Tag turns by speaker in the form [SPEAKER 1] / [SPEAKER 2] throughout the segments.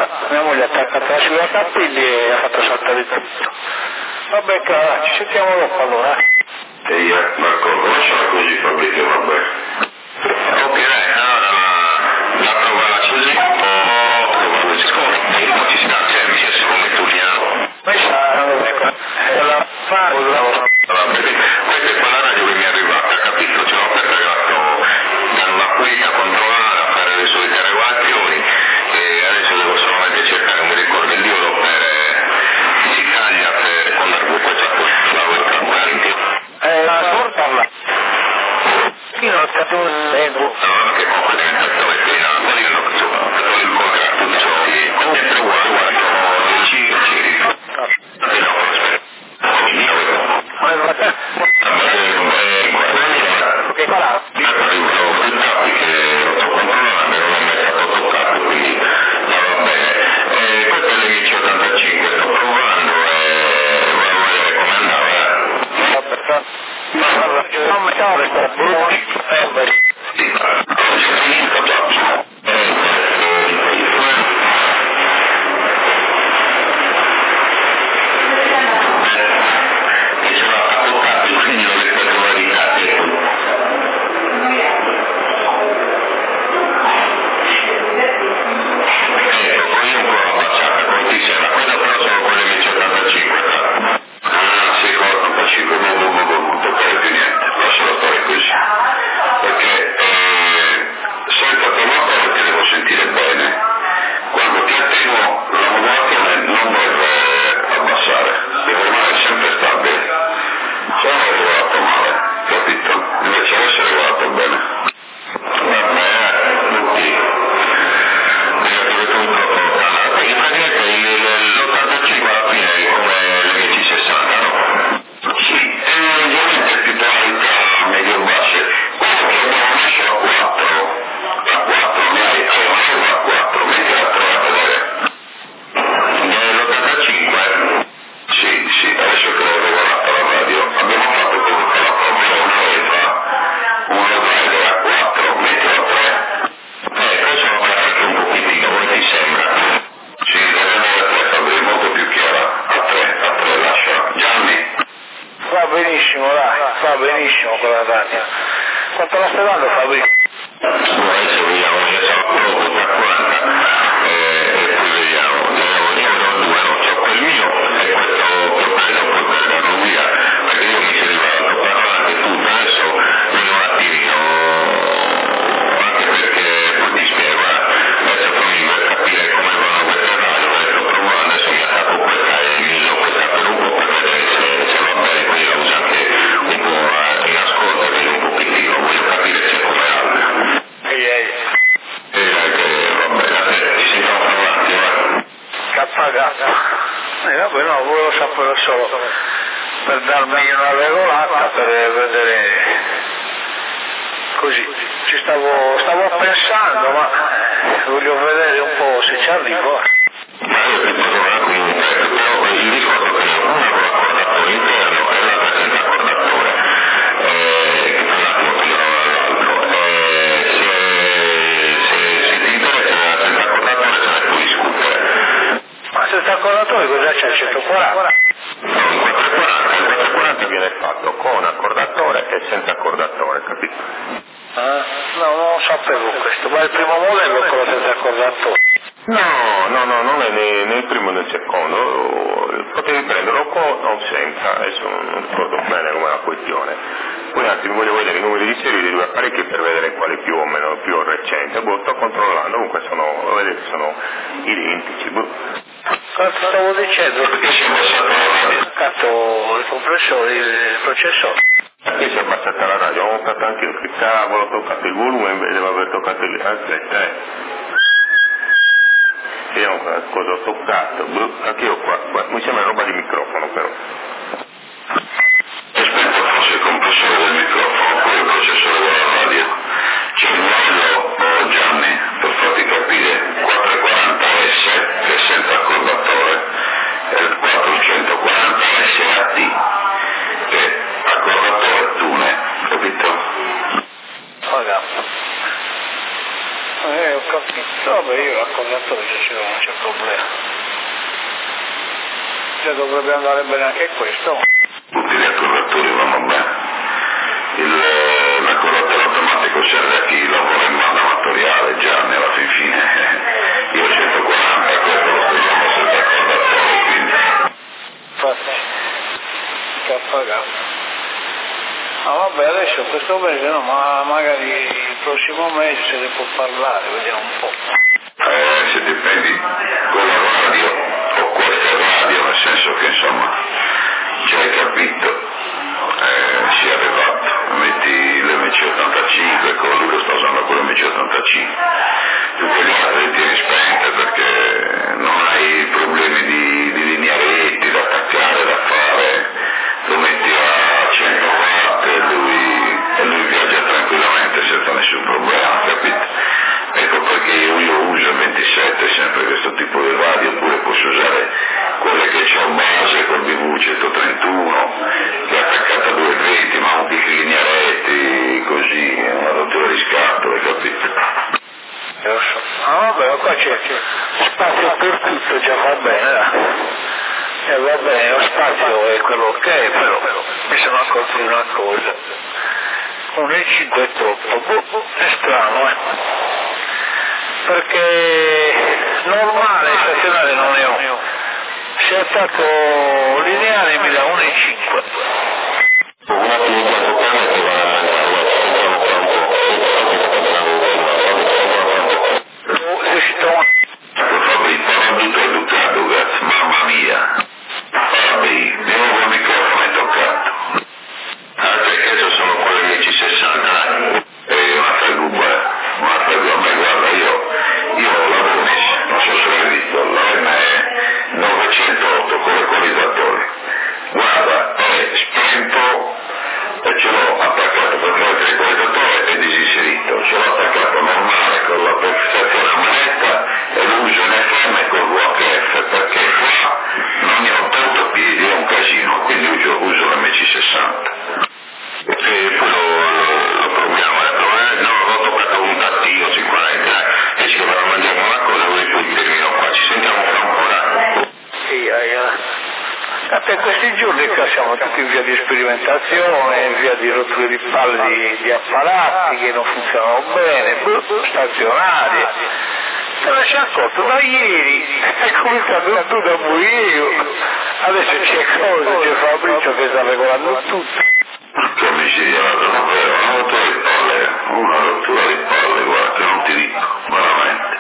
[SPEAKER 1] mia moglie ha attaccato la scivola Cappelli e ha fatto saltare il tutto. Vabbè, cara, ci sentiamo dopo allora.
[SPEAKER 2] D'accordo, lasciala così Fabrizio, vabbè. Ok, allora la prova la così, poi non ci si dà termine come Giuliano. Questa è quella radio che mi è arrivata, capito? Ce l'ho appena arrivato dalla quinta controllare a fare le solite regolazioni e adesso devo solamente cercare un ricordo di oro per Italia per quando questa la volta in più.
[SPEAKER 1] La sorta là. Io non capivo il
[SPEAKER 2] allora che poco diventazione qui, non dicono che sono il contratto di ciò che come uguale
[SPEAKER 1] che farà? Va benissimo quella radio. Quanto la stai dando Fabrizio?
[SPEAKER 2] Adesso vediamo, io sono poco da 40 e poi vediamo, io do 2, no, c'ho quel mio e questo ho preso poi per darlo via, perché io mi sono arrivato a parlare tutto, adesso vedo un attimino, anche perché poi ti spiego, adesso fammi per capire come vanno queste radio, adesso provo, adesso mi attacco questa e mi do questa per un po' per vedere se va bene, quindi la uso anche un po' in ascolto, quindi un pochettino, voglio capire se è come l'altra.
[SPEAKER 1] Vabbè no, volevo sapere solo per darmi una regolata, per vedere così, ci stavo pensando, ma voglio vedere un po' se ci arrivo.
[SPEAKER 2] Ma io ti posso dare qui un pezzo, però il discorso che una con l'accordatore interno e l'altra senza accordatore, che tra l'altro tirano dall'altro, se ti interessa senza accordatore se ne può discutere.
[SPEAKER 1] Ma senza accordatore cosa c'è? 140?
[SPEAKER 2] No, il 440 viene fatto con accordatore e senza accordatore, capito?
[SPEAKER 1] No, non sapevo questo, ma il primo modello è quello senza accordatore.
[SPEAKER 2] No, non è né il primo né il secondo, potevi prenderlo con o senza, adesso non ricordo bene come è la questione. Poi un attimo voglio vedere i numeri di serie dei due apparecchi per vedere quale più o meno più recente, sto controllando, comunque sono identici.
[SPEAKER 1] Cosa stavo dicendo?
[SPEAKER 2] Perché si è
[SPEAKER 1] attaccato il compressore, il processore.
[SPEAKER 2] Perché si è abbassata la radio, ho toccato anche io, che cavolo, ho toccato il volume invece di aver toccato il... Aspetta, vediamo cosa ho toccato, anche io qua, mi sembra roba di microfono però. Aspetta, forse il compressore del microfono, poi il processore della radio. C'è il modello Gianni, per farti capire, 440S che è senza accordatore e il 440 SAT che è accordatore Tune, capito?
[SPEAKER 1] Ho capito, vabbè io l'accordatore ce l'ho, non c'è problema. cioè dovrebbe andare bene anche questo.
[SPEAKER 2] Tutti gli accordatori vanno bene. L'accordatore automatico serve a chi lavora in banda amatoriale, già nella fin fine. Io 140, questo lo stiamo sempre accordatore, quindi.
[SPEAKER 1] Infatti, che ha pagato. Ah vabbè, adesso questo mese no, ma magari il prossimo mese se ne può parlare, vediamo un po'.
[SPEAKER 2] Se dipendi con la radio o questa radio, nel senso che insomma già hai capito, si è arrivato, metti l'MC85, con lui lo sta usando con l'MC85, tutti gli altri tieni spente perché non hai problemi di linearetti da attaccare, da fare, lo metti a 100 watt e lui viaggia tranquillamente senza nessun problema, capito? Ecco perché io uso il 27 sempre questo tipo di radio, oppure posso usare quelle che c'ho base col BV 131 che è attaccata a 220 ma un piccoli linearetti così, una rottura di scatole, capito?
[SPEAKER 1] Lo so. Ah vabbè, qua c'è spazio per tutto, già va bene. Va bene, lo spazio è quello che è, però mi sono accorto di una cosa. Un E5 è troppo, è strano, perché normale stazionale non ne ho. Se attacco lineare mi dà 1,5.
[SPEAKER 2] Un attimo quanto parla che va a Fabri, parla tutto educato, cazzo, mamma mia. Fabri, di nuovo il microfono è toccato. Perché sono quelle 1060 e una fregubba, ma guarda, io lavoro, non so se l'hai visto, la M908 con l'equalizzatore, guarda, è spento e ce l'ho attaccato perché l'equalizzatore è disinserito, ce l'ho attaccato normale con la prestazione a manetta e lo uso in FM con VHF perché qua non ne ho tanto piedi, è un casino, quindi uso l'MC60. E poi lo proviamo, no, ho toccato un tattino sicuramente, e ci mandiamo una cosa e poi termino qua, ci sentiamo fra un po'.
[SPEAKER 1] Per questi giorni qua siamo tutti in via di sperimentazione, in via di rotture di palle di apparati che non funzionano bene, stazionari. Se ne si è accorto da ieri, è cominciato tutto da buio. Adesso c'è Fabrizio che sta regolando tutto.
[SPEAKER 2] Che miseria, una rottura di palle, guarda, che non ti dico, veramente.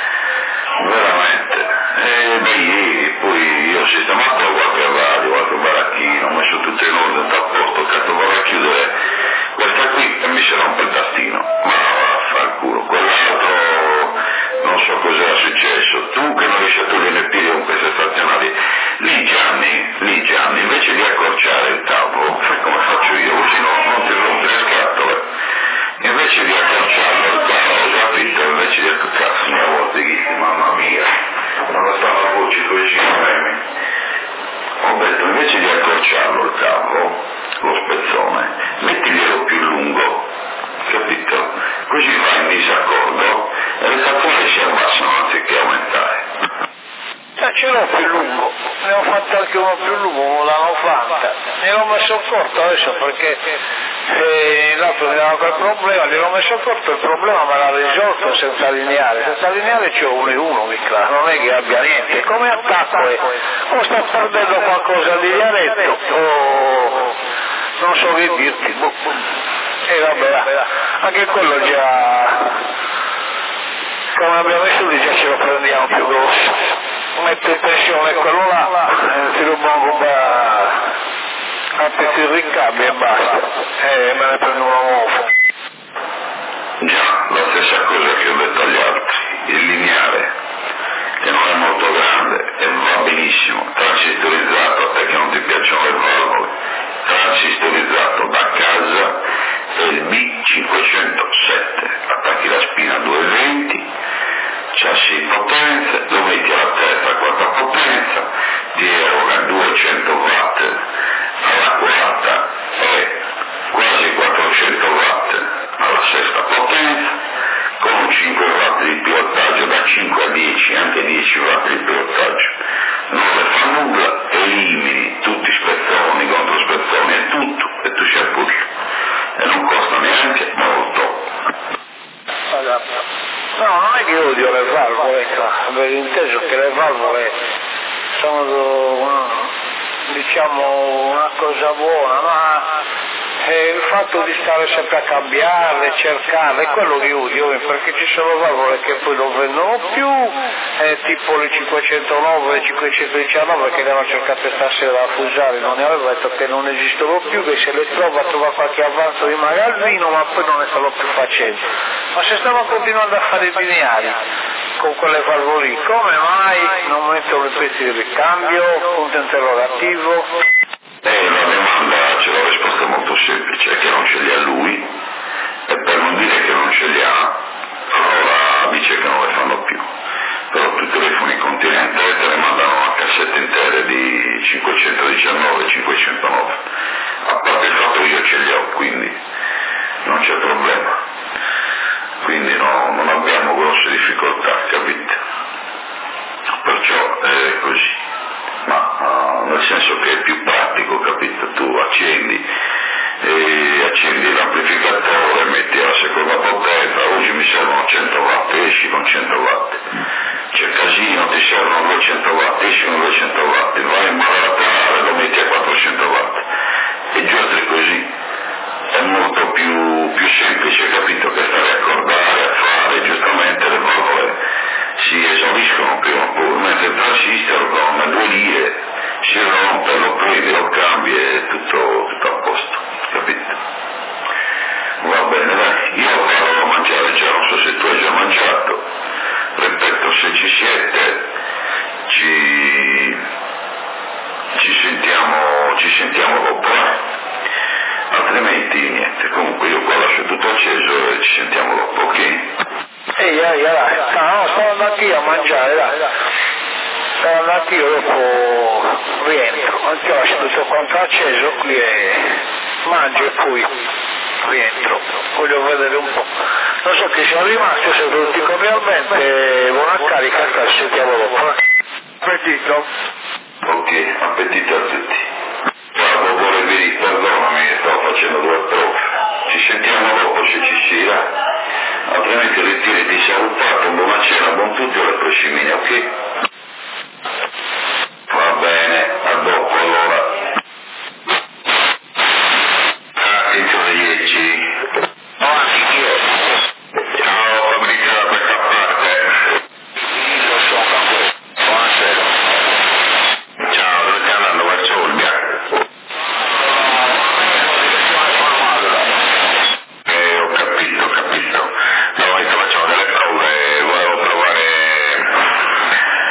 [SPEAKER 2] E da ieri poi io ho sistemato qualche radio, qualche baracchino, ho messo tutto in ordine a posto, cazzo, vado a chiudere questa qui e mi si rompe il tastino, ma vaffanculo, quell'altro non so cos'era successo, tu che non riesci a togliere il piede con queste stazionali, lì Gianni, invece di accorciare il capo, fai come faccio io, così non ti rompi le scatole, invece di accorciarlo il capo, capito, invece di cazzo mi volte ghiti, mamma mia, non stanno a voci 2 ho detto invece di accorciarlo il capo, lo spezzone, mettiglielo più lungo, capito? Così va in disaccordo e le stazioni si abbassano anziché aumentare.
[SPEAKER 1] Ce l'ho più lungo, ne ho fatto anche uno più lungo, la 90, ne l'ho messo corto adesso perché l'altro mi dava quel problema, gliel'ho messo corto, il problema me l'ha risolto senza lineare c'ho 1,1 mica, non è che abbia niente, come attacco o sta perdendo qualcosa di linearetto o non so che dirti, e vabbè, anche quello già, come abbiamo messo lì già ce lo prendiamo più grosso. Metto in tensione quello là, si lo pongo a pezzi di ricambi e basta, e me ne prendo uno nuovo.
[SPEAKER 2] Già, la stessa cosa che ho detto agli altri, il lineare, che non è molto grande e va benissimo, transistorizzato a te che non ti piacciono le valvole, transistorizzato da casa, è il B507, attacchi la spina a 220, chassis potenza, lo metti alla terza, quarta potenza, ti eroga 200 watt alla quarta e quasi 400 watt alla sesta potenza, con 5 watt di pilotaggio da 5
[SPEAKER 1] inteso che le valvole sono diciamo una cosa buona, ma il fatto di stare sempre a cambiarle, cercarle, è quello che odio, perché ci sono valvole che poi non vendono più, tipo le 509, le 519 che le hanno cercate stasera a Fusari, non ne avevo detto che non esistono più, che se le trova qualche avanzo di magazzino, ma poi non ne stanno più facendo. Ma se stanno continuando a fare i lineari con quelle valvole lì, come mai non mettono i pezzi di ricambio? Punto interrogativo.
[SPEAKER 2] La domanda c'è la risposta molto semplice, è che non ce li ha lui, e per non dire che non ce li ha, allora dice che non le fanno più. Però tu telefoni Continente e te le mandano a cassette intere di 519, 509. A parte il fatto che io ce li ho, quindi non c'è problema. Quindi non abbiamo grosse difficoltà, capite? Perciò è così. Ma nel senso che è più pratico, capito? Tu accendi l'amplificatore, metti la seconda potenza, oggi mi servono 100 watt, esci con 100 watt, c'è casino, ti servono 200 watt, esci con 200 watt, vai in laterale, lo metti a 400 watt, e giù è così, è molto più semplice, capito, che stare a accordare, a fare, giustamente le valvole si esauriscono prima o poi, mentre il transistor con 2 lire si rompe, lo prendi, lo cambi e tutto a posto, capito? Va bene, dai, io vado a mangiare già, non so se tu hai già mangiato, ripeto, se ci siete ci sentiamo dopo, altrimenti niente, comunque io qua lascio tutto acceso e ci sentiamo dopo, ok?
[SPEAKER 1] Stavo andando io a mangiare, dai. Stavo andando io dopo rientro, anche io lascio tutto quanto acceso qui e mangio e poi rientro, voglio vedere un po'. Non so che siamo rimasti seduti cordialmente, buona carica, ci sentiamo dopo. Appetito.
[SPEAKER 2] Ok, appetito a tutti. Guarda, volevi, perdonami, sto facendo 2 prove. Ci sentiamo dopo se ci sia, altrimenti ritirati salutato, buona cena, buon tutto alle prossime, ok? Va bene, a dopo allora. Entro le 10. Avanti io. Ciao, Fabrizio da questa parte.
[SPEAKER 1] Lo so, buonasera.
[SPEAKER 2] Ciao, dove stai andando? Verso Olbia? Ho capito. No, facciamo delle prove, volevo provare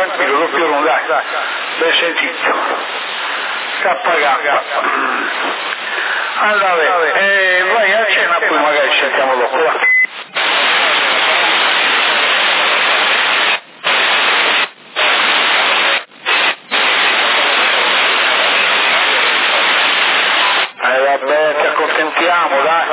[SPEAKER 1] tranquillo, doppio rumo, dai, ben sentito. KK. Allora, vai a cena, poi magari ci sentiamo dopo, va. Vabbè, ti accontentiamo, dai.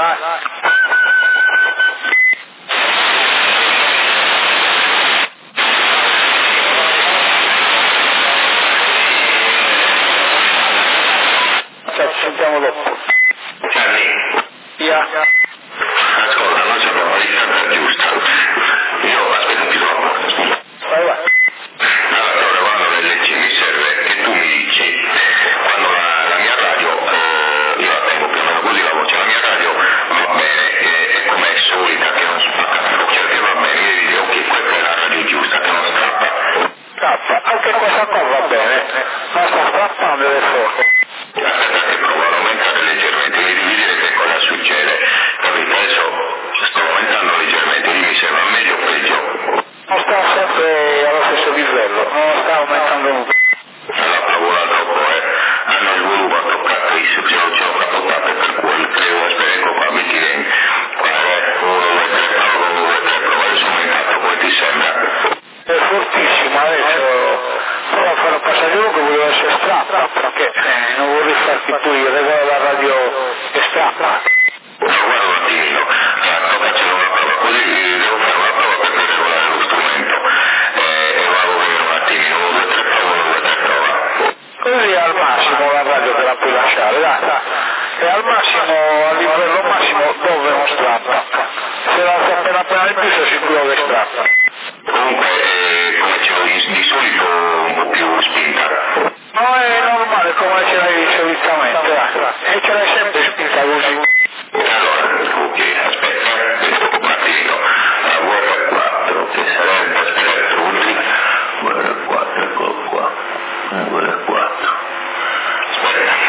[SPEAKER 1] Ci sentiamo dopo.
[SPEAKER 2] Gianni.
[SPEAKER 1] Via.
[SPEAKER 2] Ascolta, non c'è la distanza giusta. Io aspetta più dopo.
[SPEAKER 1] Vai.
[SPEAKER 2] Allora, quando l'LC mi serve e tu mi dici, quando la mia radio, io la tengo più o meno così la voce, la mia radio va bene, è come è solita, che non spacca, cioè che va bene, mi dici, ok, questa è la radio giusta, che non scappa.
[SPEAKER 1] Anche questa qua va bene, ma sta strappando adesso.
[SPEAKER 2] Aspetta che provo ad aumentare leggermente, mi devi dire che cosa succede, capito? Adesso sto aumentando leggermente, dimmi se va meglio o peggio.
[SPEAKER 1] Non sta sempre allo stesso livello, non sta aumentando nulla.
[SPEAKER 2] La paura troppo, hanno il volume attaccato, c'è una portata per cui credo, ecco qua, metti dentro. Guarda, 1, 2, 3, prova, adesso aumentato, come ti sembra?
[SPEAKER 1] È fortissimo, adesso prova a fare un passaggio che volevo essere strappa, perché non vorrei farti poi regolare la radio e strappa.
[SPEAKER 2] Guarda un attimino, faccio una prova così, devo fare una prova per regolare lo strumento e vado a vedere un attimino, 1, 2, 3, prova, 1, 2, 3, prova.
[SPEAKER 1] Così al massimo la radio te la puoi lasciare, dai. E al massimo, a livello massimo dove non strappa. Se la fa appena il più sei sicuro che strappa.
[SPEAKER 2] Comunque, come ce l'ho di solito un po' più spinta.
[SPEAKER 1] No, è normale come ce l'hai solitamente, dai. E ce l'hai sempre spinta così.
[SPEAKER 2] Allora, ok, aspetta, un attimino, vuota 4, che sarebbe, aspetta, vuota 4, eccolo qua, vuota 4, aspetta.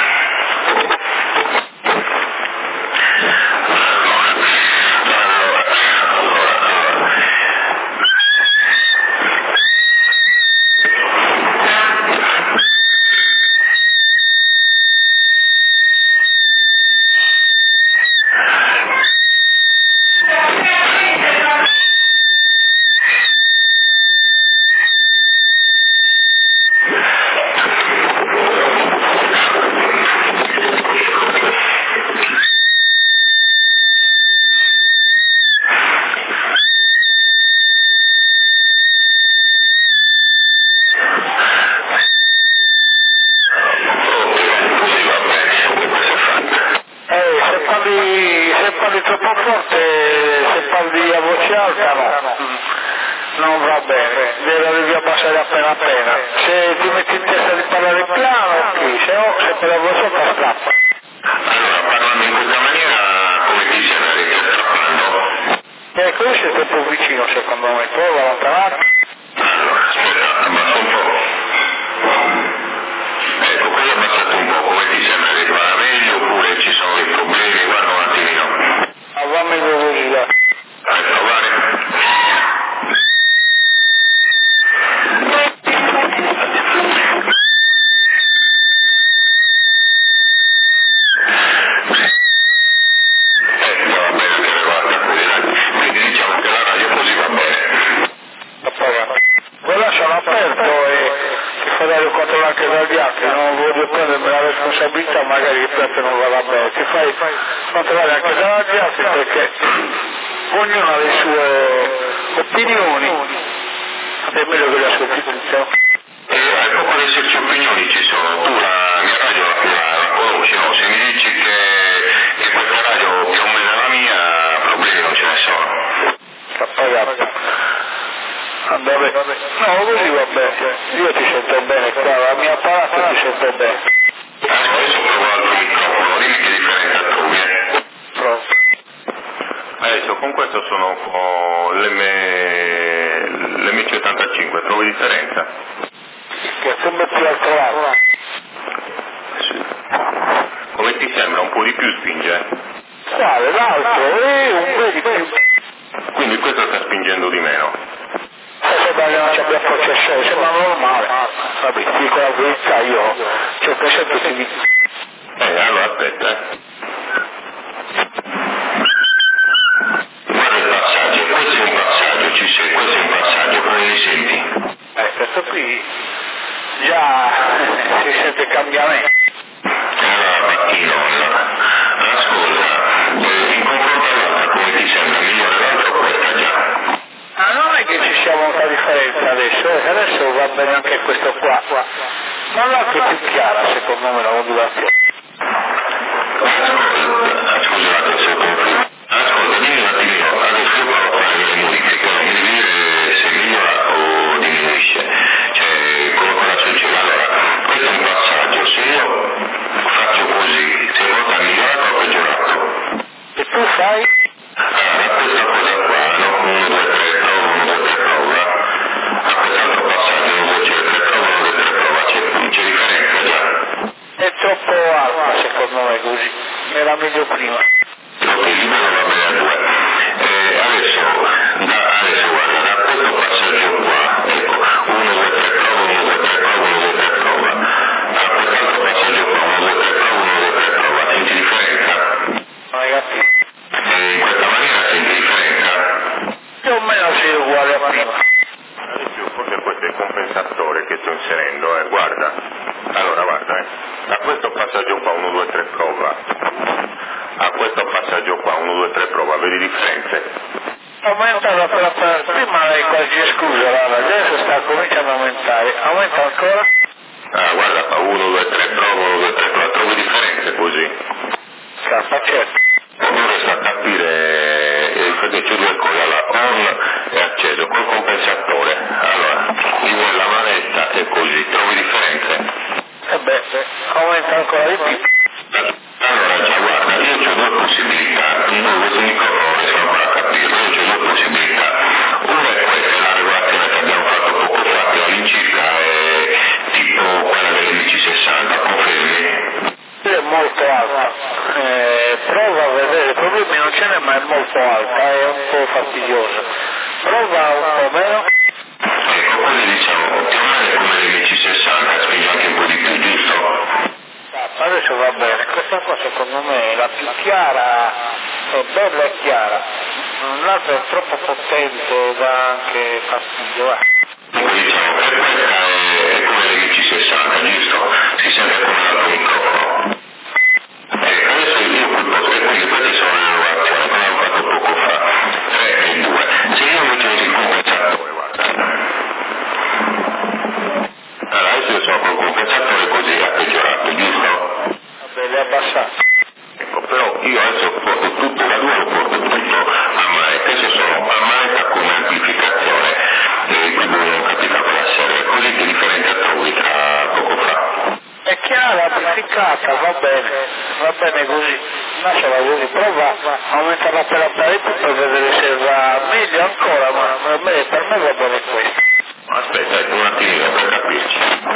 [SPEAKER 1] Se parli troppo forte, se parli a voce alta no, non va bene, devi abbassare appena. Se ti metti in testa di parlare piano, ok, se no, se parli a voce alta strappa.
[SPEAKER 2] Allora, parlando in questa maniera, come ti sembra che stai strappando?
[SPEAKER 1] Così sei troppo vicino secondo me, prova a allontanarti.
[SPEAKER 2] Allora, aspetta, abbassa un po'. Ecco, qui ho abbassato un po', come ti sembra che va meglio oppure ci sono dei problemi? Guarda un attimino.
[SPEAKER 1] Ma va meglio così, dai.
[SPEAKER 2] Vai a provare. Va bene, guarda, quindi diciamo che la radio così va bene.
[SPEAKER 1] Poi lascialo aperto e ti fa dare controllo anche dagli altri, non voglio prendermi la responsabilità magari che per te non va bene, ti fai controllare anche dagli altri perché ognuno ha le sue opinioni, è meglio che le ascolti tutte.
[SPEAKER 2] Al poco di esserci opinioni ci sono, tu la mia radio la conosci, no? Se mi dici che questa radio più o meno è la mia, problemi non ce ne sono.
[SPEAKER 1] Vabbè. No, così va bene, io ti sento bene, qua la mia apparato ti sento bene.
[SPEAKER 2] Adesso provo l'altro microfono, dimmi che differenza trovi,
[SPEAKER 1] Pronto.
[SPEAKER 2] Adesso con questo sono con l'M75, trovi differenza?
[SPEAKER 1] Che sembra più alto lato.
[SPEAKER 2] Sì. Come ti sembra? Un po' di più spinge?
[SPEAKER 1] Quale? L'altro? Un po' di più.
[SPEAKER 2] Quindi questo sta spingendo di meno?
[SPEAKER 1] Sembra che non c'è più processore, sembra normale. Vabbè, ti dico la verità, io ci ho preso tutti di...
[SPEAKER 2] Allora aspetta. Guarda il passaggio, questo è un passaggio, ci sei, questo è un passaggio, come li senti?
[SPEAKER 1] Questo qui già si sente cambiamento.
[SPEAKER 2] Allora, Martino, ascolta, in confronto all'altra come ti sembra migliore l'altra o questa già?
[SPEAKER 1] Non è che ci sia molta differenza adesso va bene anche questo qua, ma l'altro è più chiara secondo me la modulazione.
[SPEAKER 2] Scusate se ho confuso. Ascolta, dimmi un attimino, adesso io provo a fare delle modifiche, mi devi dire se migliora o diminuisce, cioè come succede. Allora, questo è un passaggio, se io faccio così, secondo te è migliorato o peggiorato?
[SPEAKER 1] E tu fai?
[SPEAKER 2] Allora, questa cosa qua, no? 1, 2, 3, prova, 1, 2, 3, prova, a quest'altro passaggio 1, 2, 3, prova, 1, 2, 3, prova, c'è differenza già?
[SPEAKER 1] È troppo alta secondo me così, era meglio prima.
[SPEAKER 2] Ok, libero va bene a 2. Adesso guarda, da questo passaggio qua, ecco, 1, 2, 3 prova, 1, 2, 3 prova, 1, 2, 3 prova. Da quest'altro passaggio qua, 1, 2, 3 prova, 1, 2, 3 prova, senti differenza?
[SPEAKER 1] Non hai capito?
[SPEAKER 2] In questa maniera senti differenza?
[SPEAKER 1] Più o meno si è uguale a prima.
[SPEAKER 2] Adesso forse questo è il compensatore che sto inserendo, guarda. Allora guarda, da questo passaggio qua 1, 2, 3 prova, a questo passaggio qua 1, 2, 3 prova, vedi differenze?
[SPEAKER 1] Aumenta prima l'hai quasi esclusa, adesso sta cominciando a aumentare, aumenta ancora?
[SPEAKER 2] Guarda fa 1, 2, 3 prova, 1, 2, 3 prova, trovi differenze così?
[SPEAKER 1] Certo.
[SPEAKER 2] Non riesco a capire perché c'è due cose, allora on è acceso col compensatore, allora io la manetta è così, trovi differenze?
[SPEAKER 1] Aumenta ancora di più.
[SPEAKER 2] Allora già guarda, io ho due possibilità, questo microfono sono ancora a capirlo, io ho due possibilità, una è questa, la regolazione che abbiamo fatto poco fa, che all'incirca è tipo quella dell'MC60, confermi?
[SPEAKER 1] È molto alta, prova a vedere, i problemi non ce n'è ma è molto alta, è un po' fastidiosa. Prova un po' meno.
[SPEAKER 2] Ecco, quindi diciamo, più o meno è come l'MC60, spinge anche un po' di più, giusto?
[SPEAKER 1] Adesso va bene, questa qua secondo me è la più chiara, è bella e chiara, l'altra è troppo potente, dà anche fastidio, va.
[SPEAKER 2] Dunque diciamo che questa è come l'MC60, giusto? Si sente come l'altro microfono. Adesso io quindi queste sono le innovazioni, come ho fatto poco fa, 3 e 2. Se io metto il compensatore, guarda. Allora adesso io sono col compensatore così è peggiorato, giusto?
[SPEAKER 1] Vabbè, le abbassato.
[SPEAKER 2] Ecco, però io adesso porto tutto, la 2 lo porto tutto a manetta, adesso sono a manetta come amplificazione, quindi non capita quella serie, così che differenza trovi tra poco fa?
[SPEAKER 1] È chiara, amplificata, va bene così, lasciala così, prova a aumentarla per apparecchio per vedere se va meglio ancora, ma per me va bene questo.
[SPEAKER 2] Aspetta, un attimino per capirci.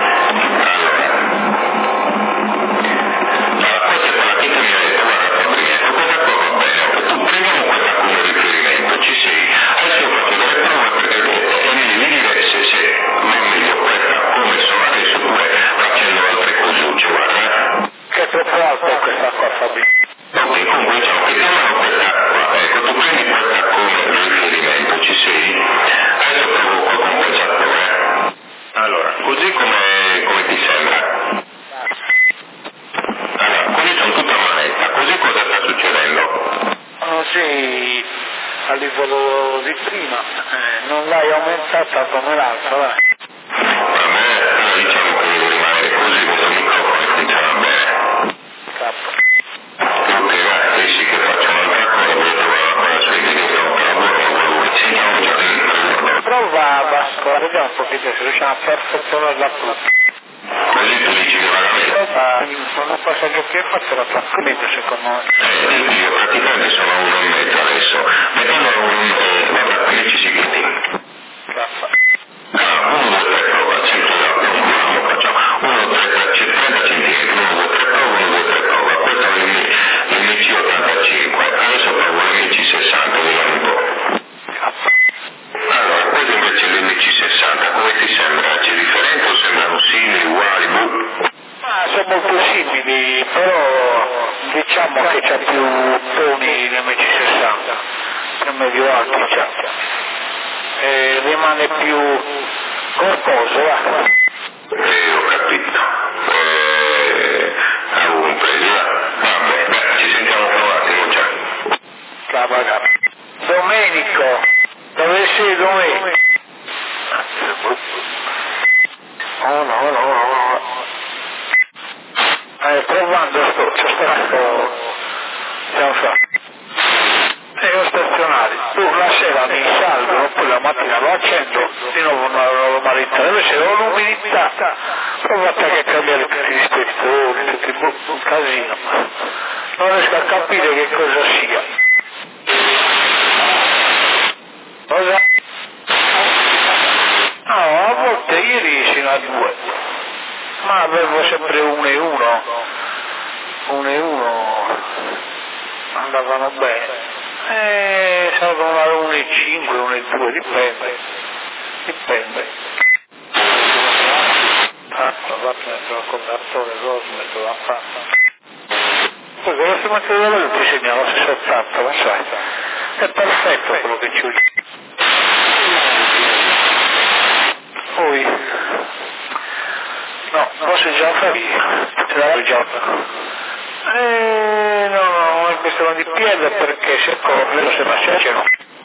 [SPEAKER 2] Allora, questa è quella che mi ha detto, guarda Fabrizio, questa qua va bene, tu prendiamo questa come riferimento, ci sei, adesso io faccio delle prove perché e mi devi dire se non è meglio questa come sono adesso oppure facendo altre cose, guarda.
[SPEAKER 1] Che è troppo alto questa qua, Fabrizio.
[SPEAKER 2] Ok, comunque diciamo che chiamano questa qua, ecco, tu prendi questa come riferimento, ci sei, adesso provo col compensatore. Allora, così come ti sembra? Allora, quindi sono tutta manetta, così cosa sta succedendo?
[SPEAKER 1] Sì, a livello di prima, non l'hai aumentata come l'altra, vai.
[SPEAKER 2] A me, allora, diciamo che devo rimanere così, questo microfono funziona bene.
[SPEAKER 1] Capo.
[SPEAKER 2] Ok, vai, sì che faccio un'altra cosa, voglio trovare una cosa sui video, però per lavoro non volume, sentiamo già dentro.
[SPEAKER 1] Prova a bascolare, vediamo un pochino se riusciamo a perfezionarla tutta.
[SPEAKER 2] Così tu dici che vagamente.
[SPEAKER 1] Una cosa che ho fatto era troppo meglio secondo me.
[SPEAKER 2] Io praticamente sono a 1,5 adesso, mettendo vabbè, quindi ci si chiede.
[SPEAKER 1] Capo.
[SPEAKER 2] Allora, 1, 2, 3 prova, 100 euro, facciamo 1, 2, 3, 30 centimetri, 1, 2, 3 prova, 1, 2, 3 prova, questo è l'MC85, adesso provo l'MC60, vediamo un po'.
[SPEAKER 1] Capo.
[SPEAKER 2] Allora, questo invece è l'MC60,
[SPEAKER 1] molto simili, però diciamo che c'ha più toni nemici 60, più medio alti c'ha, rimane più corposo, va.
[SPEAKER 2] Ho capito. Vabbè, ci sentiamo tra un attimo, ciao.
[SPEAKER 1] Cavolo. Domenico, dove sei Domenico? No. Provando c'è stato, siamo fatti. Io stazionari, tu la sera mi salgo, poi la mattina lo accendo, di nuovo una normalità, dove c'è l'umidità, provate a cambiare tutti gli ispettori, tutti un casino, non riesco a capire che cosa sia. Cosa? No, a volte ieri sino a 2, ma avevo sempre 1 e 1, andavano bene. Salgono a 1 e 5, 1 e 2, dipende. Fatto metto al condatore, metto la fatta. Poi con la strumentazione ti segnalo 60, ma sai, è perfetto quello che ci usi. Poi, no, forse già ce l'avevo già. No, è questione di piede perché se corre, se la cercano.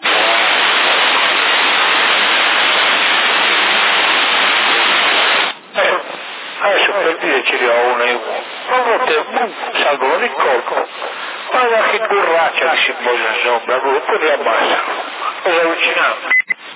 [SPEAKER 1] Adesso per dire ci ho 1 e 1. A volte salgono di colpo, guarda che curraccia che si posa in sopra, poi li abbassa. Cosa allucinante.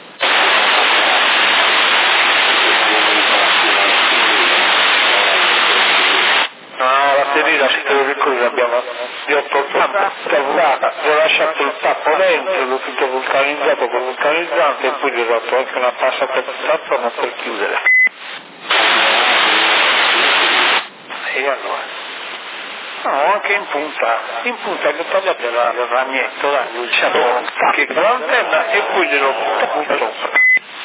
[SPEAKER 1] La ferita, se te lo ricordi, abbiamo di 8 zampe, tavolata, gli ho lasciato il tappo dentro, l'ho tutto vulcanizzato con vulcanizzante e poi gli ho dato anche una passata attorno per chiudere. E allora? No, anche in punta che tagliate il ragnetto, dai, diciamo, che con l'antenna e poi glielo butto sopra.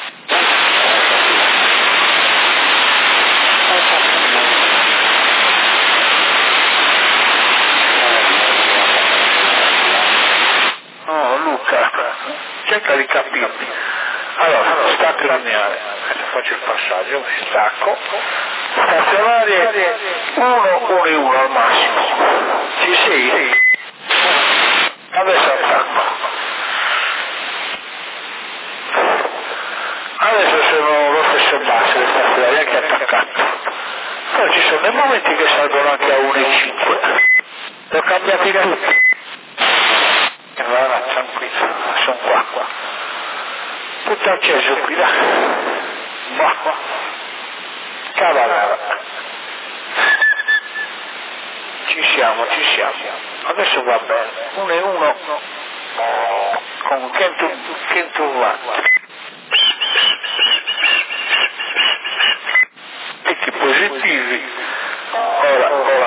[SPEAKER 1] No, Luca, cerca di capirmi. Allora, stacco lineare, adesso faccio il passaggio, stacco, stazionarie 1 e 1 al massimo. Ci sei? Adesso attacco. Adesso sono lo stesso basso, le stazionarie anche attaccato. Poi ci sono dei momenti che salgono anche a 1 e 5. Li ho cambiati tutti. E allora, tranquillo, sono qua. Tutto acceso qui, là. Cavallara. Ci siamo. Adesso va bene. 1 e 1 con 100 watt. Picchi positivi. Ora.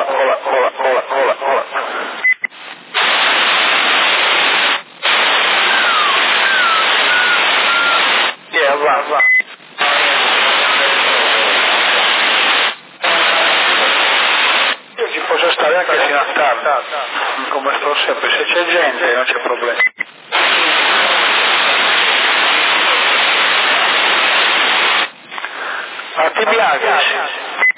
[SPEAKER 1] Va. Io ci posso stare anche fino a tardi, come sto sempre, se c'è gente non c'è problema. Ma ti piace?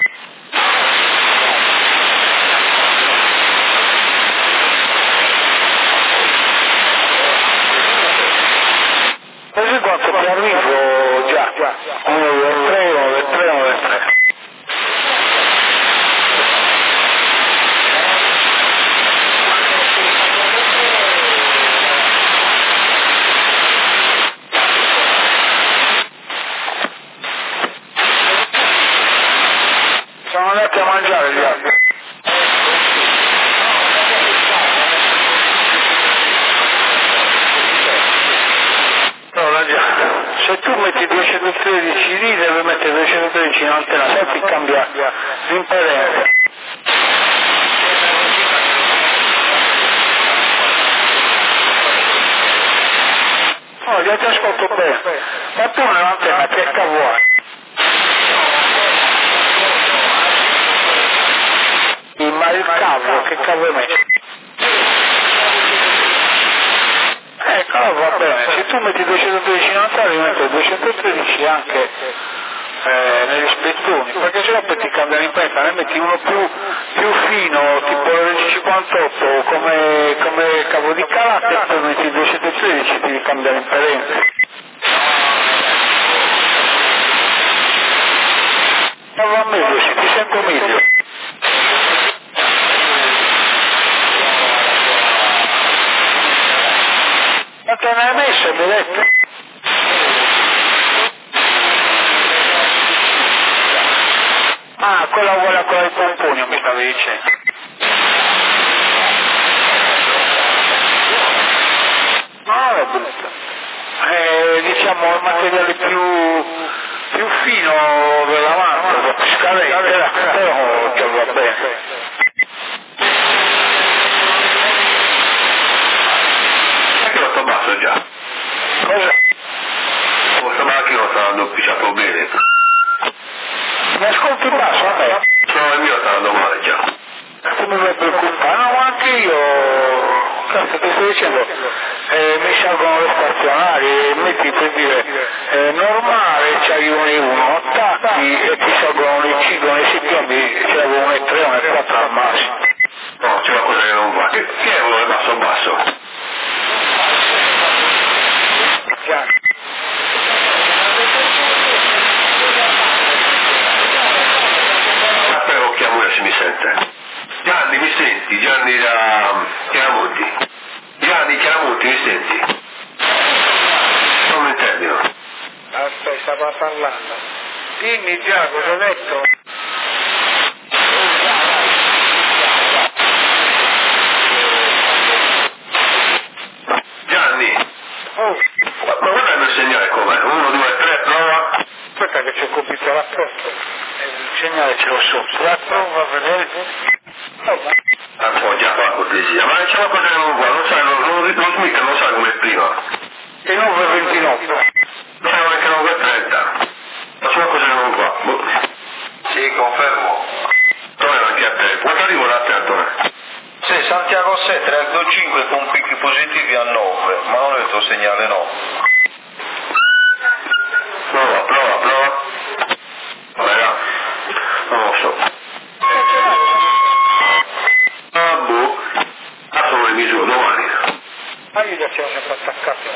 [SPEAKER 1] Così quanto ti arrivo già? 1 2 3. Sono andati a mangiare gli altri. Se tu metti 213 lì, devi mettere 213 in antena 7 e cambia l'impedenza. No, io ti ascolto bene, ma tu nell'antenna che cavolo hai? cavo, che cavo hai messo? Allora va bene, se tu metti 213 in alta devi mettere 213 anche negli spettoni, perché sennò poi ti cambiano in pensa, ne metti uno più fino, tipo il 58 come cavo di carattere, e poi metti 213 ti cambiano in perenza. Ma va meglio, si ti sento meglio. Ma te ne hai messo, mi hai detto? Ah, quella uguale a quella di Pomponio mi stavi dicendo. No, è brutta. Diciamo il materiale più fino dell'avanzo, più scadente, però già va bene.
[SPEAKER 2] Anche lo sto basso già.
[SPEAKER 1] Cosa?
[SPEAKER 2] Questa macchina sta andando pisciato bene.
[SPEAKER 1] Mi ascolti basso a me?
[SPEAKER 2] No, il mio sta andando male già.
[SPEAKER 1] Come mi preoccupa? No, ma anche io, cazzo ti sto dicendo, mi salgono le stazionarie, metti per dire, normale ci arrivano i 1, attacchi e ti salgono le 5, le 6 piombi, ce l'avevo un 3, un 4 al massimo.
[SPEAKER 2] No, c'è qualcosa che non va. Che è uno del basso? Aspetta, lo chiamo ora se mi sente. Gianni, mi senti? Gianni da Chiaramonti. Gianni Chiaramonti, mi senti? Non mi intendino.
[SPEAKER 1] Aspetta, stava parlando. Dimmi già cosa ho detto.
[SPEAKER 2] Gianni, ma guarda il mio segnale com'è? 1, 2, 3, prova.
[SPEAKER 1] Aspetta che c'è il computer apposta. Il segnale ce l'ho sotto. La prova a vedere.
[SPEAKER 2] Appoggia qua, cortesia. Ma c'è una cosa che non va, non sai, lo Smith non sa come prima.
[SPEAKER 1] E 9,29.
[SPEAKER 2] Non sai neanche 9,30. Ma c'è una cosa che non va. Sì, confermo. Dove anche a te? Quanto arrivo da te, Antonio?
[SPEAKER 3] Sì, Santiago 7, Aldo 5 con picchi positivi a 9, ma non è il tuo segnale, no.
[SPEAKER 2] Prova. Vabbè, là. Non lo so. Ah, boh. Sono le misure domani.
[SPEAKER 1] Ma io già ce l'ho sempre attaccato.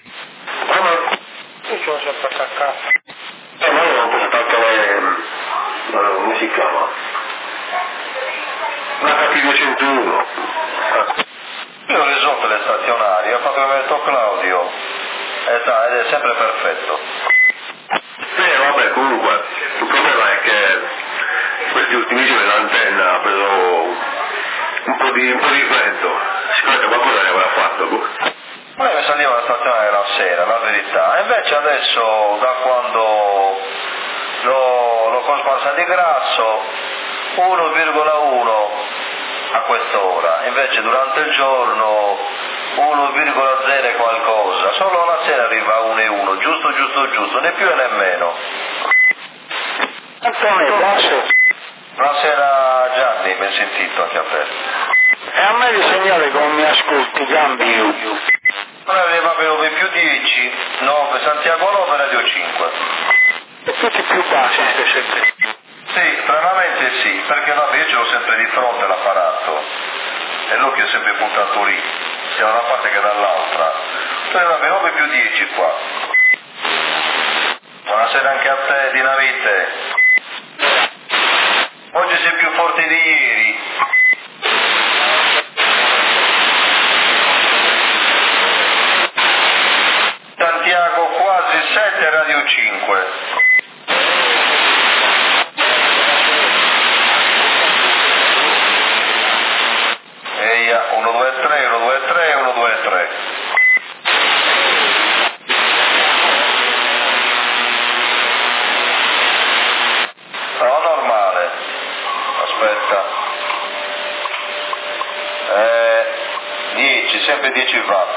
[SPEAKER 1] Io ce l'ho sempre attaccato.
[SPEAKER 2] Ma io non posso attaccare... come si chiama? La KT201.
[SPEAKER 3] Io ho risolto le stazionarie, ho fatto il metto Claudio, ed è sempre perfetto.
[SPEAKER 2] Vabbè, comunque, il problema è che questi ultimi giorni l'antenna ha preso un po' di vento. Sicuramente qualcosa ne avrà fatto.
[SPEAKER 3] Ma io mi salivo alla stazionaria la sera, la verità, e invece adesso, da quando l'ho cosparsa di grasso, 1,1 a quest'ora, invece durante il giorno 1,0 qualcosa, solo la sera arriva a 1,1, giusto, né più né meno.
[SPEAKER 1] Antonio, buonasera.
[SPEAKER 3] Buonasera Gianni, ben sentito anche a te.
[SPEAKER 1] E a me il segnale come mi ascolti, Gambi.
[SPEAKER 3] Non aveva più 10, 9, Santiago 9, Radio 5.
[SPEAKER 1] E tutti più bassi, sempre.
[SPEAKER 3] Sì, stranamente sì, perché vabbè, io ce l'ho sempre di fronte l'apparato e l'occhio è sempre puntato lì, sia da una parte che dall'altra. Poi vabbè, 9 più 10 qua. Buonasera anche a te, Dinamite. Oggi sei più forte di ieri. Santiago quasi 7, Radio 5. Eia, 1, 2, 3, 1, 2, 3, 1, 2, 3. No, normale. Aspetta. 10, sempre 10 watt.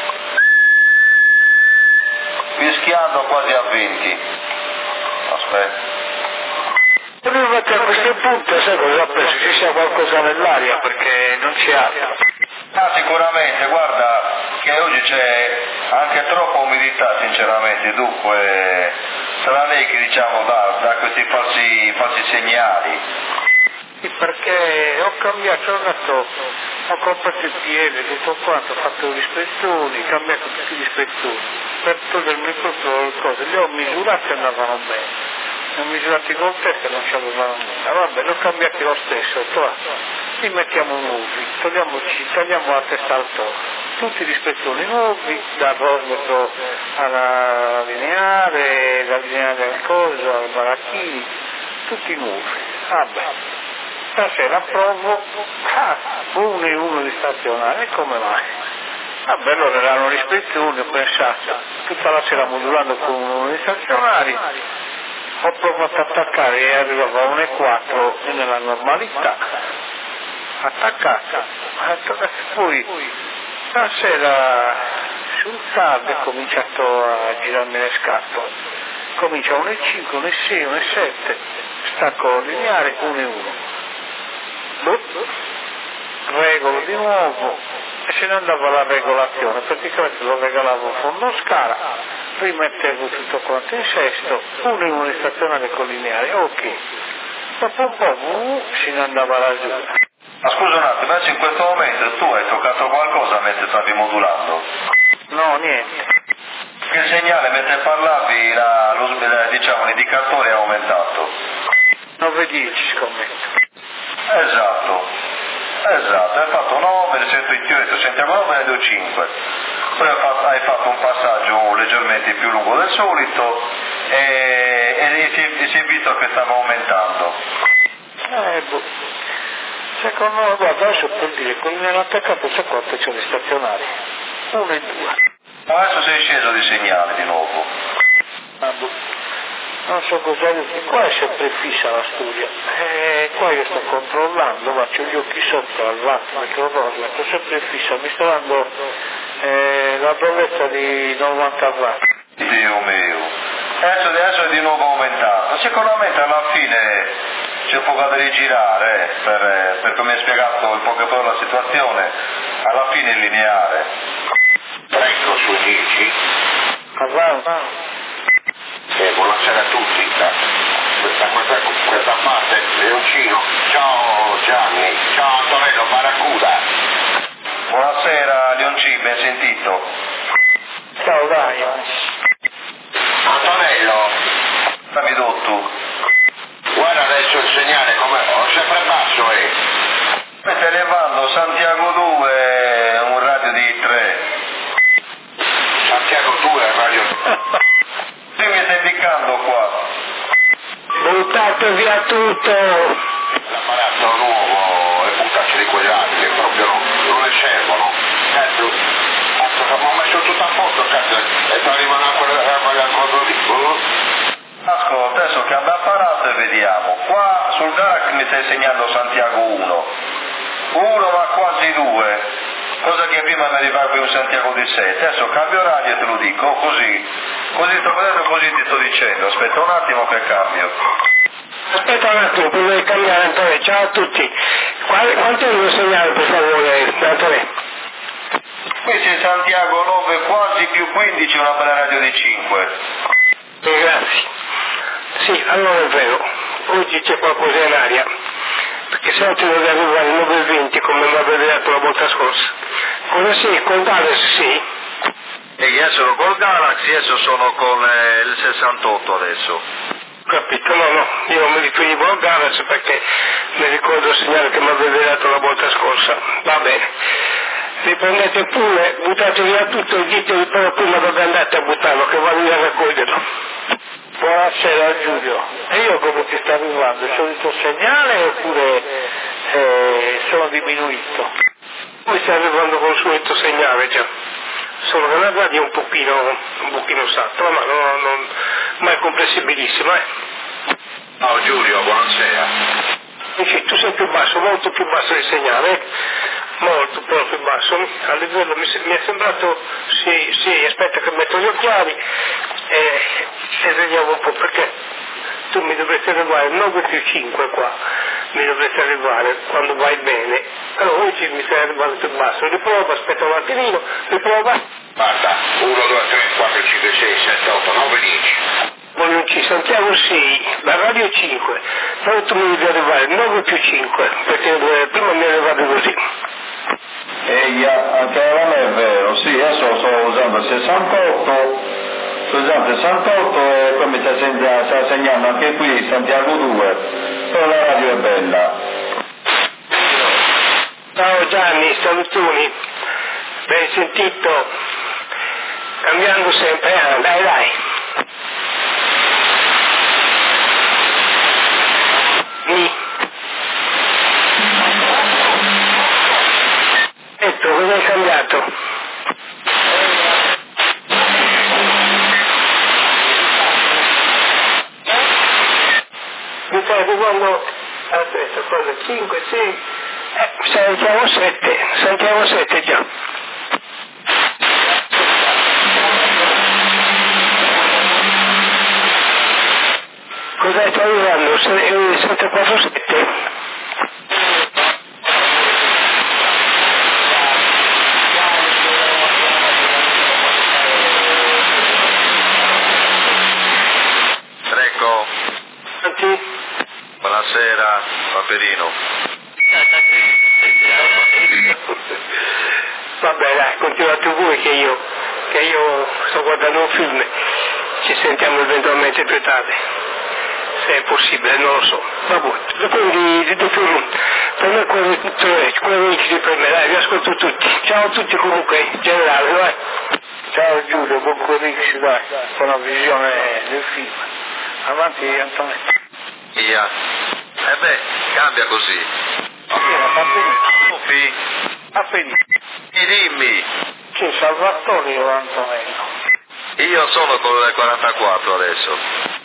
[SPEAKER 3] Fischiando quasi a 20. Aspetta.
[SPEAKER 1] Prima che a questo punto, sai cosa penso ci sia qualcosa nell'aria perché non c'è altro.
[SPEAKER 3] Sicuramente, guarda che oggi c'è anche troppa umidità sinceramente, dunque sarà lei che diciamo dà questi falsi segnali.
[SPEAKER 1] Sì, perché ho cambiato, ho comprato il piede, tutto quanto, ho fatto gli spezzoni, ho cambiato tutti gli spezzoni, per togliermi proprio le cose, li ho misurati e andavano bene, li ho misurati col test e non ci avevano nulla, vabbè, li ho cambiati lo stesso, li mettiamo nuovi, tagliamo la testa al toro, tutti gli spezzoni nuovi, dal rosmetro alla lineare, dal lineare al coso, al baracchini, tutti nuovi, vabbè. Stasera provo, uno e uno di stazionare, come mai? Vabbè, allora erano gli spezzoni, ho pensato, tutta la sera modulando con uno di stazionari, ho provato ad attaccare e arrivavo a 1,4 nella normalità, attaccata, poi stasera sul tardi ho cominciato a girarmi le scatole, comincia 1,5, 1,6, 1,7, stacco lineare 1,1. Regolo di nuovo e se ne andava la regolazione, praticamente lo regalavo fondo scala, rimettevo tutto quanto in sesto, uno di stazionale con lineare, ok, dopo un po' se ne andava la giù.
[SPEAKER 3] Ma scusa un attimo, adesso in questo momento tu hai toccato qualcosa mentre stavi modulando?
[SPEAKER 1] No, niente.
[SPEAKER 3] Che segnale mentre parlavi diciamo l'indicatore è aumentato?
[SPEAKER 1] 9,10 scommetto.
[SPEAKER 3] Esatto, hai fatto 9, sento in teoria, sentiamo 9 e 2,5. Poi hai fatto un passaggio leggermente più lungo del solito e si è visto che stava aumentando.
[SPEAKER 1] Secondo me, guarda, adesso per dire, quelli nell'attaccato c'è quanto c'è di stazionari? 1 e 2.
[SPEAKER 3] Ma adesso sei sceso di segnale di nuovo.
[SPEAKER 1] Non so cosa dire, qua è sempre fissa la studia, qua io sto controllando, ma ho gli occhi sopra al wattmetro rosa, sto sempre fissa, mi sto dando la provetta di 90 watt.
[SPEAKER 3] Dio mio, adesso è di nuovo aumentato, sicuramente alla fine c'è poco da rigirare, per come hai spiegato in poche parole la situazione, alla fine è lineare.
[SPEAKER 2] Ecco su 10.
[SPEAKER 1] Avanti.
[SPEAKER 2] Buonasera a tutti, questa parte Leoncino, ciao Gianni, ciao Antonello Barracuda.
[SPEAKER 3] Buonasera Leonci, ben sentito.
[SPEAKER 1] Ciao dai.
[SPEAKER 2] Antonello,
[SPEAKER 3] Fammi dotto.
[SPEAKER 2] guarda adesso il segnale come sempre basso
[SPEAKER 3] Stai elevando Santiago 2 un radio di 3.
[SPEAKER 2] Santiago 2 radio.
[SPEAKER 3] Sì, mi sta indicando qua.
[SPEAKER 1] Buttate via tutto!
[SPEAKER 2] L'apparato nuovo e buttarci di quegli altri, proprio non ne servono. Cazzo, ho messo tutto a posto, cazzo, e poi rimane a quella cosa lì.
[SPEAKER 3] Ascolta, adesso cambia apparato e vediamo. Qua sul DAC mi stai segnando Santiago 1. 1 ma quasi 2. Cosa che prima mi arrivava qui un Santiago di 7. Adesso cambio radio e te lo dico, così sto vedendo, così ti sto dicendo. Aspetta un attimo che cambio.
[SPEAKER 1] Aspetta un attimo, prima di cambiare Antonio, ciao a tutti. Quanto è il mio segnale per favore, Antonio?
[SPEAKER 3] Qui c'è Santiago 9 quasi più 15, una bella radio di 5.
[SPEAKER 1] Grazie. Sì, allora è vero, oggi c'è qualcosa in aria, perché se no ti devi arrivare al 9,20 come mi avevi detto la volta scorsa. Cosa sì, con Galaxy sì?
[SPEAKER 3] E io sono col Galaxy, adesso sono con il 68 adesso.
[SPEAKER 1] Capito, no, io non mi riferivo al Galaxy perché mi ricordo il segnale che mi avevi dato la volta scorsa. Va bene. Riprendete pure, buttate via tutto e ditevi però prima dove andate a buttarlo, che vado io a raccoglierlo. Buonasera Giulio, e io come ti sta arrivando? Il solito segnale oppure sono diminuito?
[SPEAKER 4] Mi sta arrivando con il solito segnale già, solo che la radio è un pochino satta, ma non ma è comprensibilissima.
[SPEAKER 2] Ciao Giulio, buonasera.
[SPEAKER 4] Dici, tu sei più basso, molto più basso del segnale, molto proprio basso, a livello mi è sembrato, sì, aspetta che metto gli occhiali e vediamo un po' perché tu mi dovresti arrivare 9 più 5 qua, mi dovreste arrivare quando vai bene. Allora oggi mi sei arrivato più basso, riprova, aspetta un attimino, riprova.
[SPEAKER 2] Basta, 1, 2, 3, 4, 5, 6, 7, 8, 9, 10.
[SPEAKER 4] Voglio C, Santiago 6, la radio 5, però tu mi devi arrivare 9 più 5, perché prima mi è arrivato così.
[SPEAKER 3] Anche da me è vero, sì, adesso sto usando 68 e poi mi sta segnando anche qui Santiago 2, però la radio è bella.
[SPEAKER 4] Ciao Gianni, salutoni, ben sentito, cambiando sempre, dai. Cosa hai cambiato? Mi stai arrivando, aspetta, cosa, 5, 6, Santiago 7 già. Cosa stai arrivando? 747?
[SPEAKER 3] Buonasera, Paperino.
[SPEAKER 4] Vabbè dai, continuate voi che io sto guardando un film, ci sentiamo eventualmente più tardi, se è possibile, non lo so. Vabbè, quindi per me quello che per me, dai, vi ascolto tutti. Ciao a tutti comunque, generale, vai.
[SPEAKER 1] Ciao Giulio, buon corricci, dai, con la visione del film. Avanti Antonio.
[SPEAKER 3] Via. Cambia così.
[SPEAKER 1] Va benissimo.
[SPEAKER 3] Dimmi.
[SPEAKER 1] C'è Salvatore o Antonello?
[SPEAKER 3] Io sono quello del 44 adesso.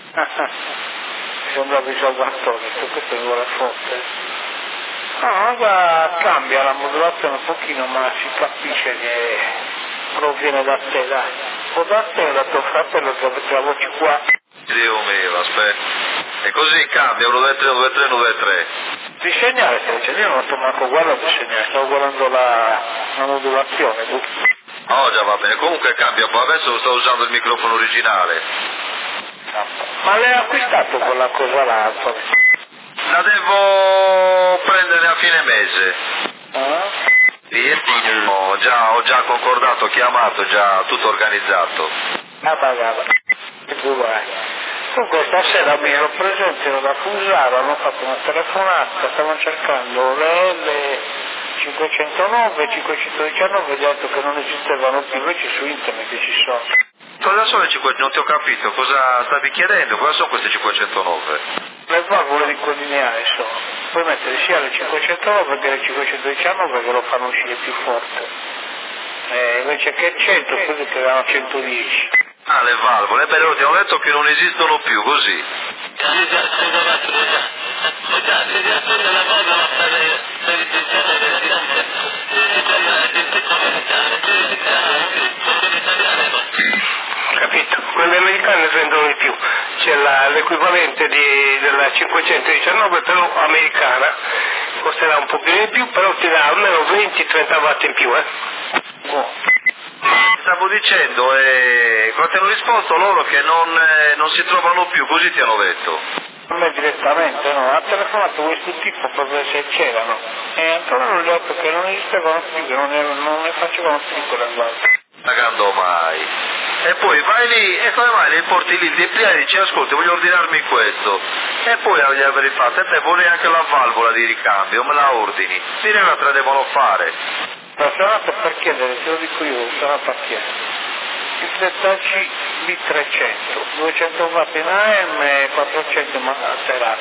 [SPEAKER 1] Sembravi Salvatore, questo mi vuole forte. No, ma cambia la modulazione un pochino, ma si capisce che proviene da te, dai. O da te o da tuo fratello che avete la voce qua.
[SPEAKER 3] Dio mio, aspetta. E così cambia, 1, 2, 3, 1, 2, 3, 1, 2, 3.
[SPEAKER 1] Di segnale, io non sto manco guardando di segnale, stavo guardando la modulazione.
[SPEAKER 3] Oh già va bene, comunque cambia un po', adesso sto usando il microfono originale.
[SPEAKER 1] Ma l'hai acquistato quella cosa là, Antonio?
[SPEAKER 3] La devo prendere a fine mese. Ho già concordato, ho chiamato, già tutto organizzato.
[SPEAKER 1] Comunque stasera mi ero presente, ero da Fusaro, hanno fatto una telefonata, stavano cercando le L509 e 519 e gli altri che non esistevano più, invece su internet che ci sono.
[SPEAKER 3] Cosa sono le 500? Non ti ho capito, cosa stavi chiedendo? Cosa sono queste 509?
[SPEAKER 1] Le valvole di collineare sono. Puoi mettere sia le 509 che le 519 che lo fanno uscire più forte. Invece che 100, quelli che erano 110.
[SPEAKER 3] Ah, le valvole, però ti ho detto che non esistono più, così.
[SPEAKER 4] Capito? Quelle americane vendono di più, c'è l'equivalente della 519 però americana, costerà un pochino di più, però ti dà almeno 20-30 watt in più,
[SPEAKER 3] Stavo dicendo, quando ti hanno risposto loro che non si trovano più, così ti hanno detto.
[SPEAKER 1] A me direttamente, no, ha telefonato questo tipo per vedere se c'erano, e Antonio gli ha detto che non esistevano più, che non ne facevano più quelle guardie.
[SPEAKER 3] Pagando mai. E poi vai lì e come mai li porti lì il DPA e dici ascolta voglio ordinarmi questo e poi gli avrei fatto e te vorrei anche la valvola di ricambio, me la ordini, dire che te la devono fare.
[SPEAKER 1] Ma sono andato per chiedere, te lo dico io, sono andato a chiedere il ZC B300 200 watt in AM e 400 materato,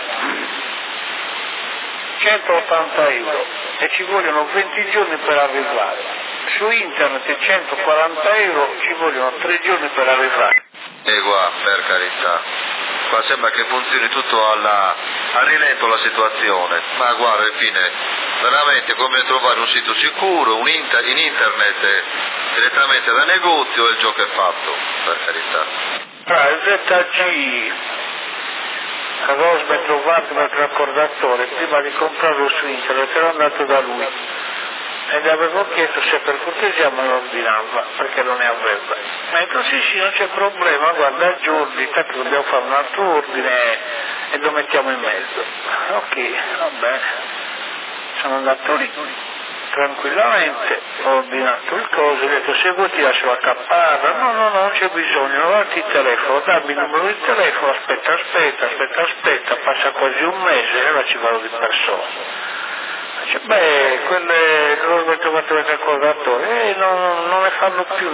[SPEAKER 1] 180 euro e ci vogliono 20 giorni per arrivare. Su internet 140 euro, ci vogliono 3 giorni per arrivare.
[SPEAKER 3] E qua, per carità, qua sembra che funzioni tutto a rilento la situazione, ma guarda, alla fine, veramente come trovare un sito sicuro, in internet, direttamente dal negozio e il gioco è fatto, per carità.
[SPEAKER 1] Il ZG Rosmetro, wattmetro, accordatore, prima di comprarlo su internet ero andato da lui e gli avevo chiesto se per cortesia me lo ordinava, perché non ne aveva. Mi ha detto sì, non c'è problema, guarda, aggiorni, tanto dobbiamo fare un altro ordine e lo mettiamo in mezzo. Ok, va bene. Sono andato lì, tranquillamente, ho ordinato il coso, ho detto se vuoi ti lascio la cappara, no, non c'è bisogno, guarda il telefono, dammi il numero di telefono, aspetta, passa quasi un mese e ora ci vado di persona. Dice, beh, quelle che ho trovato nel calcolatore, non ne fanno più,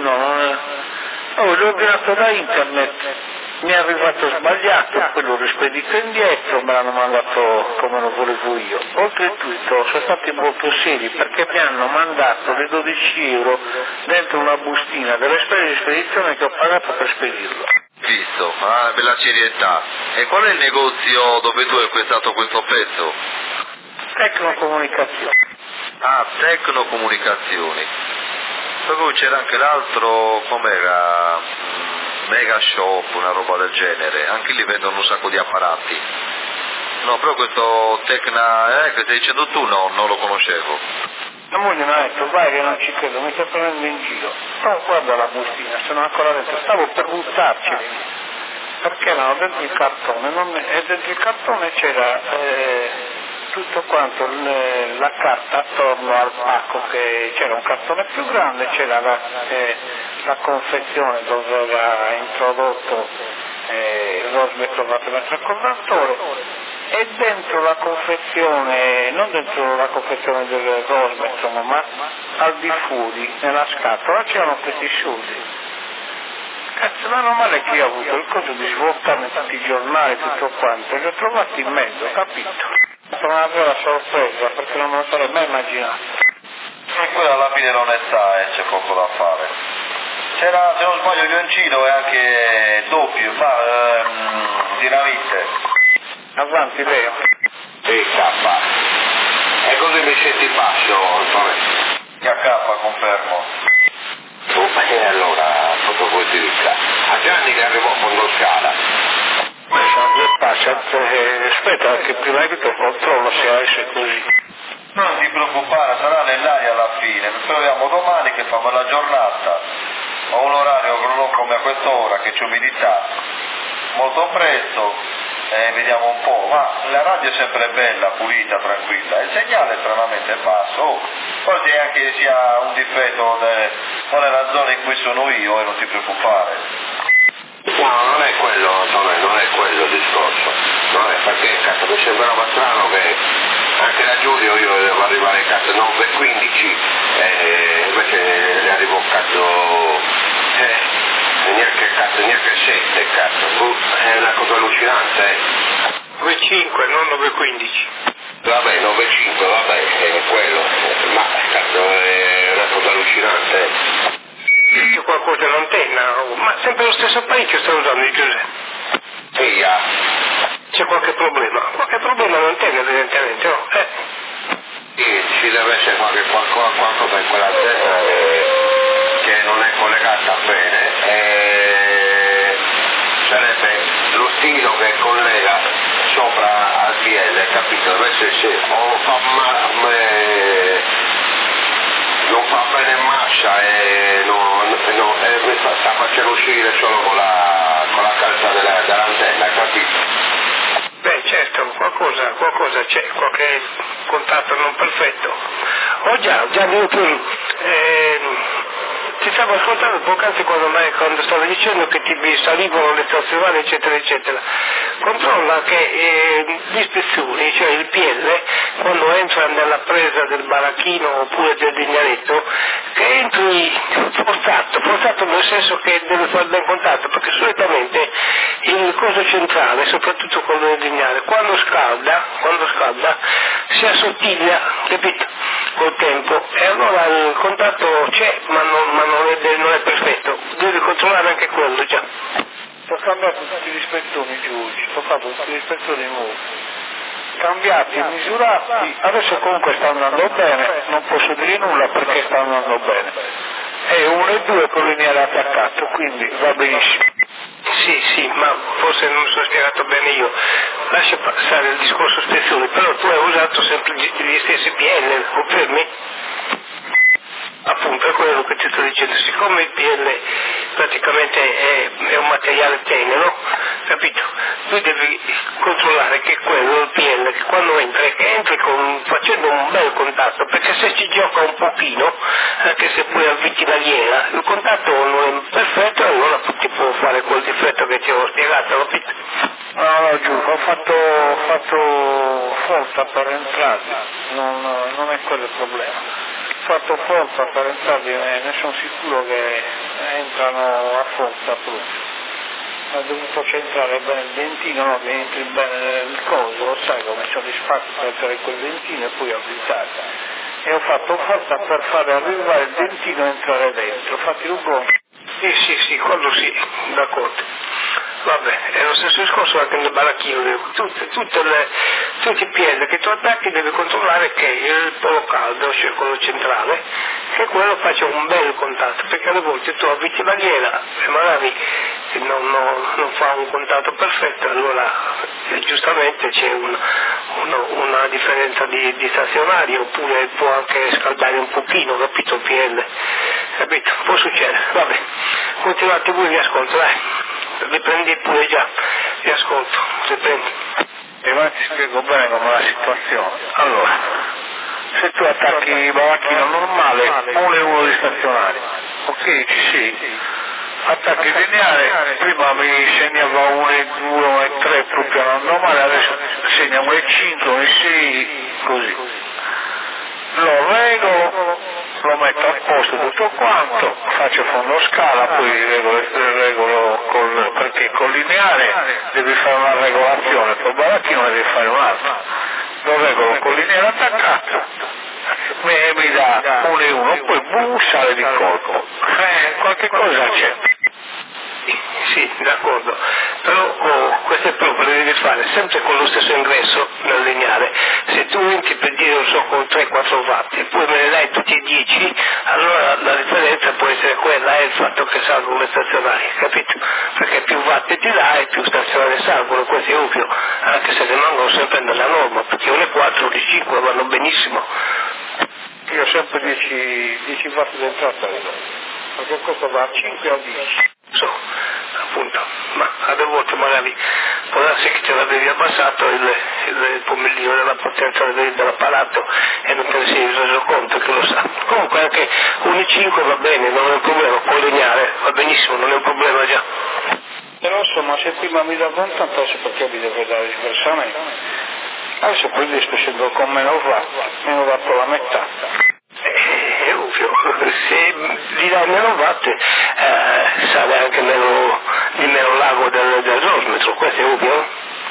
[SPEAKER 1] l'ho ordinato da internet, mi è arrivato sbagliato, poi l'ho rispedito indietro, me l'hanno mandato come lo volevo io. Oltretutto sono stati molto seri perché mi hanno mandato le 12 euro dentro una bustina delle spese di spedizione che ho pagato per spedirlo.
[SPEAKER 3] Visto, bella serietà. E qual è il negozio dove tu hai acquistato questo pezzo?
[SPEAKER 1] Tecnocomunicazioni.
[SPEAKER 3] Ah, Tecnocomunicazioni. Poi c'era anche l'altro, com'era? Mega Shop, una roba del genere. Anche lì vendono un sacco di apparati. No, però questo Tecna, che stai dicendo tu, no, non lo conoscevo.
[SPEAKER 1] La moglie mi ha detto, vai che non ci credo, mi stai prendendo in giro. No, guarda la bustina, sono ancora dentro, stavo per buttarceli. Perché erano dentro il cartone, e dentro il cartone c'era tutto quanto, la carta attorno al pacco, che c'era un cartone più grande, c'era la confezione dove aveva introdotto il Rosmetro, wattmetro, accordatore, e dentro la confezione, non dentro la confezione del Rosmetro, ma al di fuori, nella scatola, c'erano questi soldi. Cazzo, meno male che io ho avuto il coso di svoltarmi tutti i giornali, tutto quanto, li ho trovati in mezzo, capito? È stata una vera sorpresa, perché non me lo sarei mai immaginato.
[SPEAKER 3] E quella alla fine non è c'è poco da fare. C'era, se non sbaglio, Lioncino e anche doppio, dinamite.
[SPEAKER 1] Avanti, Leo.
[SPEAKER 2] Sì, K. E così mi senti basso, Antonio?
[SPEAKER 3] KK, confermo.
[SPEAKER 2] E allora, cosa vuoi dire? A Gianni che arrivò con lo scala.
[SPEAKER 1] Aspetta che prima di tutto controllo se esce così.
[SPEAKER 3] Non ti preoccupare, sarà nell'aria alla fine, ci troviamo domani che fa bella giornata, ho un orario non come a quest'ora che c'è umidità, molto presto, vediamo un po', ma la radio è sempre bella, pulita, tranquilla, il segnale è stranamente basso, forse anche sia un difetto nella zona in cui sono io e non ti preoccupare.
[SPEAKER 2] No, non è quello, Antonio, non è quello il discorso. Non è perché, cazzo, mi sembrava strano che anche da Giulio io devo arrivare a cazzo 9:15 e invece ne arrivo cazzo neanche 7, cazzo. È una cosa allucinante,
[SPEAKER 4] 9:05, non 9:15.
[SPEAKER 2] Vabbè, 9:05, vabbè, è quello. Ma cazzo è una cosa allucinante.
[SPEAKER 4] C'è qualcosa all'antenna, ma sempre lo stesso apparecchio sta usando il Giuseppe.
[SPEAKER 2] Sì,
[SPEAKER 4] C'è qualche problema? Qualche problema all'antenna evidentemente, no?
[SPEAKER 2] Sì, ci deve essere qualcosa in quell'antenna che non è collegata bene. Sarebbe lo stilo che collega sopra al PL, capito? Invece se o fa non fa bene in mascia e mi sta facendo uscire solo con la calza dell'antenna, capito?
[SPEAKER 4] Beh certo, qualcosa c'è, qualche contatto non perfetto. Oh già Newton, ti stavo ascoltando poc'anzi quando stavi dicendo che ti salivano le trasfervane eccetera eccetera. Controlla che gli ispezioni, cioè il PL, quando entra nella presa del baracchino oppure del dignaretto, che entri forzato nel senso che deve fare ben contatto, perché solitamente il coso centrale, soprattutto quello del dignare, quando scalda si assottiglia, capito? Col tempo, e allora il contatto c'è ma non è perfetto, devi controllare anche quello già.
[SPEAKER 1] Ho cambiato tutti gli ispettoni Giugi, ho fatto tutti gli ispettoni nuovi, cambiati e misurati, adesso comunque sta andando bene, non posso dire nulla perché sta andando bene. E 1 e 2 con lineare attaccato, quindi va benissimo.
[SPEAKER 4] Sì, ma forse non sono spiegato bene io. lascia passare il discorso spezzoni, però tu hai usato sempre gli stessi PL, confermi? Appunto, è quello che ti sto dicendo, siccome il PL praticamente è un materiale tenero, capito? Tu devi controllare che quello, il PL, che quando entri facendo un bel contatto, perché se ci gioca un pochino, anche se poi avvicini la ghiera, il contatto non è perfetto, allora ti può fare quel difetto che ti ho spiegato, capito?
[SPEAKER 1] No, giù, ho fatto forza per entrarli, non è quello il problema. Ho fatto forza per entrarli, ne sono sicuro che entrano a forza proprio. Ho dovuto centrare bene il dentino, no, che entri bene nel coso, lo sai come sono gli spazi per entrare quel dentino e poi avvitare. E ho fatto forza per fare arrivare il dentino e entrare dentro, fatti un buon.
[SPEAKER 4] Sì, quello sì, d'accordo. Vabbè, è lo stesso discorso anche nel baracchino, tutti i piedi che tu attacchi devi controllare che il polo caldo, cioè quello centrale, che quello faccia un bel contatto, perché alle volte tu avvicini la ghiera e magari non fa un contatto perfetto, allora giustamente c'è una differenza di stazionario, oppure può anche scaldare un pochino, capito, il PL, capito? Può succedere, vabbè, continuate voi, vi ascolto, dai. Riprendi pure già, ti ascolto, riprendi.
[SPEAKER 1] E ora ti spiego bene com'è la situazione. Allora, se tu attacchi baracchino normale, 1 e 1 di stazionario, ok, ci sei. Attacchi lineare, prima mi segnava 1 e 2, 1 e 3 proprio normale, adesso segna 1 e 5, 1 e 6, così. Lo regolo, lo metto a posto tutto quanto, faccio fondo scala, poi regolo perché col lineare devi fare una regolazione, col baracchino ne devi fare un'altra. Lo regolo col lineare attaccato, mi dà 1 e 1, poi boom, sale di colpo. Qualche cosa c'è.
[SPEAKER 4] Sì, d'accordo, però queste prove le devi fare sempre con lo stesso ingresso nel lineare. Se tu entri per dire, non so, con 3-4 watt e poi me ne dai tutti e 10, allora la differenza può essere quella, è il fatto che salgono le stazionarie, capito? Perché più watt ti dai, più stazionarie salgono, questo è ovvio, anche se rimangono sempre nella norma, perché le 4 o le 5 vanno benissimo.
[SPEAKER 1] Io ho sempre 10 watt d'entrata, perché questo va a 5 o a 10.
[SPEAKER 4] Appunto, ma alle volte magari può darsi che te l'avevi abbassato il pomelino della potenza dell'apparato e non te ne sei reso conto, che lo sa. Comunque anche 1,5 va bene, non è un problema, può lineare, va benissimo, non è un problema già.
[SPEAKER 1] Però insomma, se prima mi dava un tanto, adesso perché mi devo dare diversamente? Adesso poi riesco sempre con meno watt la metà.
[SPEAKER 4] È ovvio, se gli dai meno watt sale anche di meno lago del rosmetro, questo è ovvio.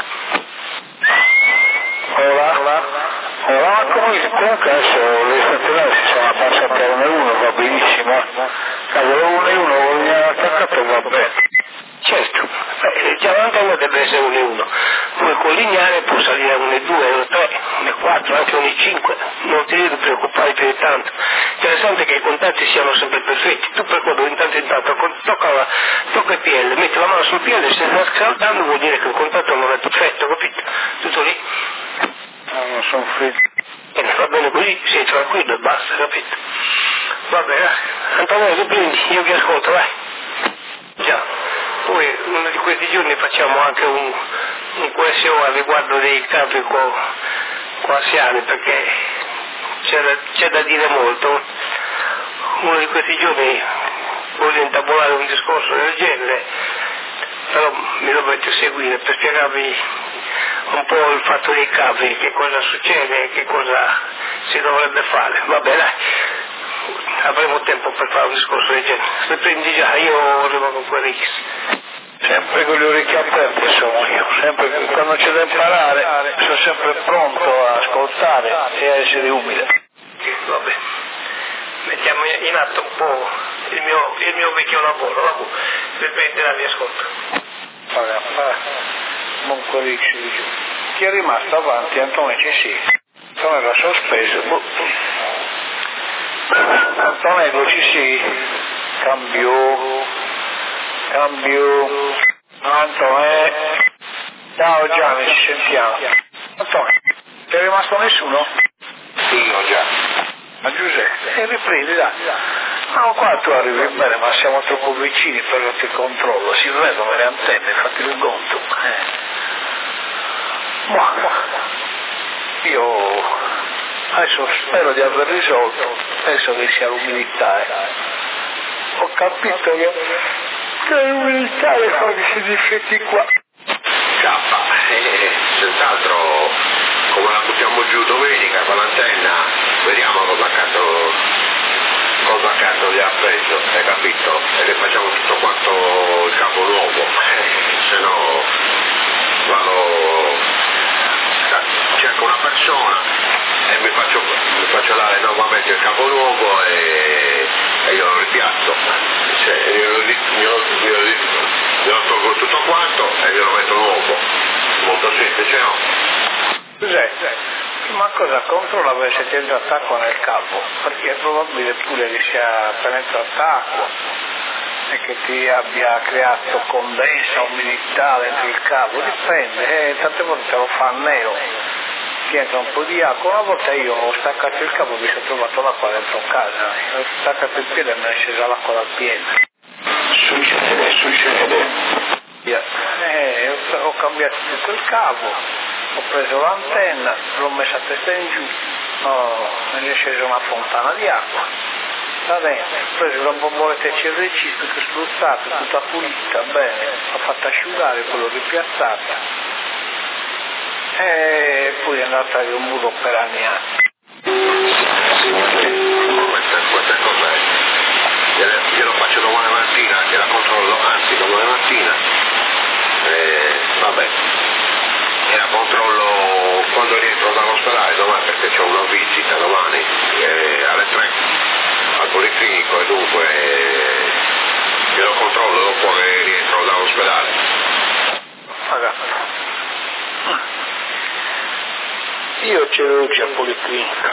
[SPEAKER 1] Ora comunque adesso le stazionari si sono abbassate a 1 e 1, va benissimo. Cavolo, 1 e 1 vuol dire attaccato, va bene.
[SPEAKER 4] Certo, già l'antenna deve essere 1 e 1, poi col lineare può salire a 1 e 2, 1 e 3, 1 e 4, anche 1 e 5, non ti devi preoccupare più di tanto. Interessante che i contatti siano sempre perfetti, tu per quello intanto tocca il PL, metti la mano sul PL, se sta scaldando vuol dire che il contatto non è perfetto, capito? Tutto lì?
[SPEAKER 1] Non sono freddo.
[SPEAKER 4] Va bene così, sei tranquillo e basta, capito? Va bene, Antonio, riprendi, io vi ascolto, vai. Già. Poi uno di questi giorni facciamo anche un QSO a riguardo dei capi coassiali, perché c'è da dire molto. Uno di questi giorni voglio intavolare un discorso del genere, però mi dovete seguire per spiegarvi un po' il fatto dei capi, che cosa succede, che cosa si dovrebbe fare. Va bene, dai. Avremo tempo per fare un discorso del genere. Se prendi già, io rimango con quei
[SPEAKER 1] Sempre con le orecchie aperte sono io, sempre quando c'è da imparare sono sempre pronto a ascoltare e a essere umile.
[SPEAKER 4] Vabbè, mettiamo in atto un po' il mio vecchio lavoro, ripetere la mia ascolto.
[SPEAKER 1] Comunque chi è rimasto avanti, Antonio ci sì. Antonio era sospeso. Antonio ci sì, cambio, Antonio, Ciao Gianni, ci sentiamo. Antonio, è rimasto nessuno?
[SPEAKER 2] Sì, ho già.
[SPEAKER 1] Ma Giuseppe, riprendi, dai. No, qua tu arrivi bene, ma siamo troppo vicini per il controllo, si vedono le antenne, infatti il conto. Ma io adesso spero di aver risolto, penso che sia l'umidità. Ho capito che l'umidità è fa questi difetti qua.
[SPEAKER 2] Senz'altro, come la buttiamo giù domenica con l'antenna, vediamo cosa cazzo gli ha preso, hai capito? E che facciamo tutto quanto il capo nuovo, se no cerco una persona e mi faccio dare nuovamente il capo nuovo e io lo ripiazzo, cioè, glielo tolgo tutto quanto e glielo metto nuovo, molto semplice, no?
[SPEAKER 1] Giuseppe, ma cosa controlla se c'è già attacco nel capo? Perché è probabile pure che sia penetrato acqua e che ti abbia creato condensa, umidità dentro il capo, dipende, tante volte te lo fa nero, ti entra un po' di acqua, una volta io ho staccato il capo e mi sono trovato l'acqua dentro casa, ho staccato il piede e mi è scesa l'acqua dal piede.
[SPEAKER 2] Succede.
[SPEAKER 1] Ho cambiato tutto il capo, ho preso l'antenna, l'ho messa a testa in giù, mi è scesa una fontana di acqua da dentro, ho preso la bomboletta CRC, tutto spruzzato, tutta pulita, bene, l'ho fatta asciugare, poi l'ho ripiazzata e poi è andata in un muro per anni.
[SPEAKER 2] Questa cosa glielo faccio domani mattina, che la controllo, anzi domani mattina, vabbè, e la controllo quando rientro dall'ospedale domani, perché c'ho una visita domani alle 3 al policlinico e dunque glielo controllo dopo che rientro dall'ospedale.
[SPEAKER 1] Io ce l'ho già al policlinico.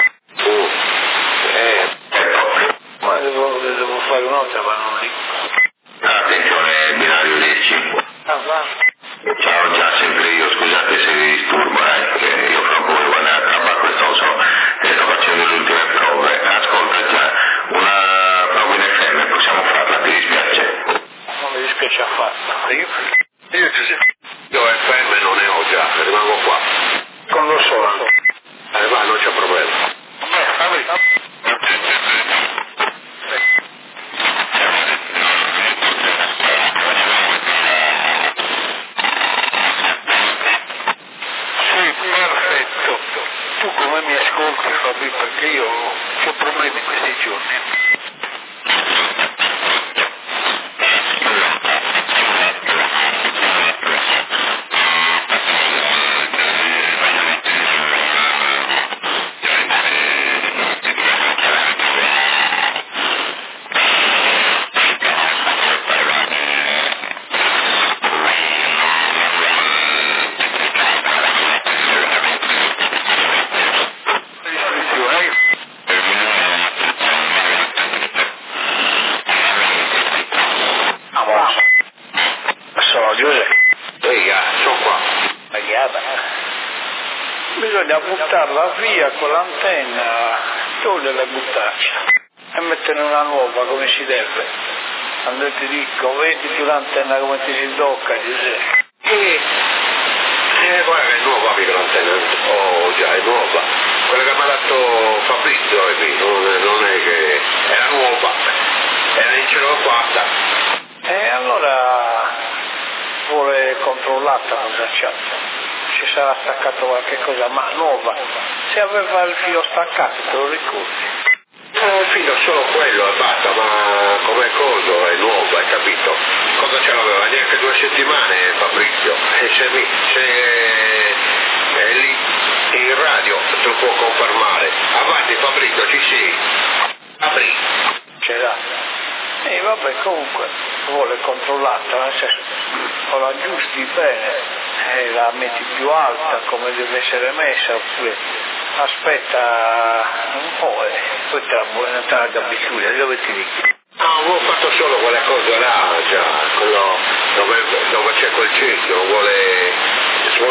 [SPEAKER 1] Ma devo fare un'altra, ma non lì.
[SPEAKER 2] Attenzione, binario 10. Ciao, già sempre io, scusate se vi disturbo, che io fra un po' devo andare a trappare quest'oso e sto facendo le ultime prove. Ascolta già, una prova in FM possiamo farla, ti dispiace?
[SPEAKER 1] Non mi dispiace affatto. Io Giuseppe.
[SPEAKER 2] Io FM non ne ho già, rimango qua.
[SPEAKER 1] Con lo solo.
[SPEAKER 2] Va, non c'è problema.
[SPEAKER 1] Perfetto. Tu come mi ascolti, Fabio, perché io ho problemi questi giorni. Bisogna buttarla via con l'antenna, toglierla e buttarcela e metterne una nuova come si deve. Quando ti dico, vedi tu l'antenna come ti si tocca, Giuseppe.
[SPEAKER 2] Guarda che è nuova mica l'antenna, già è nuova. Quella che mi ha dato Fabrizio è qui, non è che era nuova, era in cielo quarta.
[SPEAKER 1] E allora vuole controllata la tracciata. Ci sarà staccato qualche cosa, ma nuova. Se aveva il filo staccato, te lo ricordi?
[SPEAKER 2] Un filo solo quello e basta, ma come coso è nuovo, hai capito? Cosa ce l'aveva? Neanche 2 settimane Fabrizio. E se è lì in radio te lo può confermare. Avanti Fabrizio, ci sei. Apri.
[SPEAKER 1] Ce l'ha. E vabbè, comunque vuole controllata, nel senso, o la aggiusti bene e la metti più alta come deve essere messa, oppure aspetta un po' e poi te la vuoi entrare a gabbitura, dove ti dico?
[SPEAKER 2] No, avevo fatto solo quelle cose là, già, quello dove c'è quel cerchio, vuole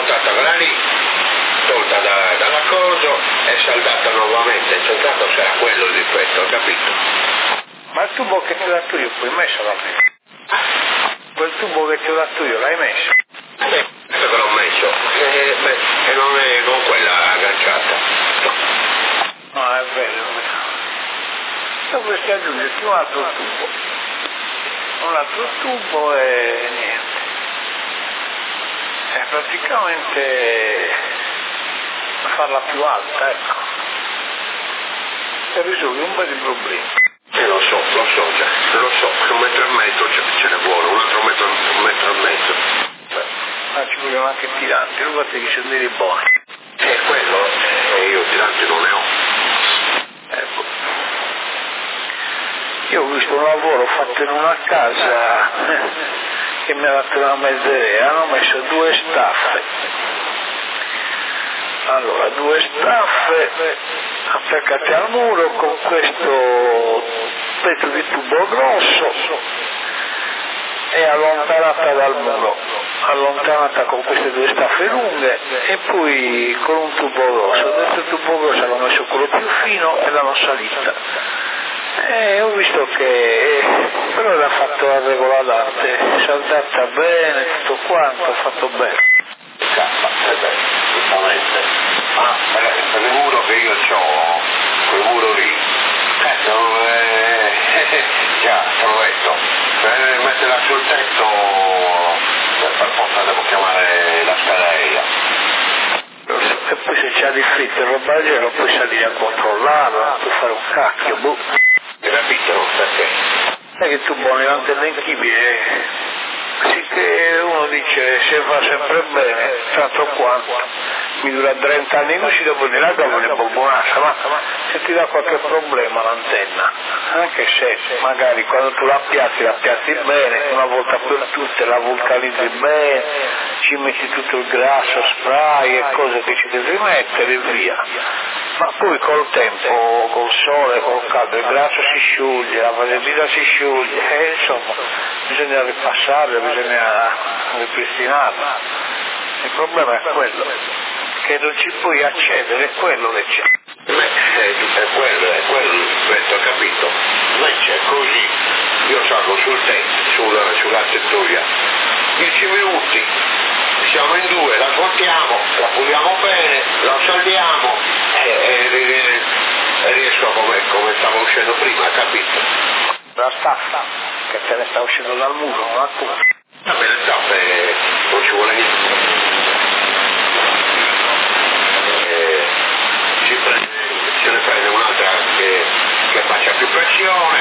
[SPEAKER 2] quella lì tolta dall'accordo e saldata nuovamente, intanto sarà quello il difetto, capito?
[SPEAKER 1] Ma il tubo che ti ho dato io poi messo la messa? Quel tubo che ti ho dato io l'hai messo?
[SPEAKER 2] Questo che l'ho messo, e non quella agganciata.
[SPEAKER 1] No, è vero. Dovresti aggiungerti un altro tubo e niente. E praticamente farla più alta, ecco. E risolvi un po' di problemi.
[SPEAKER 2] Lo so, un metro e mezzo ce ne vuole, un altro metro e mezzo.
[SPEAKER 1] Ma ci vogliono anche tiranti, lo fate che sono dei buoni.
[SPEAKER 2] Quello, io tiranti non ne ho.
[SPEAKER 1] Io ho visto un lavoro fatto in una casa che mi ha dato una mezzeria, hanno messo 2 staffe. Allora, 2 staffe attaccate al muro con questo pezzo di tubo grosso e allontanata dal muro, allontanata con queste 2 staffe lunghe e poi con un tubo grosso. Questo tubo grosso hanno messo quello più fino e l'hanno salita. Ho visto che però l'ha fatto a regola d'arte, saldata bene, tutto quanto, fatto bene.
[SPEAKER 2] Giustamente. Ma per il muro che io ho, quel muro lì, già, te l'ho detto, per metterla sul tetto, per forza devo chiamare la scaleria.
[SPEAKER 1] E poi se c'ha di fritto e roba del genere non puoi salire a controllarlo, non puoi fare un cacchio, boh.
[SPEAKER 2] Capito? Perché?
[SPEAKER 1] Sai che tu buoni l'antenna inchibile, sì che uno dice se fa sempre bene, tanto quanto, mi dura 30 anni così, dopo di là dopo ne borbonassa, ma se ti dà qualche problema l'antenna, anche se magari quando tu la piazzi bene, una volta per tutte la vulcanizzi bene, ci metti tutto il grasso, spray e cose che ci devi mettere e via. Ma poi col tempo, col sole, col caldo, il grasso si scioglie, la vasellina si scioglie, insomma, bisogna ripassarla, bisogna ripristinarla. Il problema è quello, che non ci puoi accedere, è quello che c'è.
[SPEAKER 2] È quello il difetto, capito? Invece così, io salgo sul tetto, sulla tettoia, 10 minuti, siamo in 2, la smontiamo, la puliamo bene, la saldiamo e riesco come stavo uscendo prima, capito?
[SPEAKER 1] La staffa, che te ne sta uscendo dal muro, non la tua.
[SPEAKER 2] Vabbè, le staffe non ci vuole niente. Se ne prende un'altra che faccia più pressione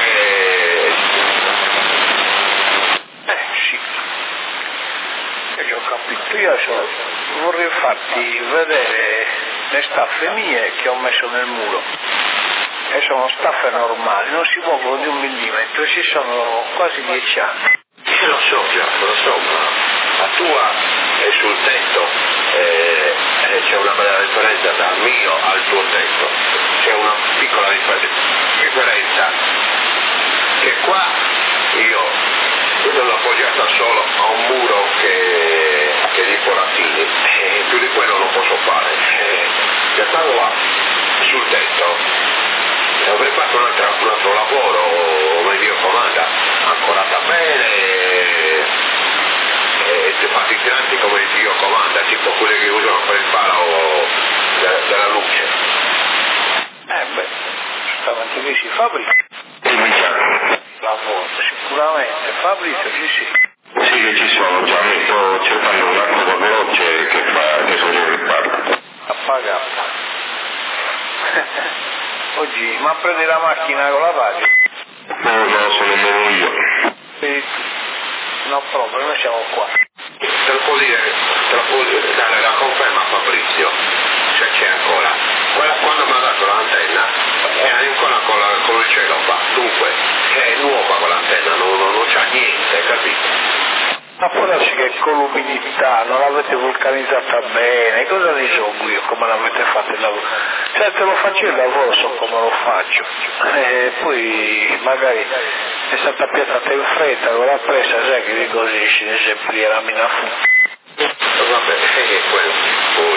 [SPEAKER 1] sì. Io ho capito, io vorrei farti vedere le staffe mie che ho messo nel muro. E sono staffe normali, non si muovono di 1 millimetro, ci sono quasi 10 anni.
[SPEAKER 2] Lo so, ma la tua è sul tetto, c'è una bella differenza dal mio al tuo tetto, c'è una piccola differenza, che qua io l'ho appoggiata solo a un muro che è di foratini, più di quello non posso fare, che stavo là sul tetto. Avrei fatto un altro lavoro, come Dio comanda, ancorata bene e fatti tiranti come Dio comanda, tipo quelli che usano per il palo della luce.
[SPEAKER 1] Giustamente qui si fabbrica. Lavoro, sicuramente, Fabrizio sì.
[SPEAKER 2] Sì che ci sono, già mi sto cercando una cosa veloce che sono in riparto.
[SPEAKER 1] Appagata. Oggi, ma prendi la macchina con la radio?
[SPEAKER 2] No, sono meno io.
[SPEAKER 1] Sì. No proprio, noi siamo qua.
[SPEAKER 2] Te lo può dare la conferma a Fabrizio, se c'è ancora. Quando mi ha dato l'antenna, è ancora con il cielo qua, dunque è nuova quell'antenna, non c'ha niente, capito?
[SPEAKER 1] Ma può darsi che con l'umidità non l'avete vulcanizzata bene, cosa ne so io come l'avete fatto il lavoro? Se te lo faccio il lavoro so come lo faccio, e poi magari è stata piazzata in fretta, non l'ha presa, sai che così si ne sempre la mina fu.
[SPEAKER 2] Vabbè, quello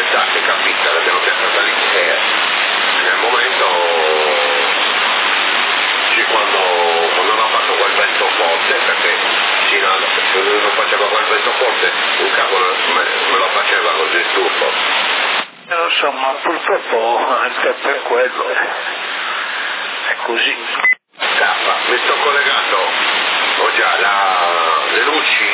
[SPEAKER 2] d'estate, capita, l'abbiamo piantata lì. Nel momento, quando non ho fatto quel vento forte, perché fino a non faceva quel vento forte, un cavolo me lo faceva così il turbo.
[SPEAKER 1] Lo so, ma purtroppo il tempo è quello, è così.
[SPEAKER 2] Mi sto collegando, ho già le luci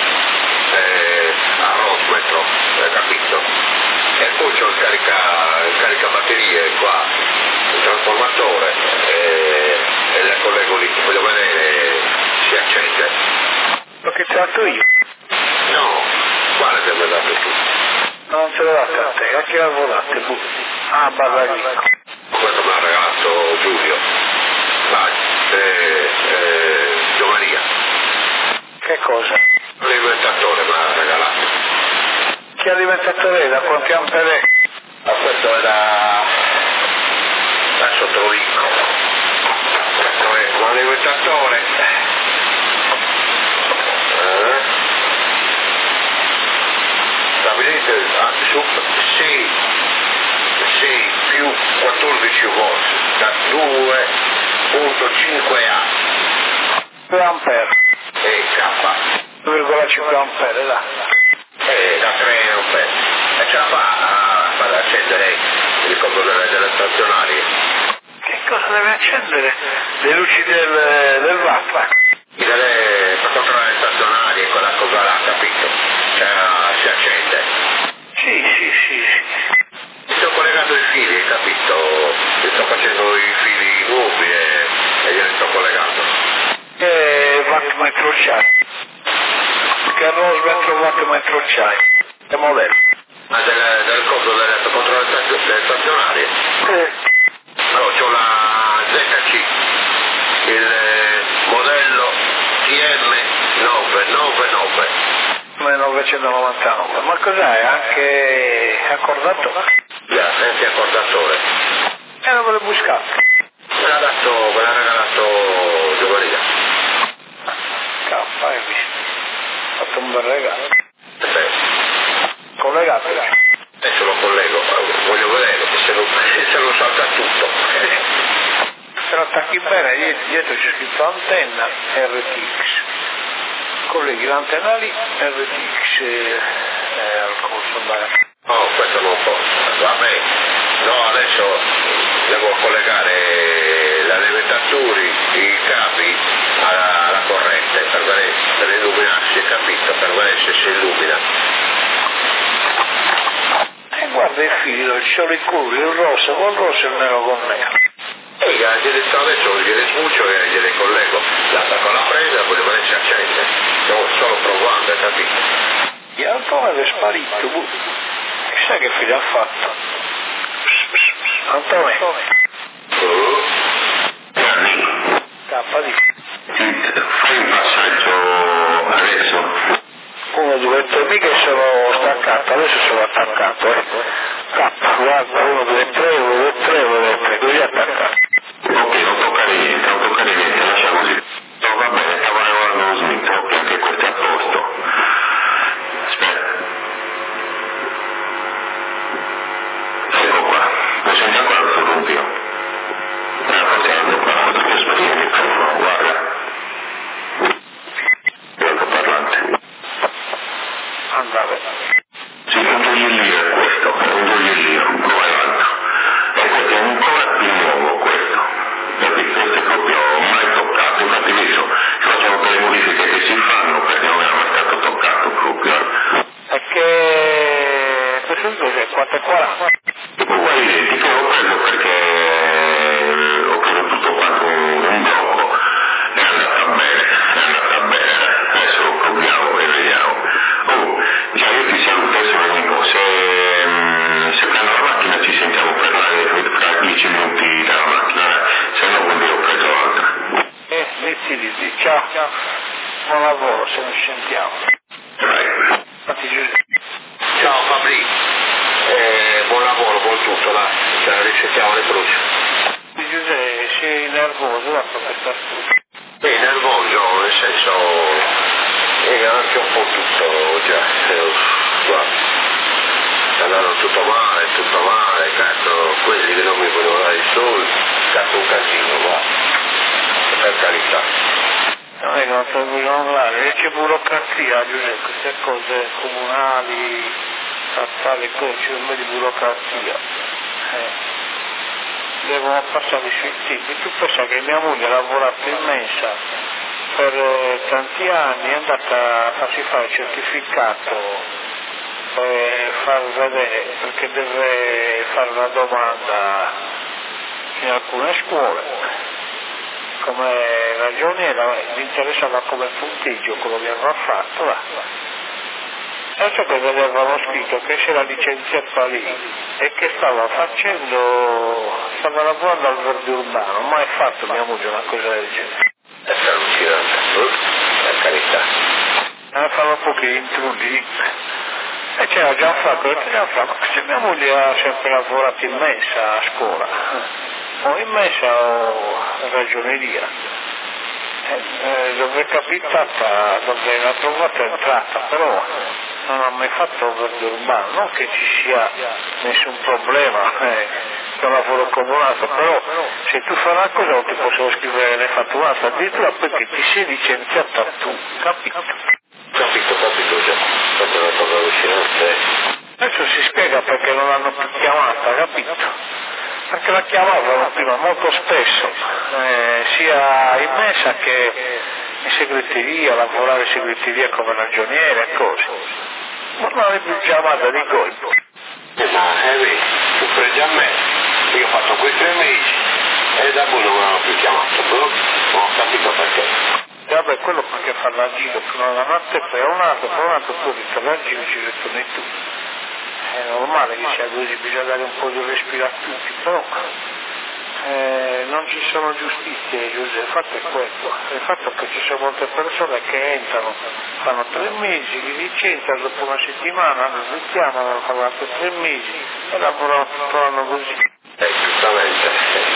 [SPEAKER 2] a rosmetro, hai capito? E poi c'ho il caricabatterie qua, il trasformatore e le collego lì, voglio vedere si accende.
[SPEAKER 1] Lo che ti ho dato io?
[SPEAKER 2] No, quale te l'ho dato tu?
[SPEAKER 1] Non te l'ho dato a te, a chi l'avevo dato? Ah, Barraglico.
[SPEAKER 2] Questo me l'ha regalato Giulio. Giovania.
[SPEAKER 1] Che cosa?
[SPEAKER 2] L'alimentatore me l'ha regalato.
[SPEAKER 1] Che alimentatore è? Da quanti ampere è?
[SPEAKER 2] Ma questo è da Sottovico. Questo è un alimentatore. Stabilite sì, più 14 volt da 2.5A.
[SPEAKER 1] 2 ampere.
[SPEAKER 2] E K.
[SPEAKER 1] 2,5 ampere, là.
[SPEAKER 2] Da 3 ampere. E ce la fa ad accendere il coso delle stazionarie.
[SPEAKER 1] Che cosa deve accendere? Le luci del watt.
[SPEAKER 2] Per controllare le stazionarie, quella cosa là, capito? Cioè, si accende.
[SPEAKER 1] Sì.
[SPEAKER 2] Mi sto collegando i fili, capito? Mi sto facendo i fili nuovi e glieli sto collegando.
[SPEAKER 1] Wattmetro c'hai? Che rosmetro wattmetro c'hai? Che modello?
[SPEAKER 2] Ma del coso per controllare le stazionarie? Allora, c'ho la ZC, il modello TM999.
[SPEAKER 1] 1999. Ma cos'è? Anche accordato?
[SPEAKER 2] Anche accordatore.
[SPEAKER 1] E non ve l'ho buscato.
[SPEAKER 2] Me l'ha regalato Giovanni.
[SPEAKER 1] Hai visto? Ho fatto un bel regalo.
[SPEAKER 2] Sì.
[SPEAKER 1] Collegato.
[SPEAKER 2] Adesso lo collego, voglio vedere se non salta tutto.
[SPEAKER 1] Se lo attacchi bene, dietro c'è scritto antenna RTX. Colleghi l'antenna lì, RTX al corso bene.
[SPEAKER 2] No, questo non posso. Vabbè, no, adesso devo collegare gli alimentatori, i capi alla corrente per illuminarsi, capito? Per vedere se si illumina.
[SPEAKER 1] E guarda il filo, c'ho i colori, il rosa con il rosa e il nero con il nero.
[SPEAKER 2] E adesso gliele smuccio e gliele collego. La con la presa, voglio vedere se accende. Stiamo solo provando, capito?
[SPEAKER 1] E Antonio è sparito. Chissà che fine ha fatto. Antonio. Cappa di.
[SPEAKER 2] Fai un passaggio adesso.
[SPEAKER 1] 1, 2, 3, mica sono staccato, adesso sono attaccato. K, guarda, 1, 2, 3, 1, 2, 3, 1, 2, 3, così attaccato.
[SPEAKER 2] Ok, non toccare niente, lascia così. No, va bene, stavo lavorando lo smith, ok, anche questo è a posto. Aspetta. Ecco qua, lo senti ancora questo dubbio? Potendo qua, perché spegne il microfono, guarda. Ecco parlante.
[SPEAKER 1] Andava.
[SPEAKER 2] Sì, un gioiellino è questo, è un gioiellino, come l'altro. E questo è ancora più nuovo questo. Questo è proprio mai toccato, infatti adesso facciamo quelle modifiche che si fanno perché non era mai stato toccato proprio.
[SPEAKER 1] Perché questo è 4,40.
[SPEAKER 2] Uguale identico, l'ho preso perché ho preso tutto quanto un gioco, è andata bene, adesso lo proviamo e vediamo. Oh, già io ti saluto, adesso amico, se prendo la macchina ci sentiamo parlare fra 10 minuti dalla macchina, se no quindi ho preso l'altra.
[SPEAKER 1] Dici, ciao, buon lavoro se non ci sentiamo.
[SPEAKER 2] Vai. Ciao Fabri, buon lavoro, buon tutto, là, ce la risentiamo le croci.
[SPEAKER 1] Giuseppe, sei nervoso da questa stufa?
[SPEAKER 2] Nervoso, nel senso, anche un po' tutto, già, guarda. andarono tutto male, cazzo, quelli che non mi volevano dare i soldi, cazzo un casino, va, per carità.
[SPEAKER 1] Non è che non te lo vogliono dare, c'è burocrazia, Giuseppe, queste cose comunali, statali, cose, c'è un po' di burocrazia. Devono passare sui tempi. Tu pensa che mia moglie ha lavorato in mensa per tanti anni, è andata a farsi fare il certificato per far vedere, perché deve fare una domanda in alcune scuole come ragioniera, gli interessava come punteggio quello che aveva fatto là. Adesso che avevano scritto che si era licenziata lì e che stava lavorando al verde urbano, mai fatto mia moglie una cosa del genere.
[SPEAKER 2] È allucinante, per carità.
[SPEAKER 1] Fanno pochi intrulli e c'era Gianfranco, se mia moglie ha sempre lavorato in mensa a scuola, o in mensa o in ragioneria, dove è capitata, dove l'ha trovata è entrata, però non ha mai fatto verde urbano, non che ci sia nessun problema con lavoro comunato, però se tu fai una cosa non ti possono scrivere ne fatto un'altra, addirittura perché ti sei licenziata tu, capito?
[SPEAKER 2] Capito già, proprio una cosa allucinante.
[SPEAKER 1] Adesso si spiega perché non l'hanno più chiamata, capito? Perché la chiamavano prima molto spesso, sia in messa che in segreteria, lavorare in segreteria come ragioniere e cose. Ma non l'hanno più chiamata di colpo.
[SPEAKER 2] Ma vedi, tu prendi a me, io ho fatto quei 3 mesi e da voi non me l'hanno più chiamato, però non ho capito perché.
[SPEAKER 1] E vabbè, quello perché fa la giro fino alla notte, poi un altro, poi ritorna al giro e ci ritorni tu. È normale che sia così, bisogna dare un po' di respiro a tutti, però non ci sono giustizie, Giuseppe, il fatto è questo, il fatto è che ci sono molte persone che entrano, fanno 3 mesi, li licenziano, dopo una settimana, li chiamano, fanno altri 3 mesi e lavorano tutto l'anno così.
[SPEAKER 2] Giustamente,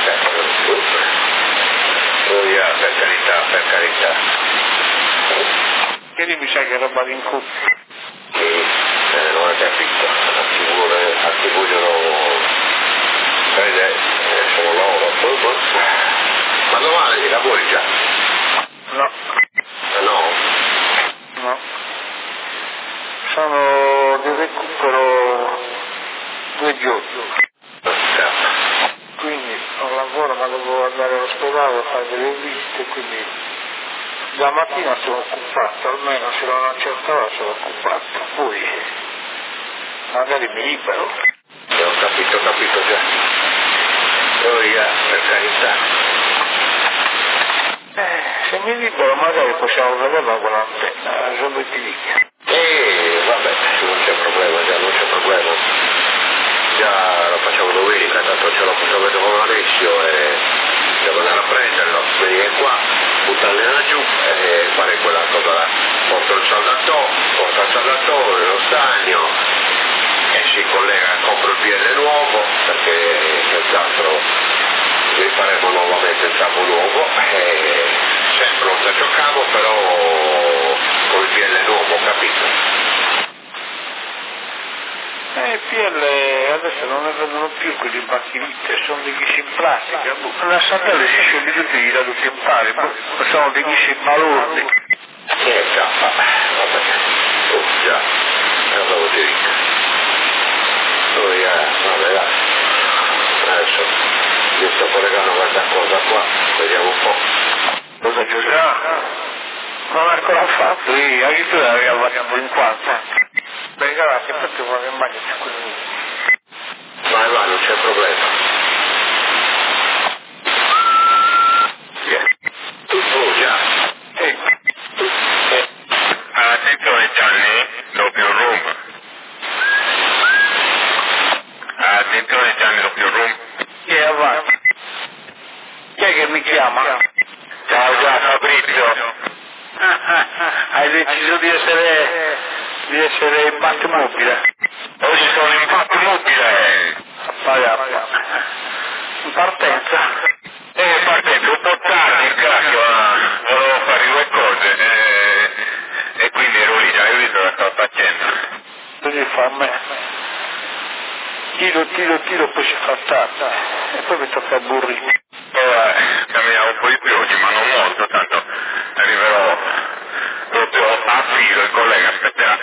[SPEAKER 2] per carità.
[SPEAKER 1] Che lì mi sa che roba di incontro.
[SPEAKER 2] Non è capito, a chi vogliono prendere sono loro, ma domani lavori già?
[SPEAKER 1] No.
[SPEAKER 2] No?
[SPEAKER 1] Sono di recupero 2 giorni. Quindi non lavoro ma devo andare all'ospedale a fare delle visite, quindi la mattina sono occupato, almeno se non a una certa ora sono occupato, poi magari mi libero.
[SPEAKER 2] Ho capito già. Per carità.
[SPEAKER 1] Se mi libero magari possiamo vederla con l'antenna, solo ti dico.
[SPEAKER 2] Vabbè, non c'è problema. Già lo facciamo domenica, tanto ce l'ho fatto con Alessio e devo andare a prenderlo, venire qua, buttarle laggiù e fare quella cosa là. Porto il saldatore, lo stagno e si collega, compro il PL nuovo perché senz'altro rifaremo nuovamente il capo nuovo e sempre lo stesso cavo però con il PL nuovo, capito?
[SPEAKER 1] I PL adesso non ne vendono più quelli bacchivite, sono dei ghisci in plastica, la sandale si scioglie tutti da tutti in pari, sono dei ghisci balordi.
[SPEAKER 2] Già, cosa ti dico? Vabbè, adesso mi sto collegando a questa cosa qua, vediamo un po'.
[SPEAKER 1] Cosa Giuseppe? Non ha ancora fatto, anche tu avevi fatto in 50. Beh, grazie, perché vuole in bagno 5 minuti.
[SPEAKER 2] Vai, non c'è problema. Già. Attenzione Gianni, doppio room. Attenzione Gianni, doppio room.
[SPEAKER 1] Chi è avanti? Chi è che mi chiama?
[SPEAKER 2] Ciao Fabrizio.
[SPEAKER 1] Hai deciso di essere in parte mobile?
[SPEAKER 2] Oggi sono in parte mobile.
[SPEAKER 1] In partenza?
[SPEAKER 2] Partenza, un po' tardi, cacchio, ma volevo fare 2 cose e quindi ero lì, hai visto cosa stavo facendo?
[SPEAKER 1] Così fa a me. tiro, poi si fa tardi e poi mi tocca aburrire.
[SPEAKER 2] Camminiamo un po' di più oggi, ma non molto, tanto arriverò proprio a filo, il collega aspetterà.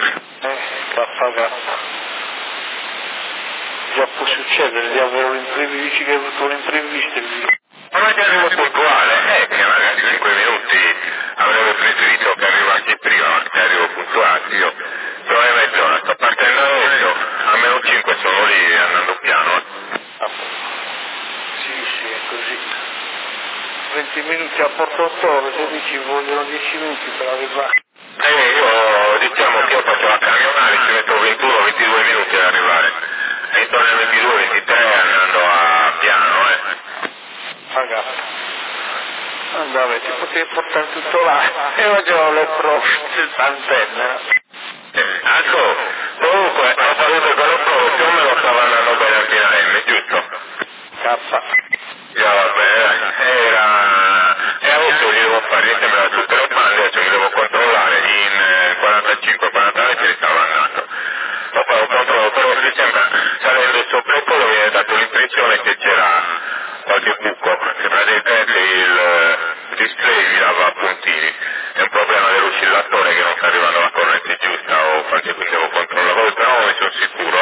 [SPEAKER 1] Già può succedere di avere un imprevisto, dici che hai avuto un imprevisto e via.
[SPEAKER 2] Ma ti arrivo puntuale, che magari 5 minuti avrebbe preferito che arrivassi prima, ma che arrivo puntuale, io sono le mezz'ora, sto partendo adesso, almeno 5 sono lì andando piano.
[SPEAKER 1] Sì, è così. 20 minuti a Porto Ottore, se dici vogliono 10 minuti per arrivare.
[SPEAKER 2] Io diciamo che io faccio la camionale, ci metto 21-22 minuti ad arrivare, e intorno ai 22-23 andando a piano,
[SPEAKER 1] Pagato. Andava, ti potevi portare tutto là e facevano le prove antenne.
[SPEAKER 2] Ecco, comunque ho saputo che lo prove più o meno stava andando bene al PNM, giusto? Vabbè, e adesso gli devo fare, mi sembra tutte le bande, adesso mi devo controllare in 45-40 metri stava andando. Poi farò un controllo, però mi sembra salendo sopra il polo mi è dato l'impressione che c'era qualche buco, che praticamente il display mi dava a puntini. È un problema dell'oscillatore che non sta arrivando la corrente giusta o qualche quindi devo controllare, però non ne sono sicuro,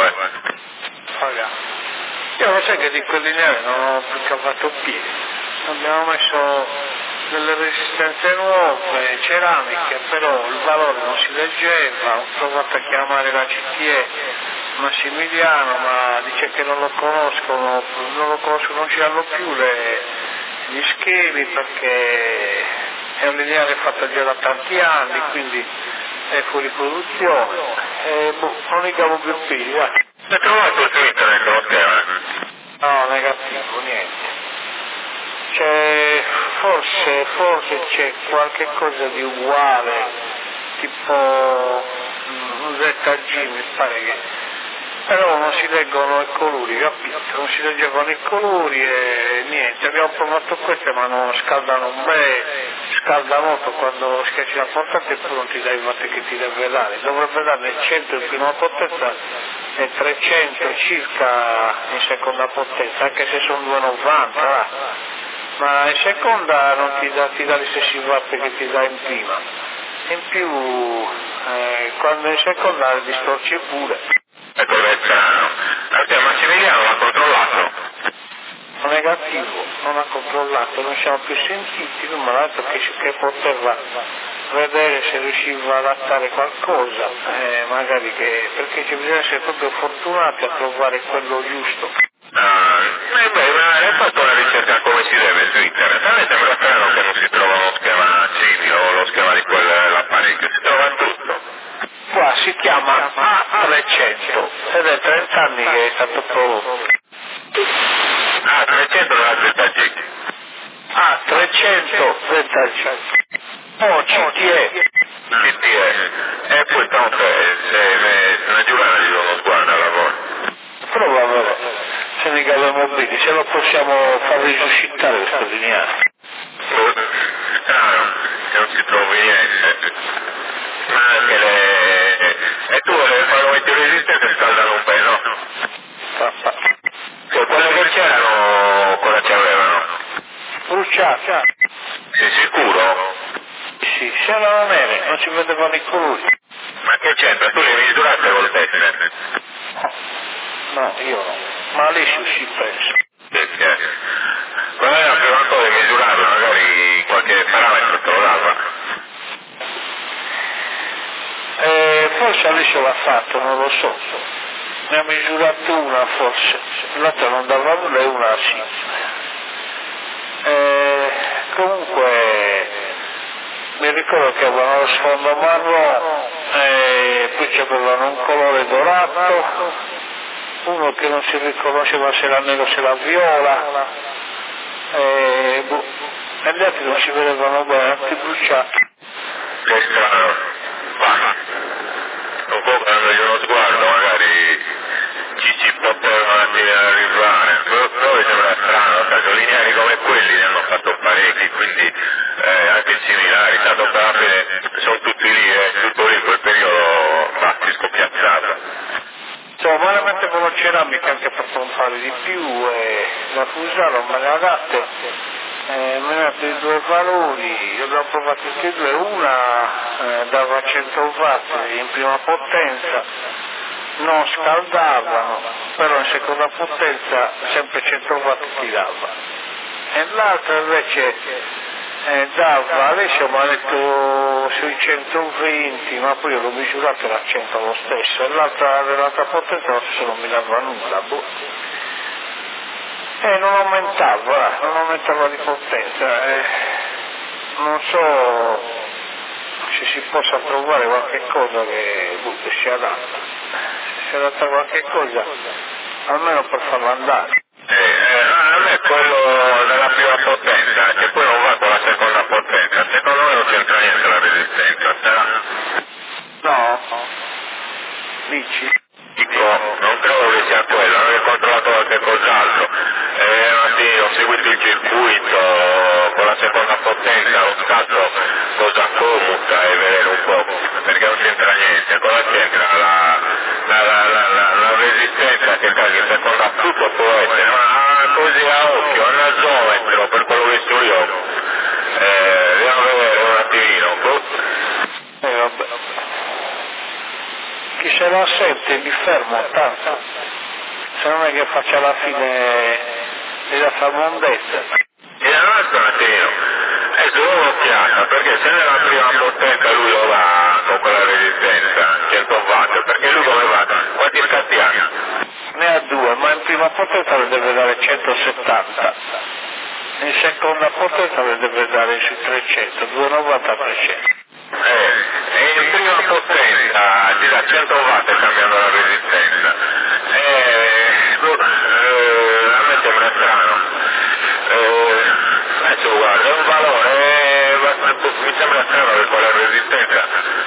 [SPEAKER 1] Io lo sai che di quel lineare non ho più cavato piedi, abbiamo messo delle resistenze nuove, ceramiche, però il valore non si leggeva, ho provato a chiamare la CTE Massimiliano, ma dice che non lo conoscono, non ci hanno più gli schemi perché è un lineare fatto già da tanti anni, quindi è fuori produzione, e non li cavo più piedi, guarda.
[SPEAKER 2] Hai trovato su internet lo schema?
[SPEAKER 1] No, negativo, niente. Forse c'è qualche cosa di uguale, tipo un ZG mi pare che, però non si leggono i colori, capito? Non si leggevano i colori e niente, abbiamo provato queste ma non scaldano scalda molto quando schiacci la portata e poi non ti dai il watt che ti deve dare, dovrebbe darne 100 in prima potenza e 300 circa in seconda potenza, anche se sono 290, ma in seconda non ti dà gli stessi watt che ti dà in prima, in più quando in seconda distorce pure.
[SPEAKER 2] Ecco, è strano. Perché Massimiliano l'ha controllato?
[SPEAKER 1] Negativo, non ha controllato, non siamo più sentiti, lui mi ha detto che poteva vedere se riusciva ad adattare qualcosa, magari perché ci bisogna essere proprio fortunati a trovare quello giusto.
[SPEAKER 2] Ma hai fatto una ricerca come si deve su internet? A me sembra strano che non si trova uno schema simile o lo schema di quell'apparecchio, si trova tutto.
[SPEAKER 1] Qua si chiama A300 ed è 30 anni che è stato prodotto.
[SPEAKER 2] A300 non è ZG.
[SPEAKER 1] A300 ZG. Oh, CTE.
[SPEAKER 2] E poi tanto se una giornata gli do uno sguardo al lavoro.
[SPEAKER 1] Prova a vedere se ne caviamo bene, se lo possiamo far risuscitare questo lineare.
[SPEAKER 2] Strano, che non si trovi niente. Ma anche e tu quando metti resistente scaldano un po', no? Cioè quelle che c'erano, cosa ci avevano?
[SPEAKER 1] Bruciate.
[SPEAKER 2] Sei sicuro?
[SPEAKER 1] Sì, se erano nere, non si vedevano i colori.
[SPEAKER 2] Ma che c'entra? Tu le hai misurate col test?
[SPEAKER 1] No, io no. Ma lì si pensa.
[SPEAKER 2] Perché? Qual è la prima cosa di misurarla? Magari qualche parametro te lo dava.
[SPEAKER 1] Forse Alessio l'ha fatto, non lo so. Ne ha misurato una forse. L'altra non dava nulla e una sì. Comunque mi ricordo che avevano lo sfondo marrone e poi c'avevano un colore dorato, uno che non si riconosceva se era nero o se era viola, e gli altri non si vedevano bene, tutti bruciati.
[SPEAKER 2] Che strano. Ma un po' dandogli uno sguardo magari ci poteva un attimo arrivare, però mi sembra strano, perché lineari come quelli ne hanno fatto parecchi, quindi anche similari, tanto per la fine sono tutti lì, tutto lì quel periodo, si scoppiazzato.
[SPEAKER 1] Insomma, veramente con la ceramica anche fatto un fare di più e la Fusaro me ne ha date, me ne ha dato i due valori, io l'ho provato tutti e due, una dava 100 watt in prima potenza, non scaldavano, però in seconda potenza sempre 100 watt tirava, e l'altra invece dava, adesso mi ha detto sui 120, ma poi io l'ho misurato era 100 lo stesso, e dell'altra potenza non so se non mi dava nulla, e non aumentava di potenza, non so se si possa trovare qualche cosa che sia adatta, se si adatta a qualche cosa, almeno per farlo andare.
[SPEAKER 2] A me quello della prima potenza, che poi non va con la seconda potenza, secondo me non c'entra niente la resistenza,
[SPEAKER 1] No? Dici?
[SPEAKER 2] Dico, non credo che sia quello, non ho controllato qualche cos'altro. Sì, ho seguito il circuito con la seconda potenza, ho scatto cosa commuta e vedere un po', perché non c'entra niente, cosa c'entra la resistenza che caghi in seconda tutto può essere, ma così a occhio, a nasometro, per quello che so io, andiamo a vedere un attimino,
[SPEAKER 1] Vabbè. Chi se la sente mi fermo tanto, se non è che faccia alla fine della salmondezza.
[SPEAKER 2] E aspetta un attimino, è solo un'occhiata, perché se nella prima potenza lui lo va con quella resistenza, 100 watt, perché lui come va? Quanti scatti ha?
[SPEAKER 1] Ne ha due, ma in prima potenza le deve dare 170, in seconda potenza le deve dare sui 300, 290 300.
[SPEAKER 2] E in prima potenza ti dà 100 watt cambiando la resistenza. A me sembra strano. Adesso guarda, è un valore, mi sembra strano che quella resistenza.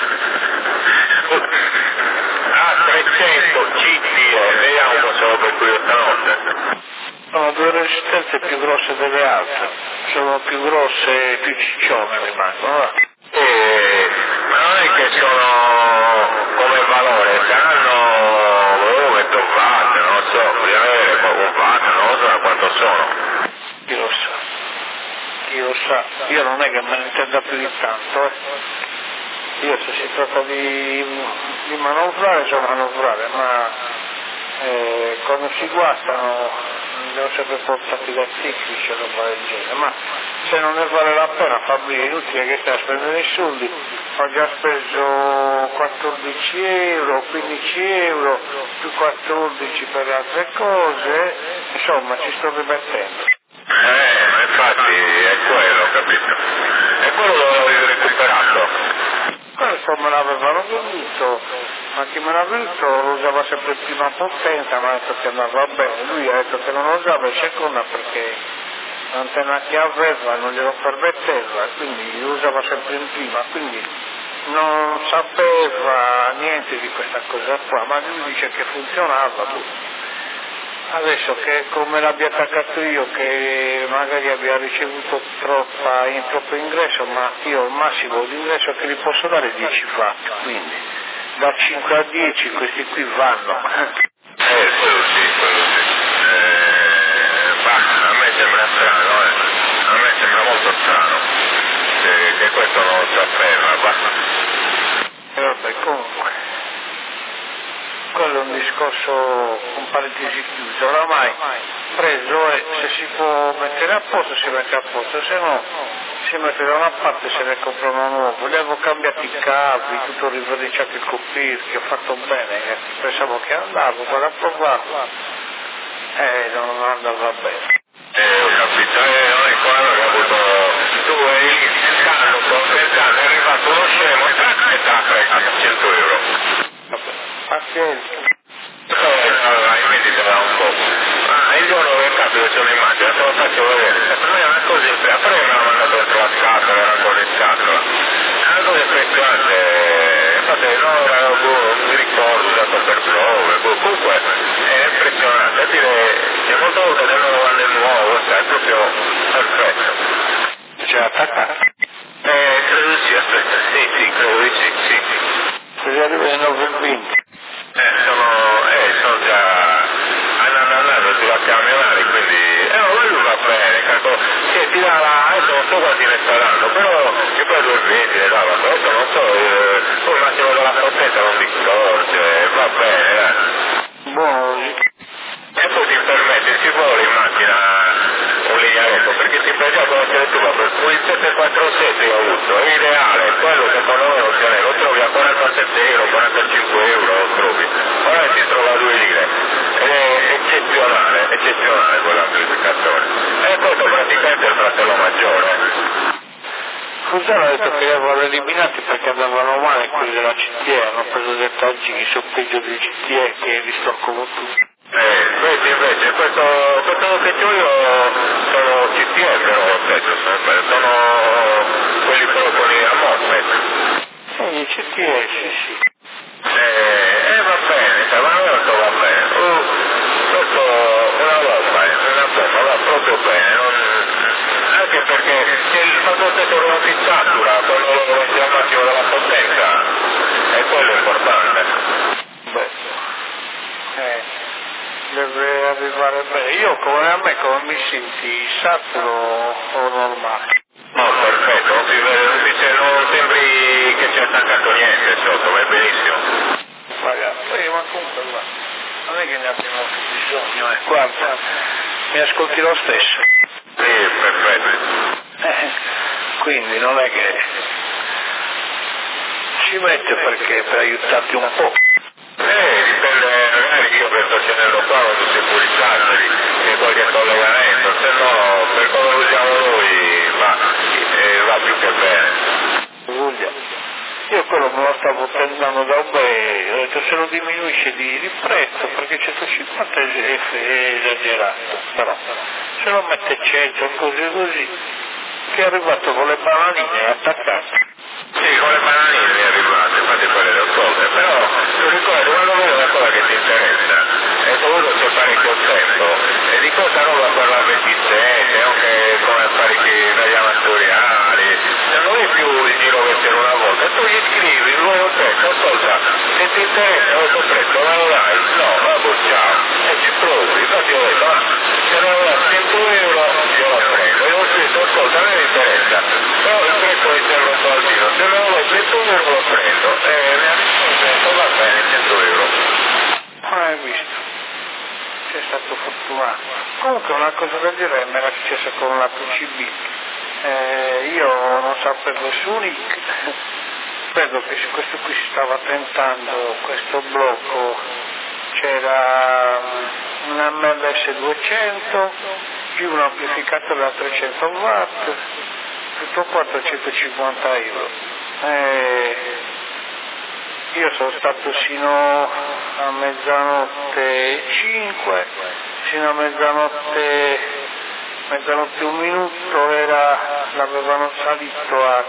[SPEAKER 2] A 300 CT, vediamo cosa lo per qui stanotte.
[SPEAKER 1] Sono due resistenze più grosse delle altre, sono più grosse e più ciccione rimangono, va?
[SPEAKER 2] Ma non è che sono come valore, saranno 20 watt, non lo so, bisogna vedere un watt, non lo so da quanto sono.
[SPEAKER 1] Chi lo sa, io non è che me ne intenda più di tanto, io se si tratta di manovrare so manovrare, ma quando si guastano devo sempre portati da tecnici e roba del genere, ma se non ne vale la pena Fabrizio, è inutile che stai a spendere i soldi, ho già speso 14 euro, 15 euro, più 14 per altre cose, insomma ci sto rimettendo.
[SPEAKER 2] Ma infatti è quello, capito? E quello lo avevi recuperato.
[SPEAKER 1] Questo me l'avevano venduto, ma chi me l'ha venduto lo usava sempre in prima potenza, ma ha detto che andava bene, lui ha detto che non lo usava in seconda perché l'antenna che aveva non glielo permetteva, quindi lo usava sempre in prima, quindi non sapeva niente di questa cosa qua, ma lui dice che funzionava. Adesso che come l'abbia attaccato io, che magari abbia ricevuto troppo ingresso, ma io il massimo di ingresso che gli posso dare è 10 watt, quindi da 5 a 10 questi qui vanno.
[SPEAKER 2] Quello sì. A me sembra strano, a me sembra molto strano che questo non lo sapeva,
[SPEAKER 1] E vabbè, comunque, quello è un discorso con parentesi chiuse, oramai preso e se si può mettere a posto si mette a posto, se no si mette da una parte e se ne compra uno nuovo. Gli avevo cambiato i cavi, tutto riverniciato il coppirchio, ho fatto bene, pensavo che andavo, quando ho provato non andava bene.
[SPEAKER 2] Ho capito, non è quello che ho avuto, tu pensando, è arrivato uno scemo e te l'ha fregato a 100 euro.
[SPEAKER 1] Vabbè, pazienza.
[SPEAKER 2] Allora, in vendita da un po'. Il giorno che capito c'è un'immagine, te lo faccio vedere. Per me è una cosa impressionante, me l'ha mandato dentro la scatola, era con le scatole. È una cosa impressionante, infatti non mi ricordo usato per prove, comunque è impressionante, a dire che molte volte del nuovo anno è nuovo, è proprio perfetto.
[SPEAKER 1] C'è attaccato?
[SPEAKER 2] Credo di sì, aspetta, sì, credo di sì.
[SPEAKER 1] Se arriva ai 9,20.
[SPEAKER 2] Sono già andando sulla che ti dà adesso non so quanti ne saranno, però che poi 2,20 le dava, adesso non so, poi il massimo della potenza non mi scorge, va bene,
[SPEAKER 1] Buono.
[SPEAKER 2] E poi ti permette, ci vuole in macchina un linearetto, perché ti piace conoscere tu, ma per cui il 747 io ho avuto, è ideale, quello secondo me non ce n'è, lo trovi a 47 euro, 45 euro lo trovi, ora si trova a 2 lire, ed è eccezionale quell'amplificatore, e questo praticamente è il fratello maggiore.
[SPEAKER 1] Cos'è hanno detto che li avevano eliminati perché andavano male quelli della CTE, hanno preso dei taggi di soppeggio dei CTE che li stoccano tutti.
[SPEAKER 2] Questi invece, questo che ho io sono CTE però stesso, sono quelli però con i MOSFET.
[SPEAKER 1] I CTE, sì.
[SPEAKER 2] Va bene, ma questo va bene. Questo una bomba, va proprio bene, anche perché se il facoltatore non si satura quando si al massimo della potenza, è quello importante.
[SPEAKER 1] Deve arrivare bene. Io come mi senti saturo o normale?
[SPEAKER 2] No, perfetto, non sembri che ci è attaccato niente sotto, va benissimo.
[SPEAKER 1] Ma comunque guarda, non è che ne abbiamo più bisogno, guarda, mi ascolti lo stesso.
[SPEAKER 2] Sì, perfetto.
[SPEAKER 1] Quindi non è che ci mette perché per aiutarti un po'.
[SPEAKER 2] Dipende, magari io per sostenerlo qua quando si fuori Sassari, che qualche collegamento, se no per come lo usiamo noi va più che bene.
[SPEAKER 1] Io quello me lo stavo prendendo da Ubè, ho detto se lo diminuisce di prezzo perché 150 è esagerato, però se lo mette 100 così, che è arrivato con le bananine attaccate.
[SPEAKER 2] Sì, con le bananine è arrivato, infatti quelle le ho tolte, però ti ricordo quando vedo una cosa che ti interessa, e dovuto c'è parecchio tempo, e di questa roba per la 27, anche come apparecchi dagli amatoriali, non è più il giro che c'era una volta, tu gli scrivi il nuovo testo, ascolta, se ti interessa questo prezzo, me lo dai? No, vabbè, ciao, e ci provi, infatti ho detto, se me lo dai 100 euro, io lo prendo, io ho scritto, ascolta, a me mi interessa, però il prezzo mi serve un po' al giro, se me lo dai 100 euro lo prendo, e mi ha risposto, va bene, 100 euro.
[SPEAKER 1] Hai visto? Sei stato fortunato. Comunque una cosa da dire me era successa con la PCB. Io non sapevo su Nick, credo che questo qui si stava tentando, questo blocco, c'era un MLS 200 più un amplificatore da 300 watt, tutto quanto a 150 euro. Io sono stato sino a mezzanotte 5, sino a mezzanotte 1 minuto l'avevano salito a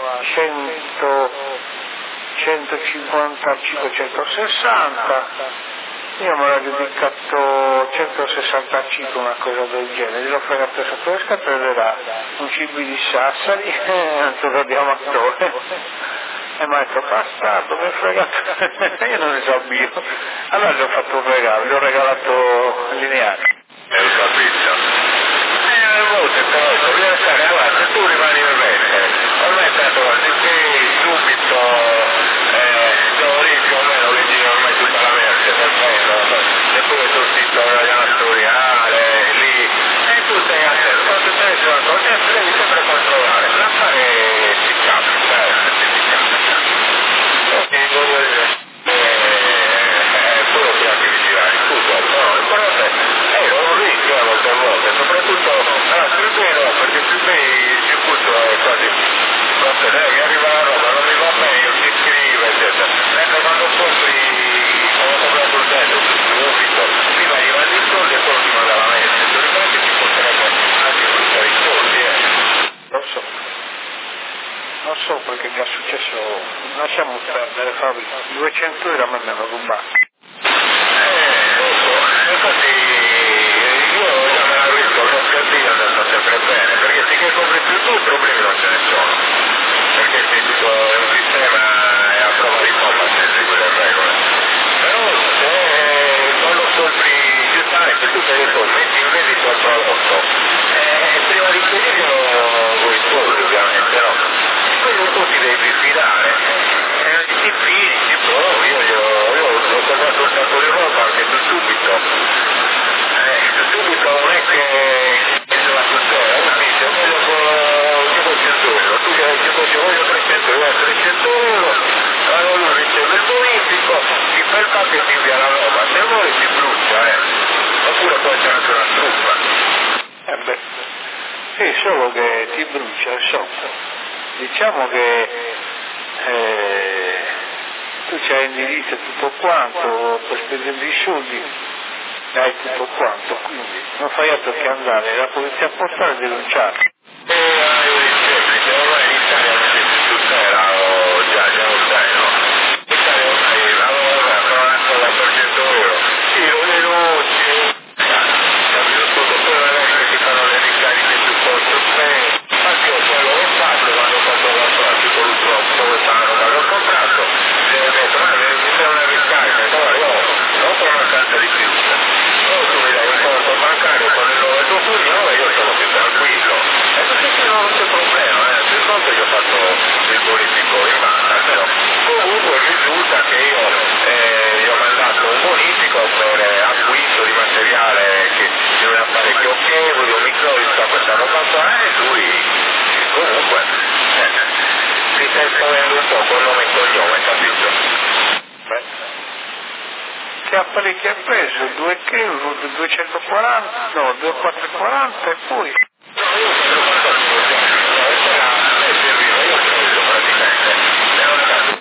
[SPEAKER 1] 155, 160, io me l'ho dedicato 165, una cosa del genere, l'ho fregato sotto le scatole, era un CB di Sassari, un turno di amatore. E mi ha detto, bastardo, mi hai fregato, io non ne sapevo. Allora gli ho fatto un regalo, gli ho regalato il lineare.
[SPEAKER 2] È un capriccio. Alle volte però bisogna stare avanti, tu rimani in mente, ormai è stato anziché subito, lì più o meno vedi ormai tutta la merce del mondo, eppure sul sito amatoriale, lì, e tu stai attento, quando stai su una cosa, devi sempre controllare, l'affare si capita, quello che ha che vigilare, scusa, no, l'importante è un rischio a volte, soprattutto, più bene no, perché più bene il circuito è quasi, forse lei arriva la roba, non mi va bene, io si scrive, eccetera, mentre quando compri, come ho comprato il tetto, subito, prima gli mandi i soldi e poi ti manda la messa, teoricamente ci potrebbe anche bruciare i soldi,
[SPEAKER 1] Non so perché mi è successo, lasciamo perdere Fabio, 200 euro a me me lo rubato.
[SPEAKER 2] Infatti io già me la rischio, non capisco adesso sempre bene, perché finché compri più tu i problemi non ce ne sono, perché se tutto è un sistema è a prova di pompa se segui le regole. Però se quando compri giustamente tu sei detto metti in vendita il prodotto, prima di finire euro, allora lui riceve il bonifico, ti ferma che ti invia la roba, se vuoi ti brucia, oppure poi c'è anche una truffa.
[SPEAKER 1] Beh, sì, solo che ti brucia, insomma. Diciamo che tu c'hai indirizzo tutto quanto, per spendere i soldi, hai tutto quanto, quindi non fai altro che andare alla polizia postale e denunciare.
[SPEAKER 2] Io dicevo, ormai in Italia non c'è più tutela, già lo sai, no? In Italia ormai la roba però da per 100 euro, sì, lo denunci, capito tutto, poi magari che ti fanno le ricariche sul posto, infatti io quello che ho fatto quando ho fatto la pratica, purtroppo dove fanno, ma l'ho comprato, mi dai una ricarica, allora io non ho una carta di fiducia, tu mi dai un conto bancario con il nome tuo cognome e io sono più tranquillo. E così che non c'è problema, più volte io ho fatto il bonifico in banca, però comunque risulta che io ho mandato un bonifico per acquisto di materiale di un apparecchio chievo, di un microista, questa roba qua, e lui comunque mi stai spavendo un po' con nome e cognome, capito?
[SPEAKER 1] Che apparecchi ha preso? 2 euro, 240, no, 2440 e poi...
[SPEAKER 2] No, io ho fatto a me serviva, io ho preso praticamente nella casa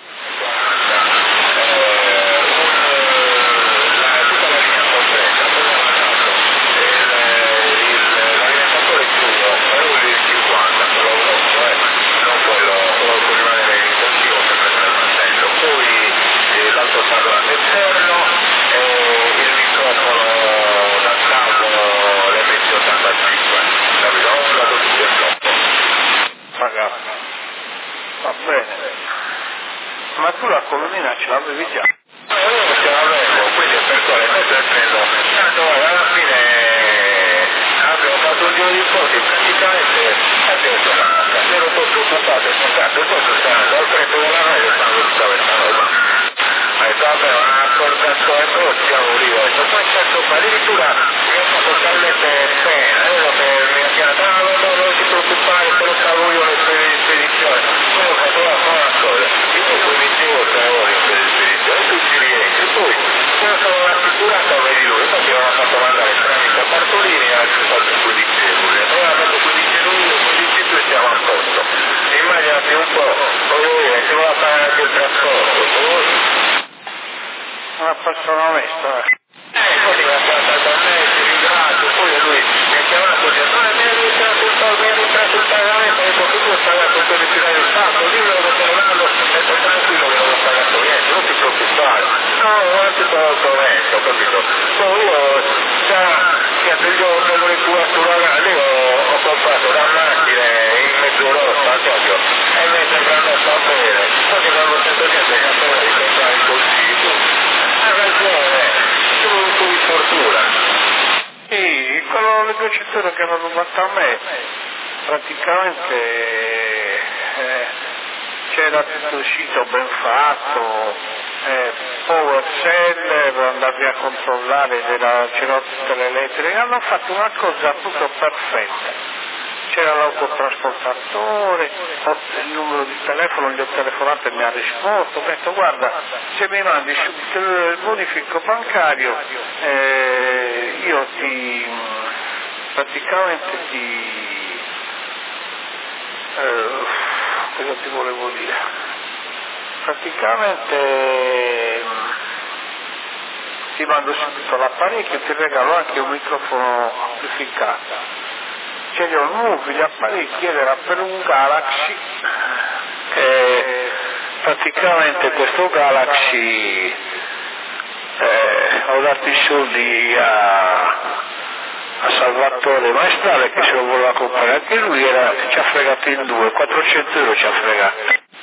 [SPEAKER 2] tutta la linea completa, poi ho mandato l'alimentatore chiuso, quello del 50, quello grosso, non quello può rimanere in continuo sempre nel mantello, poi l'altoparlante esterno, il microfono da cavo, l'MC85, capito? Ho usato tutto il blocco.
[SPEAKER 1] Pagato. Va bene. Ma tu la colonnina ce l'avevi già?
[SPEAKER 2] Io non ce l'avevo, quindi per quello questo è preso. Tanto alla fine abbiamo fatto un giro di foto, praticamente abbiamo giocato, ero un po' preoccupato e contato, e poi sono stato al freddo della radio e stavo tutta questa roba. Ho detto vabbè, ma accordato e poi siamo lì, ho detto poi certo, ma addirittura mi ha fatto talmente pena, che mi ha chiamato, non ti preoccupare, te lo cavo io le spedizioni, poi ho fatto una cosa, io poi mi devo 3 ore per le spedizioni, tu ci rientri, poi quando sono assicurato vedi lui, infatti mi aveva fatto mandare tramite a Bartolini e altri fatto 15 euro, poi aveva fatto 15 euro, 15 e siamo a posto, immaginati un po', voglio dire, si va a fare anche il trasporto,
[SPEAKER 1] Una persona onesta.
[SPEAKER 2] poi mi ha chiamato a me, ti ringrazio, poi lui mi ha chiamato e mi ha rientrato il pagamento, ho detto che tu hai pagato il territorio di Stato, libero che te lo danno, ho detto tranquillo che non ho pagato niente, non ti preoccupare, no, non ti ho capito, poi io già che il giorno con il tuo io ho comprato la macchina in mezz'ora, proprio, e mi sembra andata bene, poi che non ho sentito niente, che appena di comprare il bolsino, ha ragione, tu di fortuna.
[SPEAKER 1] Sì, quello le 200 euro che hanno rubato a me, praticamente c'era tutto il sito ben fatto, Power Cell, andavi a controllare, c'erano tutte le lettere, hanno fatto una cosa tutto perfetta. C'era l'autotrasportatore, il numero di telefono, gli ho telefonato e mi ha risposto, ho detto guarda, se mi mandi subito il bonifico bancario, io praticamente cosa ti volevo dire? Praticamente ti mando subito l'apparecchio e ti regalo anche un microfono amplificato. Ce li ho nuovi gli apparecchi ed era per un Galaxy, che praticamente questo Galaxy ho dato i soldi a Salvatore Maestrale che se lo voleva comprare anche lui, ci ha fregato in 2, 400 euro ci ha fregato.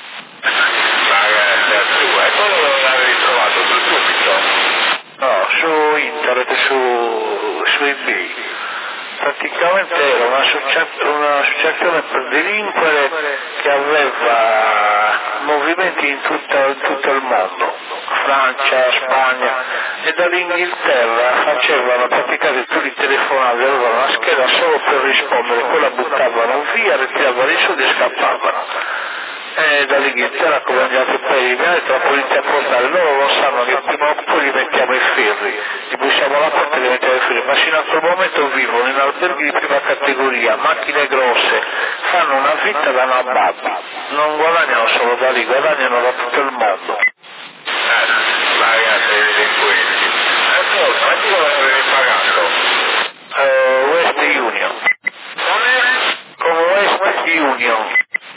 [SPEAKER 2] Ma quello non l'avevi trovato sul tuo sito?
[SPEAKER 1] No, su internet, su eBay. Praticamente era un'associazione per delinquere che aveva movimenti in tutto il mondo, Francia, Spagna, e dall'Inghilterra facevano praticamente, tu li telefonavi, avevano una scheda solo per rispondere, poi la buttavano via, ritiravano i soldi e scappavano. viene dall'Inghilterra come gli altri paesi, mi ha detto la polizia postale, loro lo sanno che prima o poi li mettiamo i ferri, gli bussiamo la porta e li mettiamo i ferri, ma fino a quel momento vivono in alberghi di prima categoria, macchine grosse, fanno una vita da nababbi, non guadagnano solo da lì, guadagnano da tutto il mondo.
[SPEAKER 2] Ragazzi delinquenti. Ma tu lo avevi pagato?
[SPEAKER 1] West Union. Con West Union.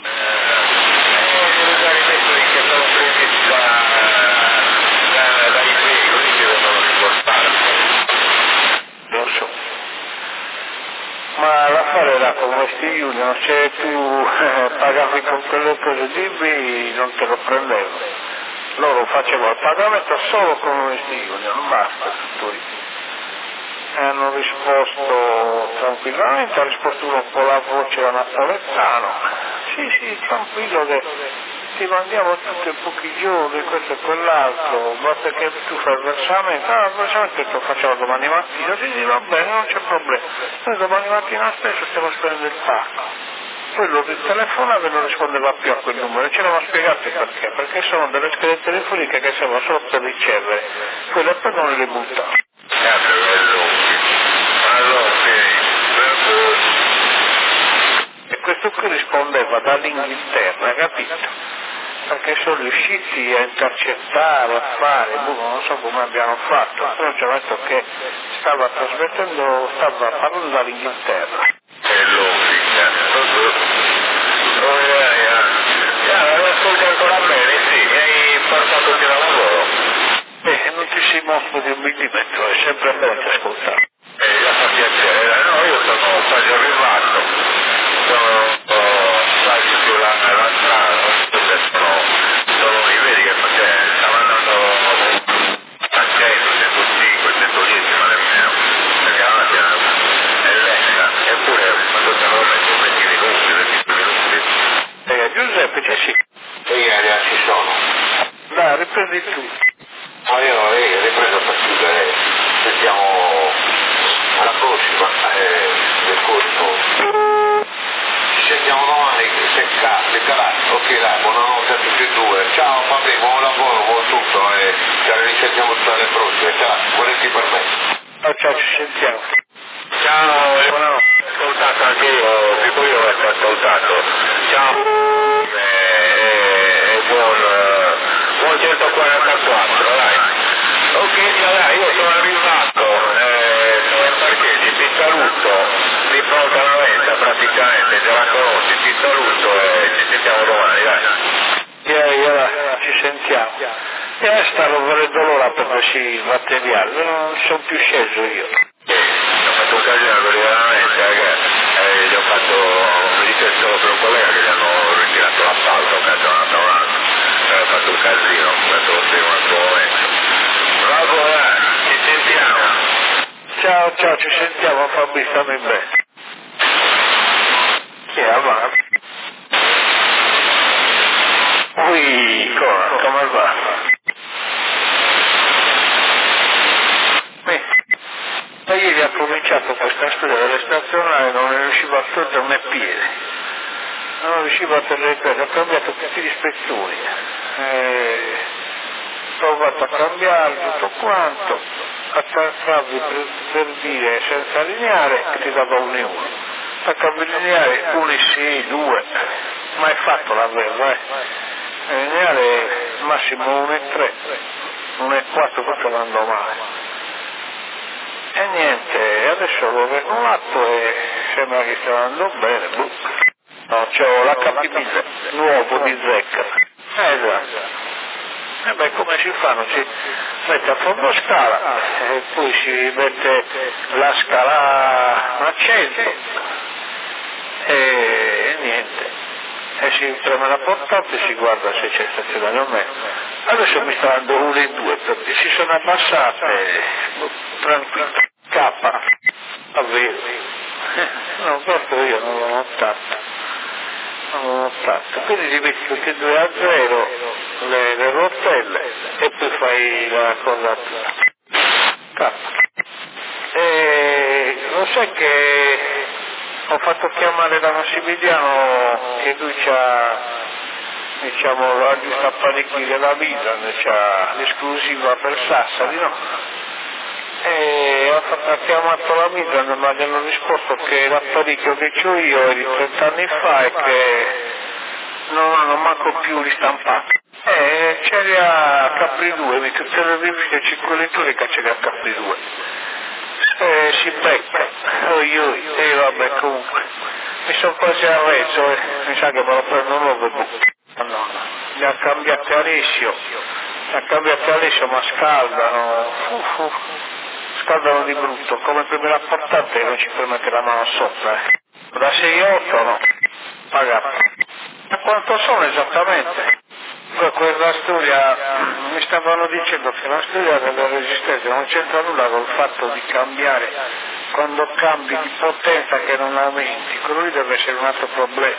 [SPEAKER 1] Lo so. Ma l'affare era con West Union, se tu pagavi con quelle cose lì non te lo prendevano. Loro facevano il pagamento solo con West Union, basta, tutto lì. Hanno risposto tranquillamente, ha risposto uno con la voce da napoletano. Sì, tranquillo che ti mandiamo tutto in pochi giorni, questo e quell'altro, ma perché tu fai il versamento? Il versamento lo facciamo domani mattina, sì, va bene, non c'è problema. Noi domani mattina stesso stiamo spendendo il pacco. Poi lo telefonava e non rispondeva più a quel numero, e ci eravamo spiegati perché sono delle schede telefoniche che servono solo per ricevere, quelle poi non le buttano. E questo qui rispondeva dall'Inghilterra, capito? Perché sono riusciti a intercettare, a fare, non so come abbiano fatto, però ci ha detto che stava parlando dall'Inghilterra.
[SPEAKER 2] Lo ascolti ancora bene, sì, mi hai portato fino al lavoro.
[SPEAKER 1] Non ti si mostra di un millimetro, è sempre bello da ascoltare.
[SPEAKER 2] La fa piacere, no, io sono quasi arrivato, sono quasi sulla strada, sono i vedi che stava andando a 105, 110 nemmeno, perché la macchina è lenta, eppure quando te lo metto 20 minuti.
[SPEAKER 1] Giuseppe, ci sì.
[SPEAKER 2] Ci sono.
[SPEAKER 1] Dai, riprendi tu.
[SPEAKER 2] Ma io ho ripreso per chiudere, sentiamo alla prossima del corso. Ci sentiamo domani, se cazzo, ok dai, buonanotte a tutti e due. Ciao Fabri, buon lavoro, buon tutto e ci risentiamo tutte le prossime. Ciao, volenti per me.
[SPEAKER 1] Ciao, ci sentiamo.
[SPEAKER 2] Ciao, buonanotte. Ascoltato anche io, tipo io ho ascoltato. Ciao. Buon 144, dai. Ok, dai, io sono arrivato, sono al parcheggio, ti saluto, di fronte alla venta praticamente, già la conosci, ti saluto e ci sentiamo domani, dai.
[SPEAKER 1] Ci sentiamo. E stavo vedendo l'ora per questi materiali, non sono più sceso io.
[SPEAKER 2] Ho fatto un casino veramente, gli ho fatto, mi dice solo per un collega che gli hanno ritirato l'appalto, cazzonato un altro. Ho fatto un casino, questo lo spiego un altro momento. Bravo, ci sentiamo.
[SPEAKER 1] Ciao, ci sentiamo Fabri, stammi bene. Chi è avanti? Ui, come va? Ma ieri ha cominciato questa storia delle stazionali, non riuscivo a togliermi piede. Non riuscivo a togliere piede, ho cambiato tutti gli spezzoni. Ho provato a cambiare tutto quanto, attaccavi per dire senza lineare che ti dava 1 e 1. Attaccavi lineare 1 e 6, 2, ma è fatto l'averlo, lineare massimo 1 e 3, 1 e 4 perché lo andò male. E niente, adesso l'ho regolato e sembra che stia andando bene. No, c'ho l'HP1000 nuovo di Zecca. Esatto. E beh, come si fanno? Si mette a fondo scala e poi si mette la scala a 100 e niente. E si preme la portata e si guarda se c'è stazionale o meno. Adesso mi sta dando 1 e 2 perché si sono abbassate, tranquillo, K, davvero. No, questo io non l'ho notato. Quindi ti metti tutti e 2 a 0 le rotelle e poi fai la cosa K. E lo sai che ho fatto chiamare da Massimiliano che lui c'ha diciamo, aggiusta apparecchi della Midland, c'ha l'esclusiva per Sassari, no? E ha chiamato la Midland, ma gli hanno risposto che l'apparecchio che c'ho io è di 30 anni fa e che non hanno manco più ristampato. C'era a Capri 2, tutte le verifiche circolatori che c'era a Capri 2. Si becca, e vabbè, comunque, mi sono quasi arreso, mi sa che me lo prendo nuovo. No, li ha cambiati Alessio, ma scaldano di brutto, come prima portante non ci permette la mano sopra. Da 6 a 8 no, pagato. Ma quanto sono esattamente? Quella storia, mi stavano dicendo che la storia della resistenza non c'entra nulla col fatto di cambiare, quando cambi di potenza che non aumenti, quello lì deve essere un altro problema.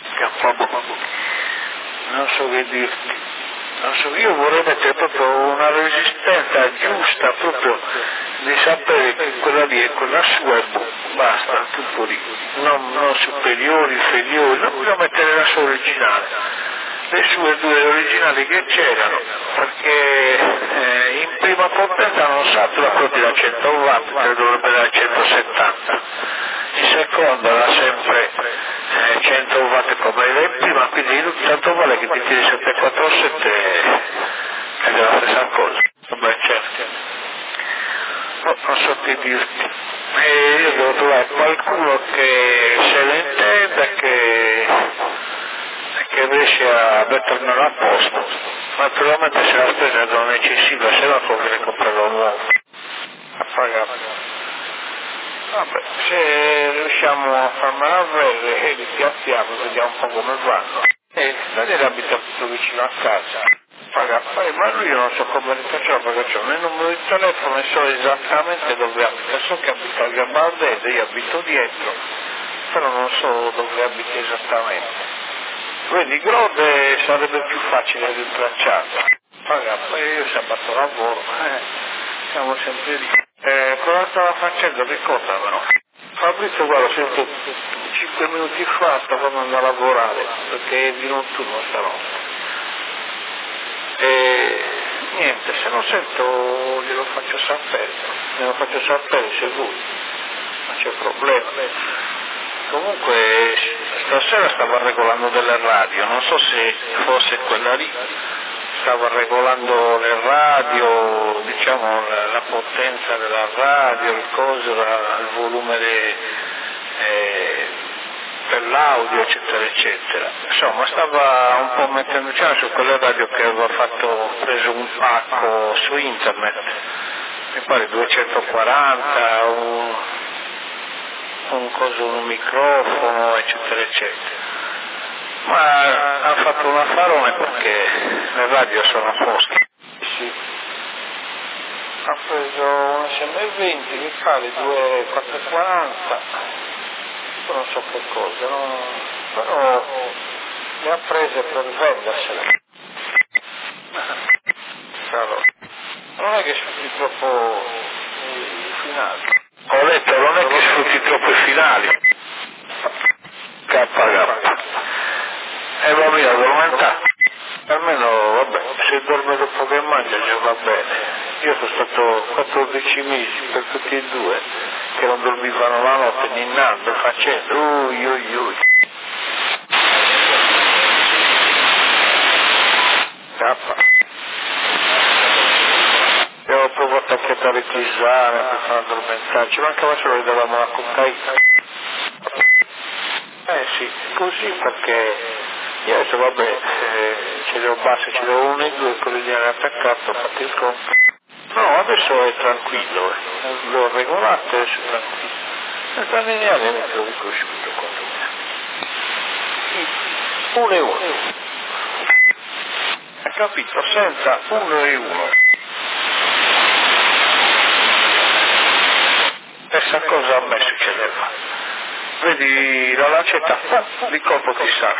[SPEAKER 1] Non so che dirti, io vorrei mettere proprio una resistenza giusta, proprio di sapere che quella lì è quella sua e basta, tutto lì, non superiori, inferiori, non voglio mettere la sua originale. Le sue due originali che c'erano, perché in prima potenza non satura proprio da 100 watt, che dovrebbe da 170, in seconda era sempre 100 watt come era in prima, quindi tanto vale che ti tiri 747 ed è la stessa cosa, beh certo, non so che dirti, e io devo trovare qualcuno che se ne intenda, che riesce a mettermelo a posto. Naturalmente se la spesa non è eccessiva, se no potrei comprarlo nuovo a pagare. Vabbè, se riusciamo a farmela avere e li piazziamo, vediamo un po' come vanno. E Daniele abita tutto vicino a casa, paga, ma lui non so come ricacciare perché c'ho il numero di telefono e so esattamente dove abita, so che abita a Gambardese, io abito dietro, però non so dove abita esattamente. Vedi, Grode sarebbe più facile rintracciarlo. Poi io sabato lavoro, siamo sempre lì. Cosa stava facendo? Ricordamelo. Fabrizio, guarda, sento 5 minuti fa stavamo andando a lavorare, perché è di notturno stanotte. E niente, se non sento glielo faccio sapere se vuoi, non c'è problema. Comunque stasera stava regolando delle radio, non so se fosse quella lì, stava regolando le radio, diciamo la potenza della radio, il volume dell'audio, eccetera eccetera. Insomma stava un po' mettendo su quelle radio che aveva preso un pacco su internet, mi pare 240, un microfono, eccetera eccetera, ma ha fatto un affarone perché le radio sono a posto. Sì. Ha preso un SM20, mi pare 2440, non so che cosa, no? Però le ha prese per vendersela. Allora, non è che sfrutti troppo i finali. Ho detto, non è che sfrutti troppo i finali. KK. E va via, addormentato. Almeno, vabbè, se dorme dopo che mangia già va bene. Io sono stato 14 mesi per tutti e due, che non dormivano la notte, ninnando, facendo, K. Abbiamo provato a chiedere tisane per far addormentare, ci mancava solo che davamo la cocaina. Sì, così perché io ho detto vabbè, ce le ho basse, ce le ho 1 e 2, quello di aver attaccato, ho fatto il conto. No, adesso è tranquillo, l'ho regolato e adesso è tranquillo. E per lineare mi l'ho riconosciuto quando me. 1 e 1. Hai capito? Senza 1 e 1. Stessa cosa a me succedeva. Vedi la lancetta, di colpo ti sa.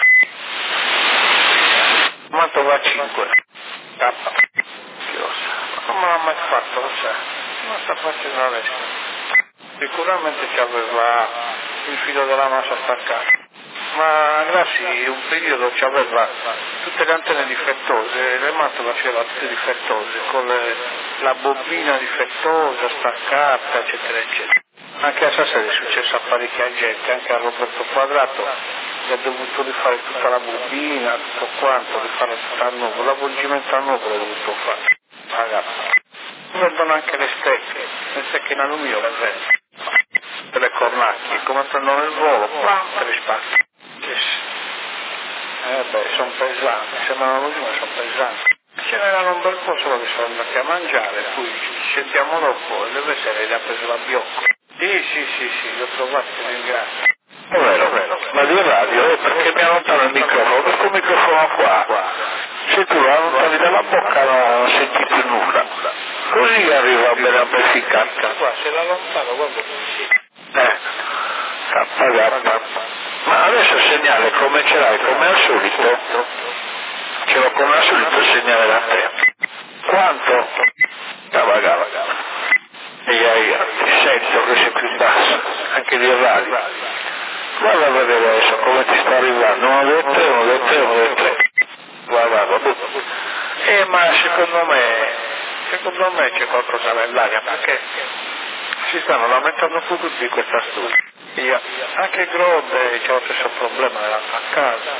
[SPEAKER 1] Mantova a 5. K. Chi lo sa? Ma non l'ha mai fatto, lo sa. Non sta facendo adesso. Sicuramente ci aveva il filo della massa staccato. Ma Grassi un periodo ci aveva tutte le antenne difettose, le matte faceva tutte difettose, con la bobina difettosa, staccata, eccetera, eccetera. Anche a Sassari è successo a parecchia gente, anche a Roberto Quadrato, gli ha dovuto rifare tutta la bobina, tutto quanto, rifare tutto a nuovo, l'avvolgimento a nuovo l'ha dovuto fare. Ragazzi. Vendono anche le stecche in alluminio le vendono. Le cornacchie, come prendono il volo, te le spacchi. Sono pesanti, sembrano così ma sono pesanti. Ce n'erano un bel po' solo che sono andati a mangiare, poi ci sentiamo dopo e deve essere gli ha preso la biocca. Sì, li ho trovati, ti ringrazio. È vero, ma di radio perché mi allontano il microfono, questo microfono qua, se tu lo allontani dalla bocca non senti più nulla. Così arriva bene amplificata. Qua se la allontano, guarda ma adesso il segnale come ce l'hai, come al solito? Ce l'ho come al solito il segnale da te. Quanto? Gava. Ti sento che sei più basso, anche di radio. Guarda a vedere adesso come ti sta arrivando, 1, 2, 3. Guarda. Ma secondo me c'è qualcosa nell'aria, perché si stanno lamentando un po' tutti di questa studia. Anche Grode c'è lo stesso problema nell'altra casa.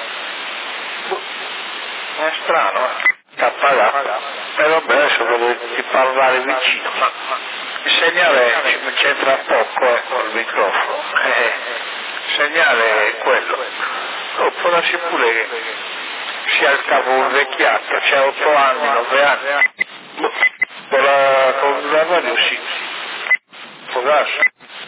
[SPEAKER 1] È strano, però beh, adesso vedo di parlare vicino, ma il segnale c'entra poco col microfono. Il segnale è quello. Può darsi pure che sia il capo un vecchiato, c'ha 8 anni, 9 anni. Con la radio sì. Può darsi.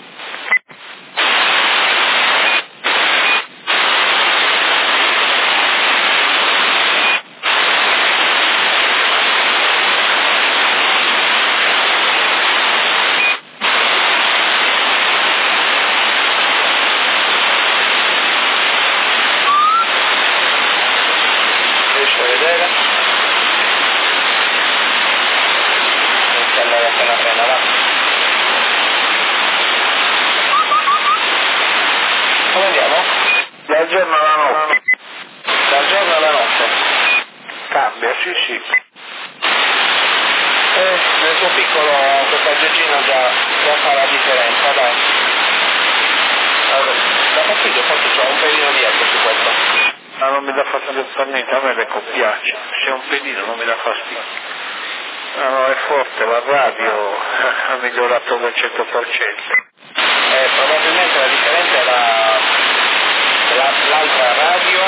[SPEAKER 1] Dal giorno alla notte. Cambia, sì. Nel suo piccolo questo aggeggino già fa la differenza, dai. Allora, da fastidio forse c'ho un pelino dietro su questo. Ma non mi dà fastidio per niente, a me l'eco piace. Se è un pelino non mi dà fastidio. No, è forte, la radio ha migliorato del 100%. Probabilmente la differenza è l'altra radio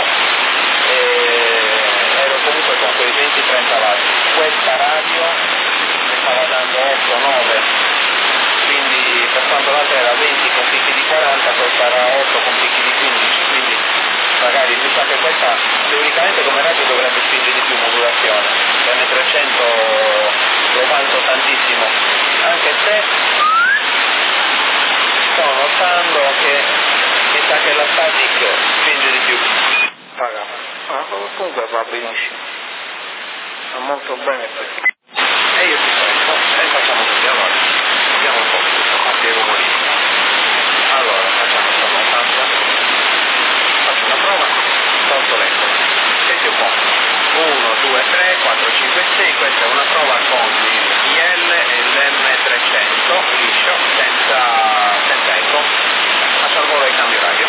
[SPEAKER 1] ero comunque con quei 20-30 watt. Questa radio mi stava dando 8-9, quindi per quanto l'altra era 20 con picchi di 40, questa era 8 con picchi di 15, quindi magari mi sa che questa teoricamente come radio dovrebbe spingere di più modulazione, l'M300 lo vanto tantissimo, anche se sto notando che mi sa che la static spinge di più. Comunque va benissimo, va molto bene perché. E io ti prego, facciamo così, allora, vediamo un po' a parte i rumori. Allora, facciamo questa abbastanza, faccio una prova, molto lento. Senti un po', 1, 2, 3, 4, 5, 6, questa è una prova con il IL e l'M300, liscio, senza eco, faccio al volo e cambio radio.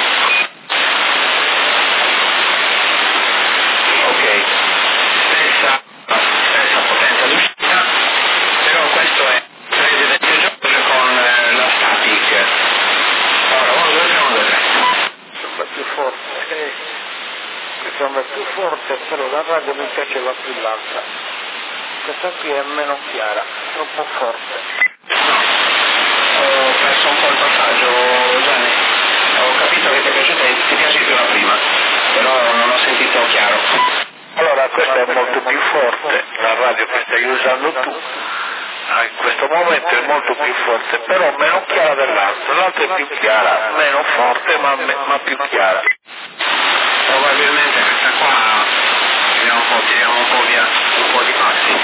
[SPEAKER 1] Ok, stessa potenza d'uscita, però questo è President George con la static. Ora 1, 2, 3, 1, 2, 3. Sembra più forte, sembra più forte, però la radio mi piaceva più l'altra. Questa qui è meno chiara, troppo forte. No, ho perso un po' il passaggio, Gianni. Ho capito che ti è piaciuta e ti piace più la prima, però non ho sentito chiaro. Allora questa è molto più forte, la radio che stai usando tu in questo momento è molto più forte, però meno chiara dell'altra, l'altra è più chiara, meno forte ma più chiara. Probabilmente questa qua tiriamo un po' via un po' di passi.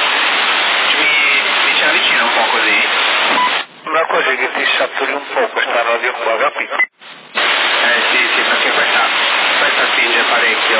[SPEAKER 1] Mi ci avvicina un po' così. Una cosa che ti saturi un po' questa radio qua, capito? Sì, perché questa
[SPEAKER 5] questa spinge parecchio.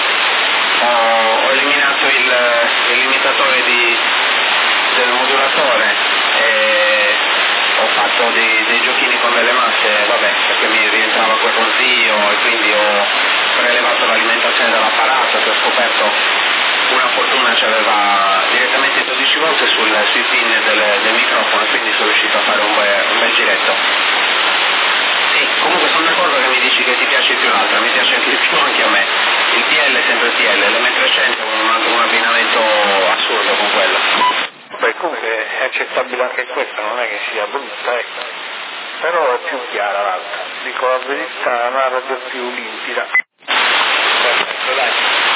[SPEAKER 5] Ho eliminato il limitatore del modulatore e ho fatto dei giochini con delle masse, vabbè, perché mi rientrava quel rosio e quindi ho prelevato l'alimentazione dall'apparato, che ho scoperto una fortuna c'aveva direttamente 12 volte sui pin del microfono, e quindi sono riuscito a fare un bel giretto. Sì, comunque sono d'accordo che mi dici che ti piace più l'altra, mi piace anche di più anche a me. Il PL è sempre il PL, l'M300 è un abbinamento assurdo con quello.
[SPEAKER 1] Beh, comunque è accettabile anche questa, non è che sia brutta, ecco. Però è più chiara l'altra, dico la verità, è una roba più limpida.
[SPEAKER 5] Perfetto, dai.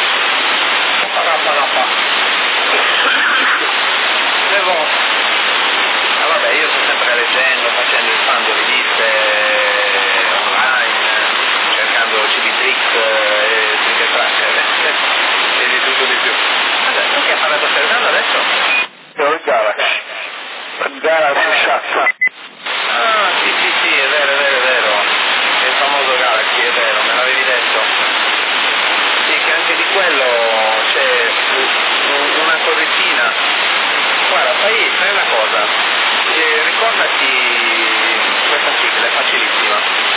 [SPEAKER 5] Vabbè, io sto sempre leggendo, facendo il fan di riviste online, cercando CD-Trix e Trick Tracker e di tutto di più. Adesso che ha parlato Fernando adesso?
[SPEAKER 1] Il Galaxy Shuffle.
[SPEAKER 5] Ah, sì, è vero. Il famoso Galaxy, è vero, me l'avevi detto. Sì, che anche di quello c'è una correttina. Guarda, fai una cosa, ricordati questa sigla, è facilissima.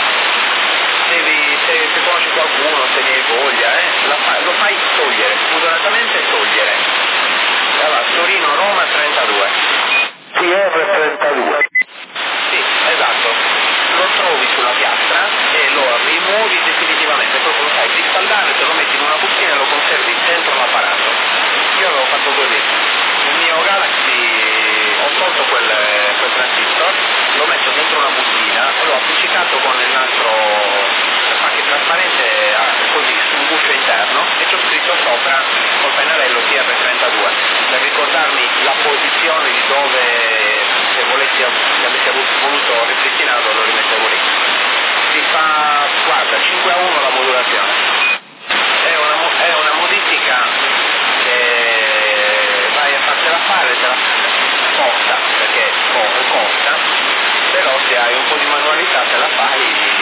[SPEAKER 5] Se conosci qualcuno, se ne hai voglia, lo fai togliere, spudoratamente togliere. Allora, Torino-Roma 32.
[SPEAKER 1] TR32.
[SPEAKER 5] Sì, esatto. Lo trovi sulla piastra e lo rimuovi definitivamente, proprio lo fai cristallare, te lo metti in una bustina e lo conservi dentro l'apparato. Io avevo fatto così. Il mio Galaxy, ho tolto quel transistor, l'ho messo dentro una bustina e l'ho appiccicato con il nastro anche trasparente così su un guscio interno e ci ho scritto sopra col pennarello TR32 per ricordarmi la posizione di dove, se avessi voluto ripristinarlo, lo rimettevo lì. Si fa, guarda, 5-1 la modulazione. È una modifica che vai a fartela fare, te la costa, perché costa, però se hai un po' di manualità te la fai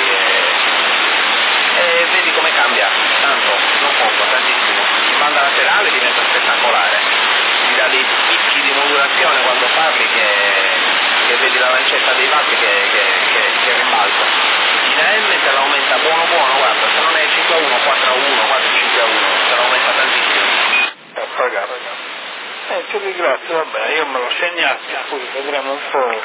[SPEAKER 5] e vedi come cambia, tanto, non poco, tantissimo. In banda laterale diventa spettacolare, ti dà dei picchi di modulazione quando parli che vedi la lancetta dei vatti che rimbalza. In AM te l'aumenta buono, guarda, se non è 5-1, 4-1, 4-5-1, te l'aumenta tantissimo.
[SPEAKER 1] Pagato. Ti ringrazio, va bene, io me l'ho segnato, poi vedremo un po'.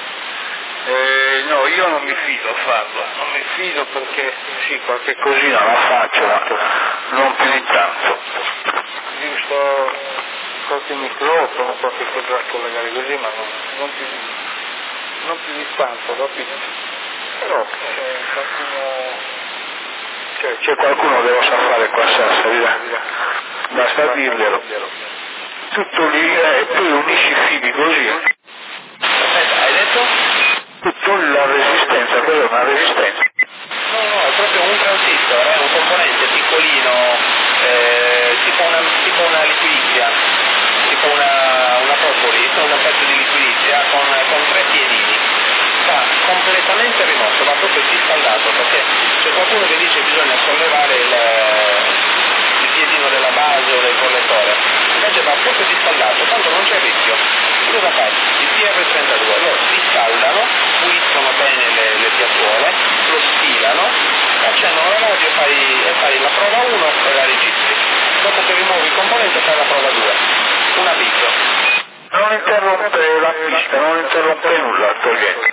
[SPEAKER 1] No, io non mi fido a farlo, non mi fido perché sì, qualche cosina la faccio, ma non più di tanto. Giusto qualche microfono, qualche cosa da collegare così, ma non più di tanto, capito? Però c'è qualcuno che lo sa fare qua a Sassari, basta dirglielo. Tutto lì e poi unisci i fili così.
[SPEAKER 5] Aspetta, hai detto?
[SPEAKER 1] Tutto la resistenza, quella è una resistenza.
[SPEAKER 5] No, è proprio un transistor, è un componente piccolino, tipo una liquidizia, tipo una propoli, un pezzo di liquidizia con 3 piedini. Va completamente rimosso, va proprio disfaldato, perché c'è qualcuno che dice che bisogna sollevare il piedino della base o del collettore, invece va proprio disfaldato, tanto non c'è rischio. Cosa fai? Il TR32 lo riscaldano, puliscono bene le piazzuole, lo sfilano, accendono la radio e fai la prova 1 e la registri. Dopo che rimuovi il componente fai la prova 2. Un avviso.
[SPEAKER 1] Non interrompe la pista, non interrompe nulla, togliendo.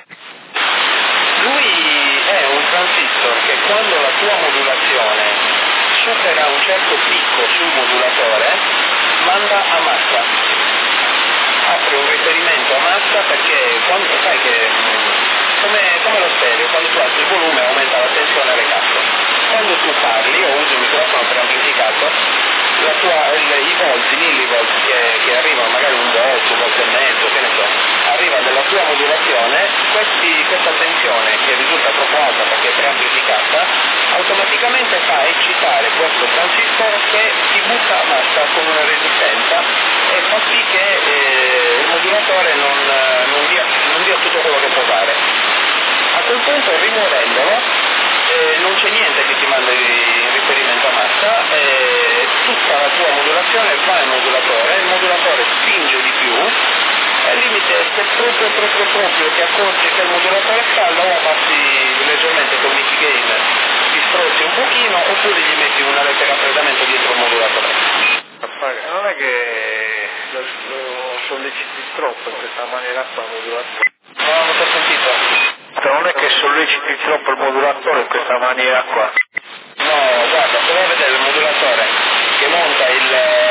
[SPEAKER 5] Lui è un transistor che quando la tua modulazione supera un certo picco sul modulatore manda a massa, apre un riferimento a massa, perché quando sai che come lo stereo, quando tu alzi il volume aumenta la tensione alle casse. Quando tu parli o usi il microfono per amplificato, i volti, millivolt che arrivano, magari 1 volt, 1 volt e mezzo, che ne so, arriva dalla tua modulazione, questa tensione che risulta troppo alta perché è preamplificata, automaticamente fa eccitare questo transistor che si butta a massa con una resistenza e fa sì che il modulatore non dia tutto quello che può dare. A quel punto, rimuovendolo, non c'è niente che ti manda in riferimento a massa, tutta la tua modulazione va al modulatore, il modulatore spinge di più, al limite se proprio ti accorgi che il modulatore scalda o abbassi leggermente col Mickey Game, ti strozzi un pochino oppure gli metti una rete raffreddamento dietro il modulatore.
[SPEAKER 1] Non è che lo solleciti troppo in questa maniera qua il modulatore.
[SPEAKER 5] No, non ti ho sentito.
[SPEAKER 1] Non è che solleciti troppo il modulatore in questa maniera qua.
[SPEAKER 5] No, guarda, se vai a vedere il modulatore che monta il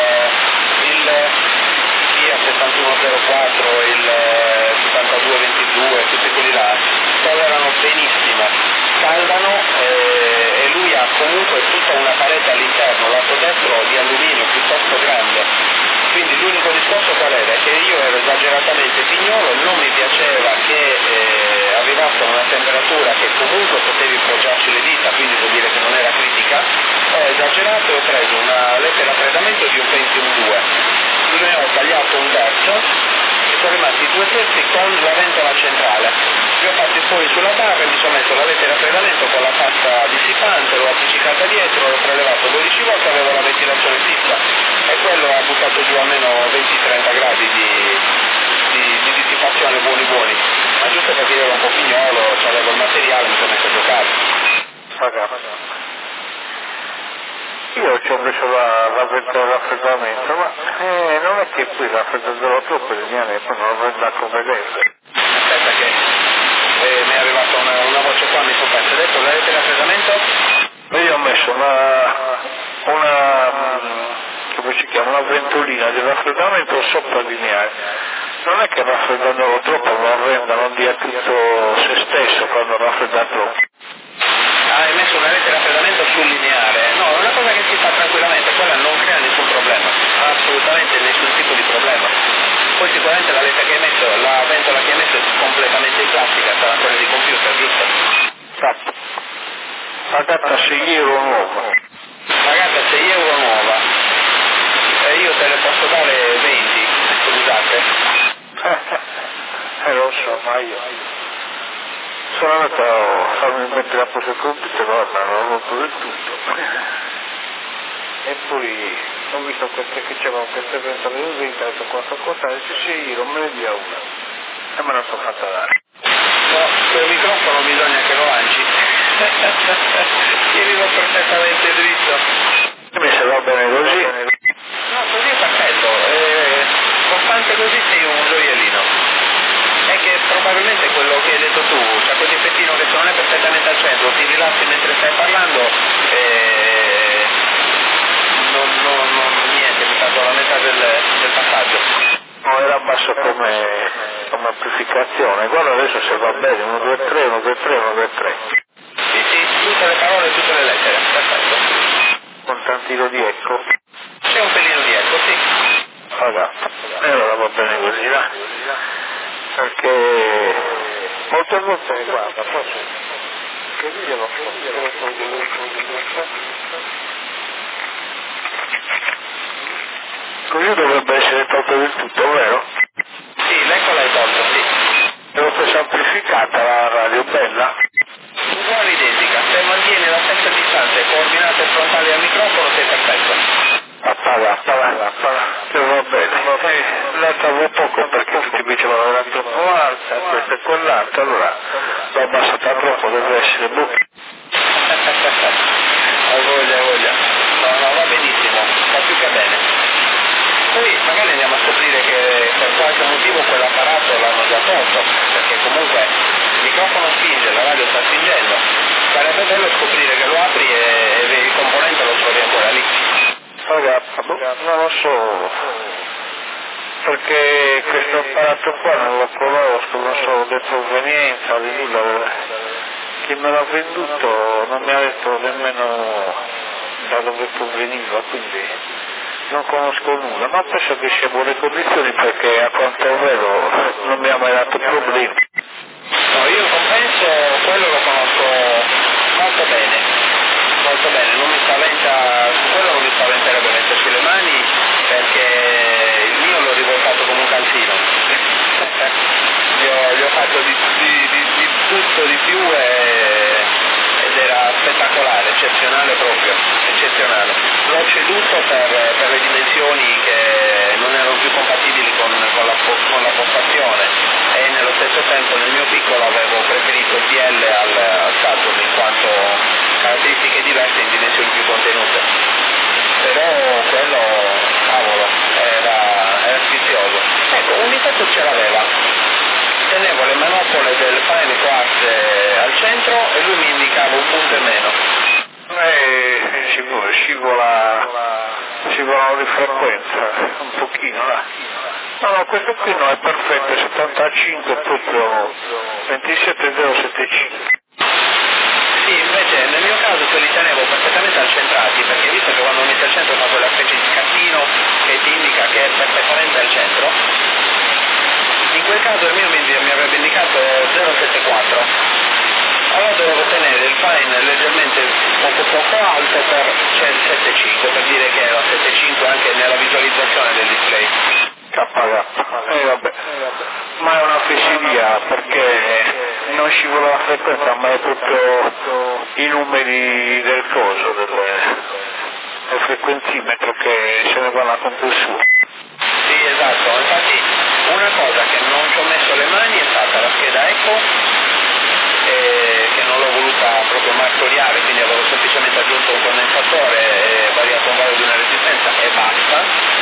[SPEAKER 5] Kia 7104, il 7222, tutti quelli là, tollerano benissimo, scaldano e lui ha comunque tutta una parete all'interno, lato destro di alluminio piuttosto grande. Quindi l'unico discorso qual era? Che io ero esageratamente pignolo, non mi piaceva che arrivasse a una temperatura che comunque potevi poggiarci le dita, quindi vuol dire che non era critica. Ho esagerato e ho preso una lente raffreddamento di un Pentium 2, ne ho tagliato un terzo e sono rimasti 2/3 con la ventola centrale. Li ho fatti fuori sulla barra e mi sono messo la lente raffreddamento con la pasta dissipante, l'ho appiccicata dietro, l'ho prelevato 12 volte, avevo la ventilazione fissa e quello ha buttato giù almeno 20-30 gradi di dissipazione buoni, ma giusto perché io ero un po' pignolo, c'avevo il materiale, mi sono messo a giocare.
[SPEAKER 1] Io ci ho messo la ventola di raffreddamento, ma non è che qui raffredderò troppo il mio e poi non lo prenda come deve.
[SPEAKER 5] Aspetta che mi è arrivata una voce qua, mi sono perso. Adesso la rete di raffreddamento?
[SPEAKER 1] Io ho messo come si chiama, una ventolina di raffreddamento sopra lineare. Non è che raffreddandolo troppo lo renda, non dia tutto se stesso quando raffredda troppo.
[SPEAKER 5] Hai messo una rete di raffreddamento sul lineare? No, è una cosa che si fa tranquillamente, quella non crea nessun problema, assolutamente nessun tipo di problema. Poi sicuramente la rete che hai messo, la ventola che hai messo è completamente in plastica, sarà quella di computer, giusto?
[SPEAKER 1] Esatto. Pagata 6 euro nuova.
[SPEAKER 5] Pagata 6 euro nuova. E io te ne posso dare 20, scusate.
[SPEAKER 1] Lo so, ma io sono andato a farmi mettere a posto il computer, ma l'ho rotto del tutto. E poi ho visto che c'erano queste pentole di vita, ho detto quanto costa, e dice sì, non me ne dia una. E me la sono fatta dare.
[SPEAKER 5] No, quel microfono bisogna che lo lanci. Tienilo perfettamente dritto.
[SPEAKER 1] Mi se va bene così.
[SPEAKER 5] No, così è perfetto. Costante così sei un gioiellino. È che probabilmente quello che hai detto tu, c'è quel difettino che se non è perfettamente al centro, ti rilassi mentre stai parlando niente, mi perdo la metà del passaggio.
[SPEAKER 1] No, era basso come amplificazione, guarda adesso se va bene, 1, 2, 3, 1, 2, 3, 1, 2, 3.
[SPEAKER 5] Sì, tutte le parole e tutte le lettere, perfetto.
[SPEAKER 1] Con tantino di eco.
[SPEAKER 5] C'è un pelino di eco, sì.
[SPEAKER 1] E allora va bene così, va? Perché molte volte, guarda, forse, che glielo così dovrebbe essere tolto del tutto, vero?
[SPEAKER 5] Sì, l'eco l'hai tolto, sì.
[SPEAKER 1] E l'ho presa amplificata la radio, bella?
[SPEAKER 5] Uguale identica, se mantieni la stessa distanza e coordinate frontali al microfono sei perfetto.
[SPEAKER 1] Appaga, che va bene. La trovo poco perché tutti mi dicevano che era troppo alta, questa e quell'altra, allora l'ho abbassata troppo, deve essere buca.
[SPEAKER 5] Hai voglia. No, va benissimo, va più che bene. Poi magari andiamo a scoprire che per qualche motivo quell'apparato l'hanno già tolto, perché comunque il microfono spinge, la radio sta spingendo. Sarebbe bello scoprire che lo apri e il componente lo trovi ancora lì.
[SPEAKER 1] Ragazzi, non lo so, perché questo apparato qua non lo conosco, non so di provenienza, di nulla. Chi me l'ha venduto non mi ha detto nemmeno da dove proveniva, quindi non conosco nulla, ma penso che sia buone condizioni perché a quanto è vero non mi ha mai dato problemi.
[SPEAKER 5] No, io il compenso quello lo conosco molto bene, non mi spaventa, su quello non mi spaventerebbe metterci le mani perché il mio l'ho rivoltato come un calzino. Gli ho fatto di tutto di più ed era eccezionale proprio, eccezionale. L'ho ceduto per le dimensioni che non erano più compatibili con la postazione e nello stesso tempo nel mio piccolo avevo preferito il DL al Saturn in quanto caratteristiche diverse in dimensioni più contenute. Però quello, cavolo, era sfizioso. Ecco, un difetto ce l'aveva. Tenevo le manopole del Fine Quartz al centro e lui mi indicava un punto e meno.
[SPEAKER 1] Scivolano di frequenza, un pochino là. No, questo qui no, è perfetto, 75 proprio 27075.
[SPEAKER 5] Sì, invece nel mio caso se li tenevo perfettamente al centrati, perché visto che quando metti al centro fa quella specie di scattino che ti indica che è perfettamente al centro, in quel caso il mio mi avrebbe indicato 074. Allora dovevo tenere il fine leggermente poco alto per 7.5 per dire che era 7.5 anche nella visualizzazione del display.
[SPEAKER 1] Vabbè. Ma è una fesseria perché non scivola la frequenza, ma è proprio i numeri del coso, del frequenzimetro che se ne vanno a conto suo.
[SPEAKER 5] Sì, esatto, infatti una cosa che non ci ho messo le mani è stata la scheda Eco, che non l'ho voluta proprio martoriare, quindi avevo semplicemente aggiunto un condensatore e variato un valore di una resistenza e basta.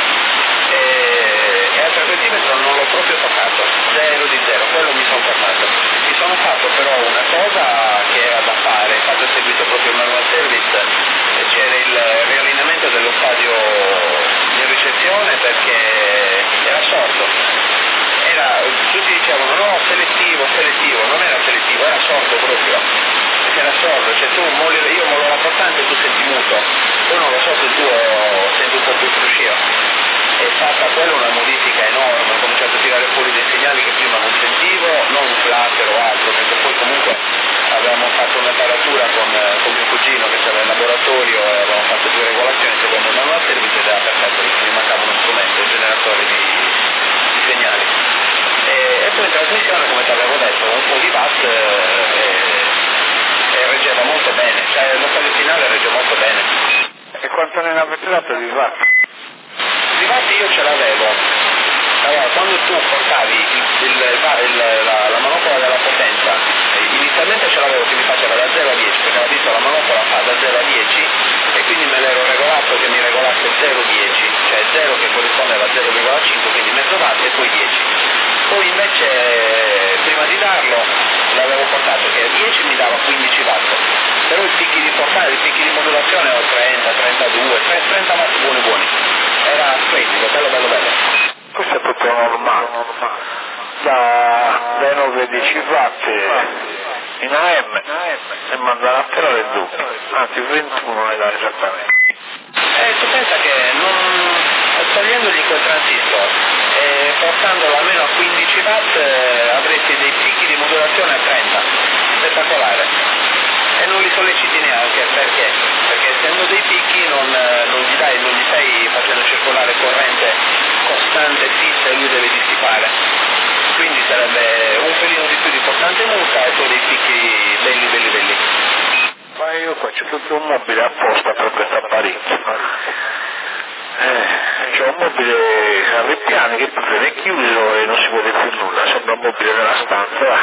[SPEAKER 5] E al frequentimetro non l'ho proprio toccato, 0 quello mi sono fermato. Mi sono fatto però una cosa che era da fare, infatti ho seguito proprio il manual service, c'era il riallineamento dello stadio di ricezione perché era sordo. Tutti dicevano no, selettivo, non era selettivo, era sordo proprio, perché era sordo, cioè tu io mollo la portante e tu senti muto, poi non lo so se il tuo senti un po' più fruscio. È fatta quella una modifica enorme, ho cominciato a tirare fuori dei segnali che prima non sentivo, non un flutter o altro, perché poi comunque avevamo fatto una taratura con mio cugino che c'era in laboratorio e avevamo fatto 2 regolazioni seguendo il manual service ed era perfetto, perché mi mancava uno strumento, un generatore di segnali. E poi in trasmissione, come ti avevo detto, un po' di watt e reggeva molto bene, cioè lo stadio finale regge molto bene.
[SPEAKER 1] E quanto ne avete dato di watt?
[SPEAKER 5] Di watt io ce l'avevo. Allora, quando tu portavi la manopola della potenza, inizialmente ce l'avevo che mi faceva da 0 a 10, perché avevo visto la manopola fa da 0 a 10 e quindi me l'ero regolato che mi regolasse 0,10, cioè 0 che corrispondeva a 0,5, quindi mezzo watt e poi 10. Poi invece prima di darlo l'avevo portato che a 10 mi dava 15 watt, però i picchi di modulazione erano 30, 32, 30 watt buoni. Era splendido, bello.
[SPEAKER 1] Questo è proprio normale. Da 9 a 10 watt in AM e manda a terra del doppio, anzi 21 ne dà esattamente.
[SPEAKER 5] Tu pensa che togliendogli quel transistor e portandolo almeno a 15 watt avresti dei picchi di modulazione a 30, spettacolare, e non li solleciti neanche, perché essendo dei picchi non gli stai facendo circolare corrente costante e fissa e lui deve dissipare, quindi sarebbe un pelino di più di portante muta e poi dei picchi belli.
[SPEAKER 1] Ma io qua c'è tutto un mobile apposta per questo apparecchio. C'è un mobile a 3 piani che è chiuso e non si vede più nulla, sembra un mobile della stanza.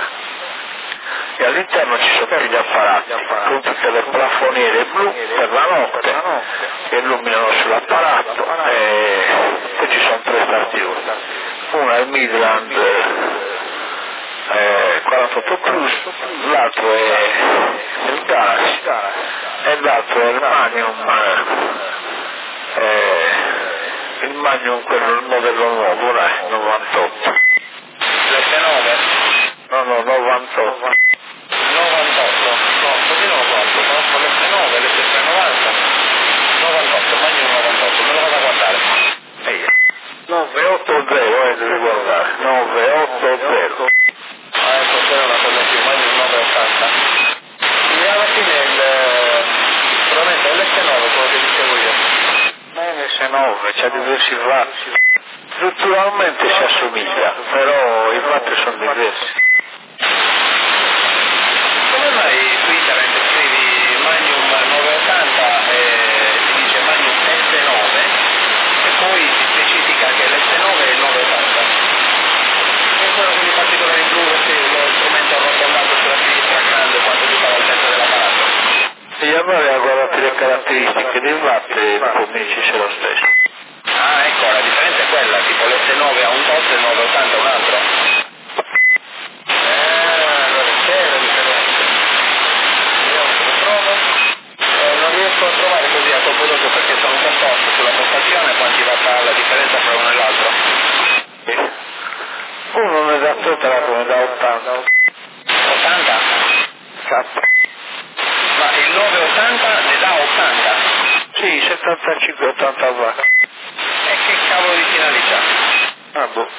[SPEAKER 1] E all'interno ci sono degli apparati con tutte le plafoniere blu per la notte che illuminano sull'apparato e poi ci sono 3 stazioni. Una è il Midland 48 Plus, l'altro è il Galaxy e l'altro è il Magnum quello, il modello nuovo, 98.
[SPEAKER 5] L'9?
[SPEAKER 1] No, 98.
[SPEAKER 5] 98, no, così non lo guardo, conosco l'F9, l'F390, 98, Magnum 98, me lo vado a guardare.
[SPEAKER 1] 980, devi guardare, 980.
[SPEAKER 5] Ecco, c'era una cosa più, Magnum 980. E alla fine probabilmente è l'F9 quello che dicevo io.
[SPEAKER 1] Ma è l'S9, c'ha diversi watt. Strutturalmente si assomiglia, però i watt sono diversi.
[SPEAKER 5] Come mai su internet scrivi Magnum
[SPEAKER 1] di watt e dopo mi dici se è lo stesso.
[SPEAKER 5] Ah, ecco, la differenza è quella, tipo l'S9 ha un tot e il 980 un altro. Allora c'è la differenza. Vediamo se lo trovo. Non riesco a trovare così a colpo d'occhio perché sono un po' posto sulla postazione quanti watt ha la differenza fra uno e l'altro.
[SPEAKER 1] Uno ne dà 30, l'altro ne dà 80.
[SPEAKER 5] 80?
[SPEAKER 1] Esatto.
[SPEAKER 5] Ma il 980 ne dà 80?
[SPEAKER 1] Sì, 75-80 watt.
[SPEAKER 5] E che cavolo di finalità?
[SPEAKER 1] Ah boh.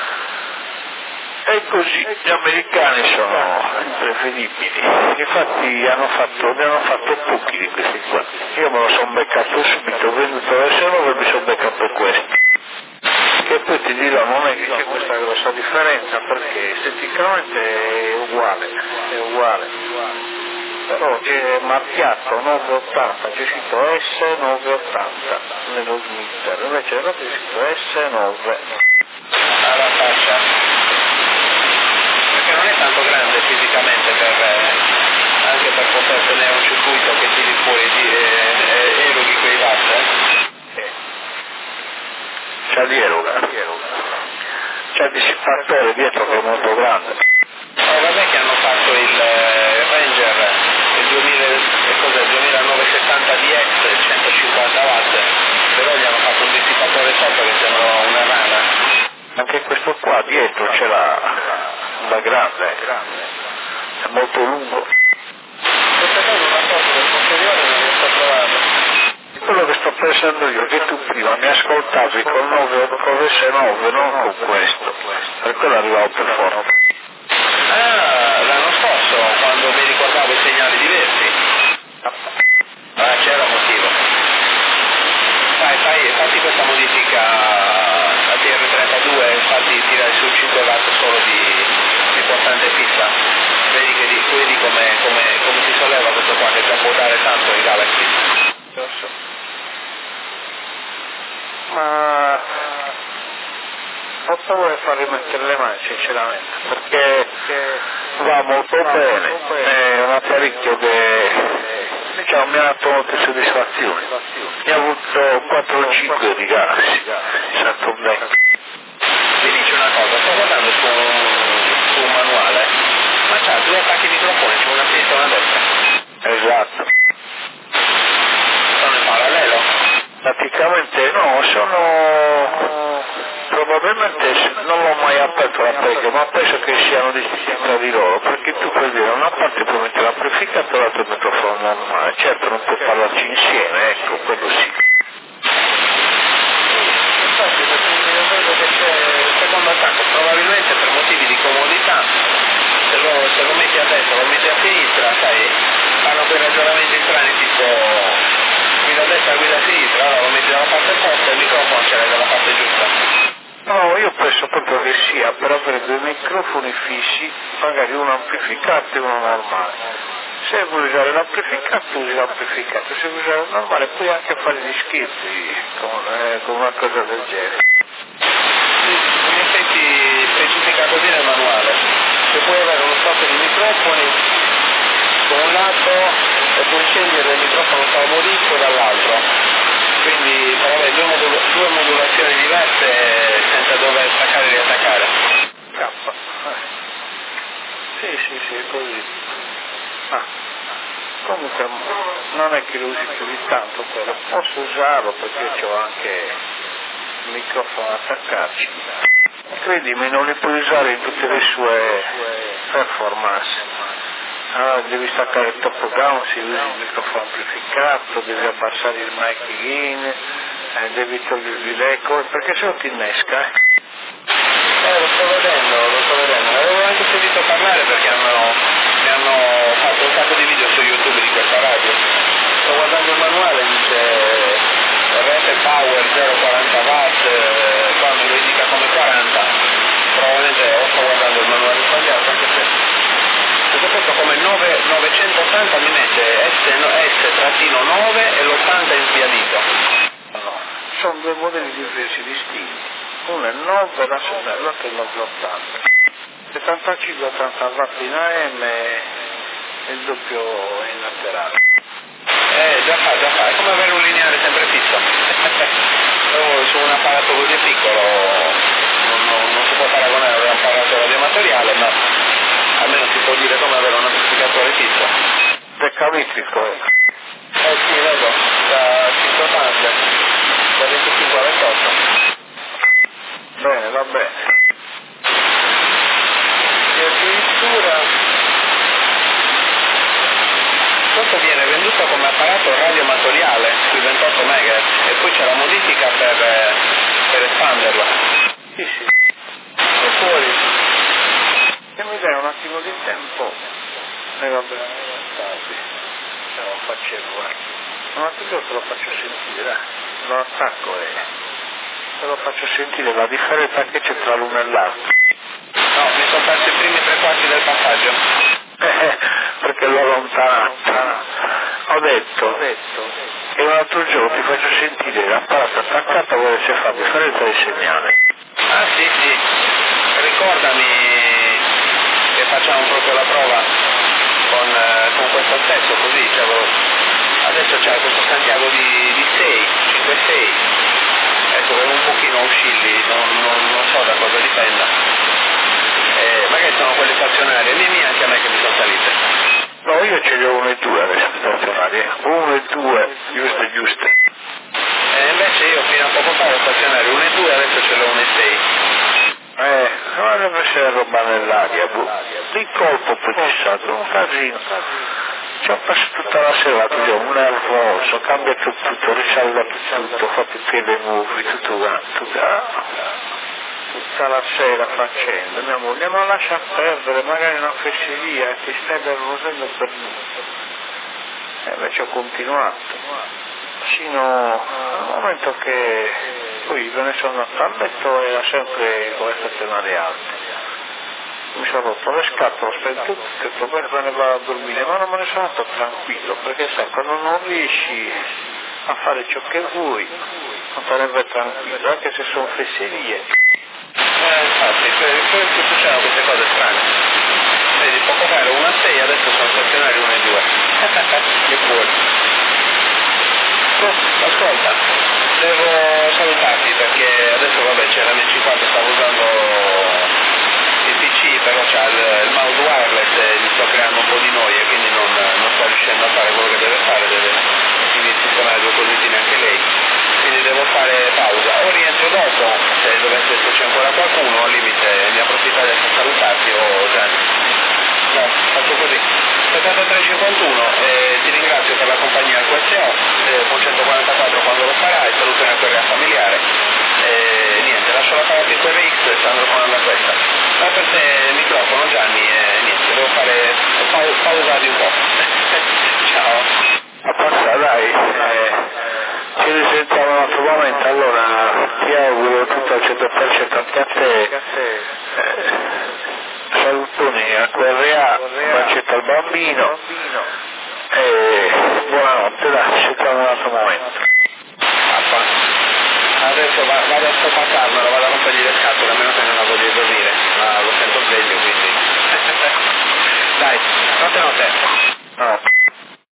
[SPEAKER 1] E così gli americani sono imprevedibili. Infatti ne hanno fatto pochi di questi qua. Io me lo sono beccato subito, ho venduto l'S9 e mi sono beccato questo. Che poi ti dirò, non è che c'è questa grossa differenza perché esteticamente è uguale. Però è marchiato 980, c'è scritto S980 nello smitter, invece là c'è scritto S9.
[SPEAKER 5] Alla faccia. Perché non è tanto grande fisicamente anche per poter tenere un circuito che tiri fuori eroghi quei watt.
[SPEAKER 1] C'ha di eroga. C'è dissipatore dietro che è molto grande.
[SPEAKER 5] Vabbè che hanno fatto il Ranger, il 2970 DX 150 watt, però gli hanno fatto un dissipatore sopra che sembra una rana.
[SPEAKER 1] Anche questo qua dietro c'è la grande, è molto lungo.
[SPEAKER 5] Questa cosa una foto del posteriore non riesco a trovarla.
[SPEAKER 1] Quello che sto pensando io, che tu prima mi ascoltavi con 9 non con questo, per quello arrivavo più forte.
[SPEAKER 5] Ah, l'anno scorso, quando mi ricordavo i segnali diversi. Ah, c'era un motivo. Fatti questa modifica a TR32, infatti tirai su 5 watt solo di portante fissa. Vedi come si solleva questo qua, che già può dare tanto ai Galaxy.
[SPEAKER 1] Ma ho paura di far rimettere le mani sinceramente, perché va molto bene, è un apparecchio che diciamo mi ha dato molte soddisfazioni, ne ho avuto 4 o 5 di Galaxy, è stato bene.
[SPEAKER 5] Mi dice una cosa, sto guardando su un manuale, ma c'ha 2 attacchi microfoni, c'è una a sinistra e una a destra.
[SPEAKER 1] Esatto.
[SPEAKER 5] Sono in parallelo.
[SPEAKER 1] Praticamente no, probabilmente non l'ho mai aperto l'apparecchio, ma penso che siano distinti tra di loro, perché tu puoi dire una parte puoi mettere l'amplificatore e l'altro il microfono normale, certo non puoi parlarci insieme, ecco, quello sì.
[SPEAKER 5] Infatti io vedo che c'è il secondo attacco, probabilmente per motivi di comodità, se lo metti a destra, lo metti a sinistra, sai, fanno quei ragionamenti strani tipo guida a destra, guida a sinistra, allora lo metti dalla parte opposta e il microfono ce l'hai dalla parte giusta.
[SPEAKER 1] No, io penso proprio che sia per avere 2 microfoni fissi, magari uno amplificato e uno normale. Se vuoi usare l'amplificato, usi l'amplificato, se vuoi usare il normale puoi anche fare gli scherzi con una cosa del genere.
[SPEAKER 5] In effetti specifica così nel manuale, che puoi avere uno stock di microfoni da un lato e puoi scegliere il microfono favorito dall'altro. Quindi per avere due modulazioni diverse senza dover staccare e riattaccare.
[SPEAKER 1] Sì, è così. Comunque non è che lo usi più di tanto quello, posso usarlo perché ho anche il microfono attaccarci. Credimi, non li puoi usare in tutte le sue performance. Allora devi staccare il top down se usi il microfono amplificato, devi abbassare il mic gain, devi togliergli l'eco, perché se no ti innesca.
[SPEAKER 5] Lo sto vedendo, avevo anche sentito parlare perché mi hanno fatto un sacco di video su YouTube di questa radio. Sto guardando il manuale, dice rete power 0,40 watt, qua me lo indica come 40, probabilmente sto guardando il manuale sbagliato, anche se perché questo come 980 mi mette S-9 e l'80 in sbiadito.
[SPEAKER 1] No, sono 2 modelli diversi distinti, uno è il 9 e l'altro è il 980. 75-80 watt in AM e il doppio in laterale.
[SPEAKER 5] Già fa, è come avere un lineare sempre fisso. Su un apparato così piccolo non si può paragonare a un apparato radioamatoriale, ma almeno si può dire come avere un amplificatore fisso.
[SPEAKER 1] Decametrico.
[SPEAKER 5] Sì, vedo, da 5 bande, da 25 a 28.
[SPEAKER 1] Bene, va bene.
[SPEAKER 5] E addirittura questo viene venduto come apparato radioamatoriale sui 28 MHz e poi c'è la modifica per espanderlo.
[SPEAKER 1] Sì. E fuori. E mi dai un attimo di tempo. E va bene, se lo facevo. Un attimo te lo faccio sentire, dai. Lo attacco e te lo faccio sentire la differenza che c'è tra l'uno e l'altro.
[SPEAKER 5] No, mi sono perso i primi 3/4 del passaggio.
[SPEAKER 1] Perché l'ho allontanato. Ho detto che un altro giorno ti faccio sentire l'apparato attaccato a vedere se fa differenza di segnale.
[SPEAKER 5] Ah sì, ricordami che facciamo proprio la prova con questo stesso, così adesso c'è questo Santiago di 6, 5-6, ecco, un pochino oscilli, non so da cosa dipenda, magari sono quelle stazionarie, lì anche a me che mi sono salite.
[SPEAKER 1] No, io ce le ho 1 e 2 adesso stazionarie, 1 e 2, giuste.
[SPEAKER 5] Invece io fino a poco fa ero stazionario 1 e 2, adesso ce l'ho 1 e 6.
[SPEAKER 1] Non deve essere roba nell'aria, di colpo poi c'è stato un casino. Ci ho passato tutta la sera, un nervoso, cambiato tutto, risaldato tutto, fatto i piedi nuovi, tutto quanto, tutta la sera facendo, andiamo a lasciar perdere, magari una fesseria, ti stai nervosendo per nulla. E invece ho continuato, sino al momento che poi me ne sono andato a letto e era sempre con le stazionarie alte. Mi sono rotto le scatole, ho spento tutto, poi me ne vado a dormire, ma non me ne sono andato tranquillo, perché sai, quando non riesci a fare ciò che vuoi, non te ne vai tranquillo, anche se sono fesserie.
[SPEAKER 5] Infatti, che succedono queste cose strane. Vedi, poco fa ero 1 a 6, adesso sono stazionario 1 e 2. Che buono. Ascolta, devo salutarti perché adesso vabbè c'è la mia 50, stavo usando il PC, però c'ha il mouse wireless e mi sto creando un po' di noia, quindi non sto riuscendo a fare quello che deve fare, deve sistemare 2 cosine anche lei. Quindi devo fare pausa, o rientro dopo, se dovesse esserci ancora qualcuno, al limite mi approfitto adesso a salutarti o Gianni. No, faccio così. 7351 ti ringrazio per la compagnia al QSO, con 144 quando lo farai, saluto nella correa familiare. Niente, lascio la parola in QRX e sto andando a questa. Ma per te il microfono Gianni niente, devo fare pausare un po'. Ciao.
[SPEAKER 1] A passare dai. Ci risentiamo un altro momento, allora ti auguro tutto al 100% anche a te, salutoni a QRA, bacetto al bambino e buonanotte, dai, ci sentiamo un altro momento.
[SPEAKER 5] Adesso vado a scopaccarmelo, vado a rompergli le scatole, a meno che non la voglia dormire, ma lo sento sveglio quindi. Dai, notte.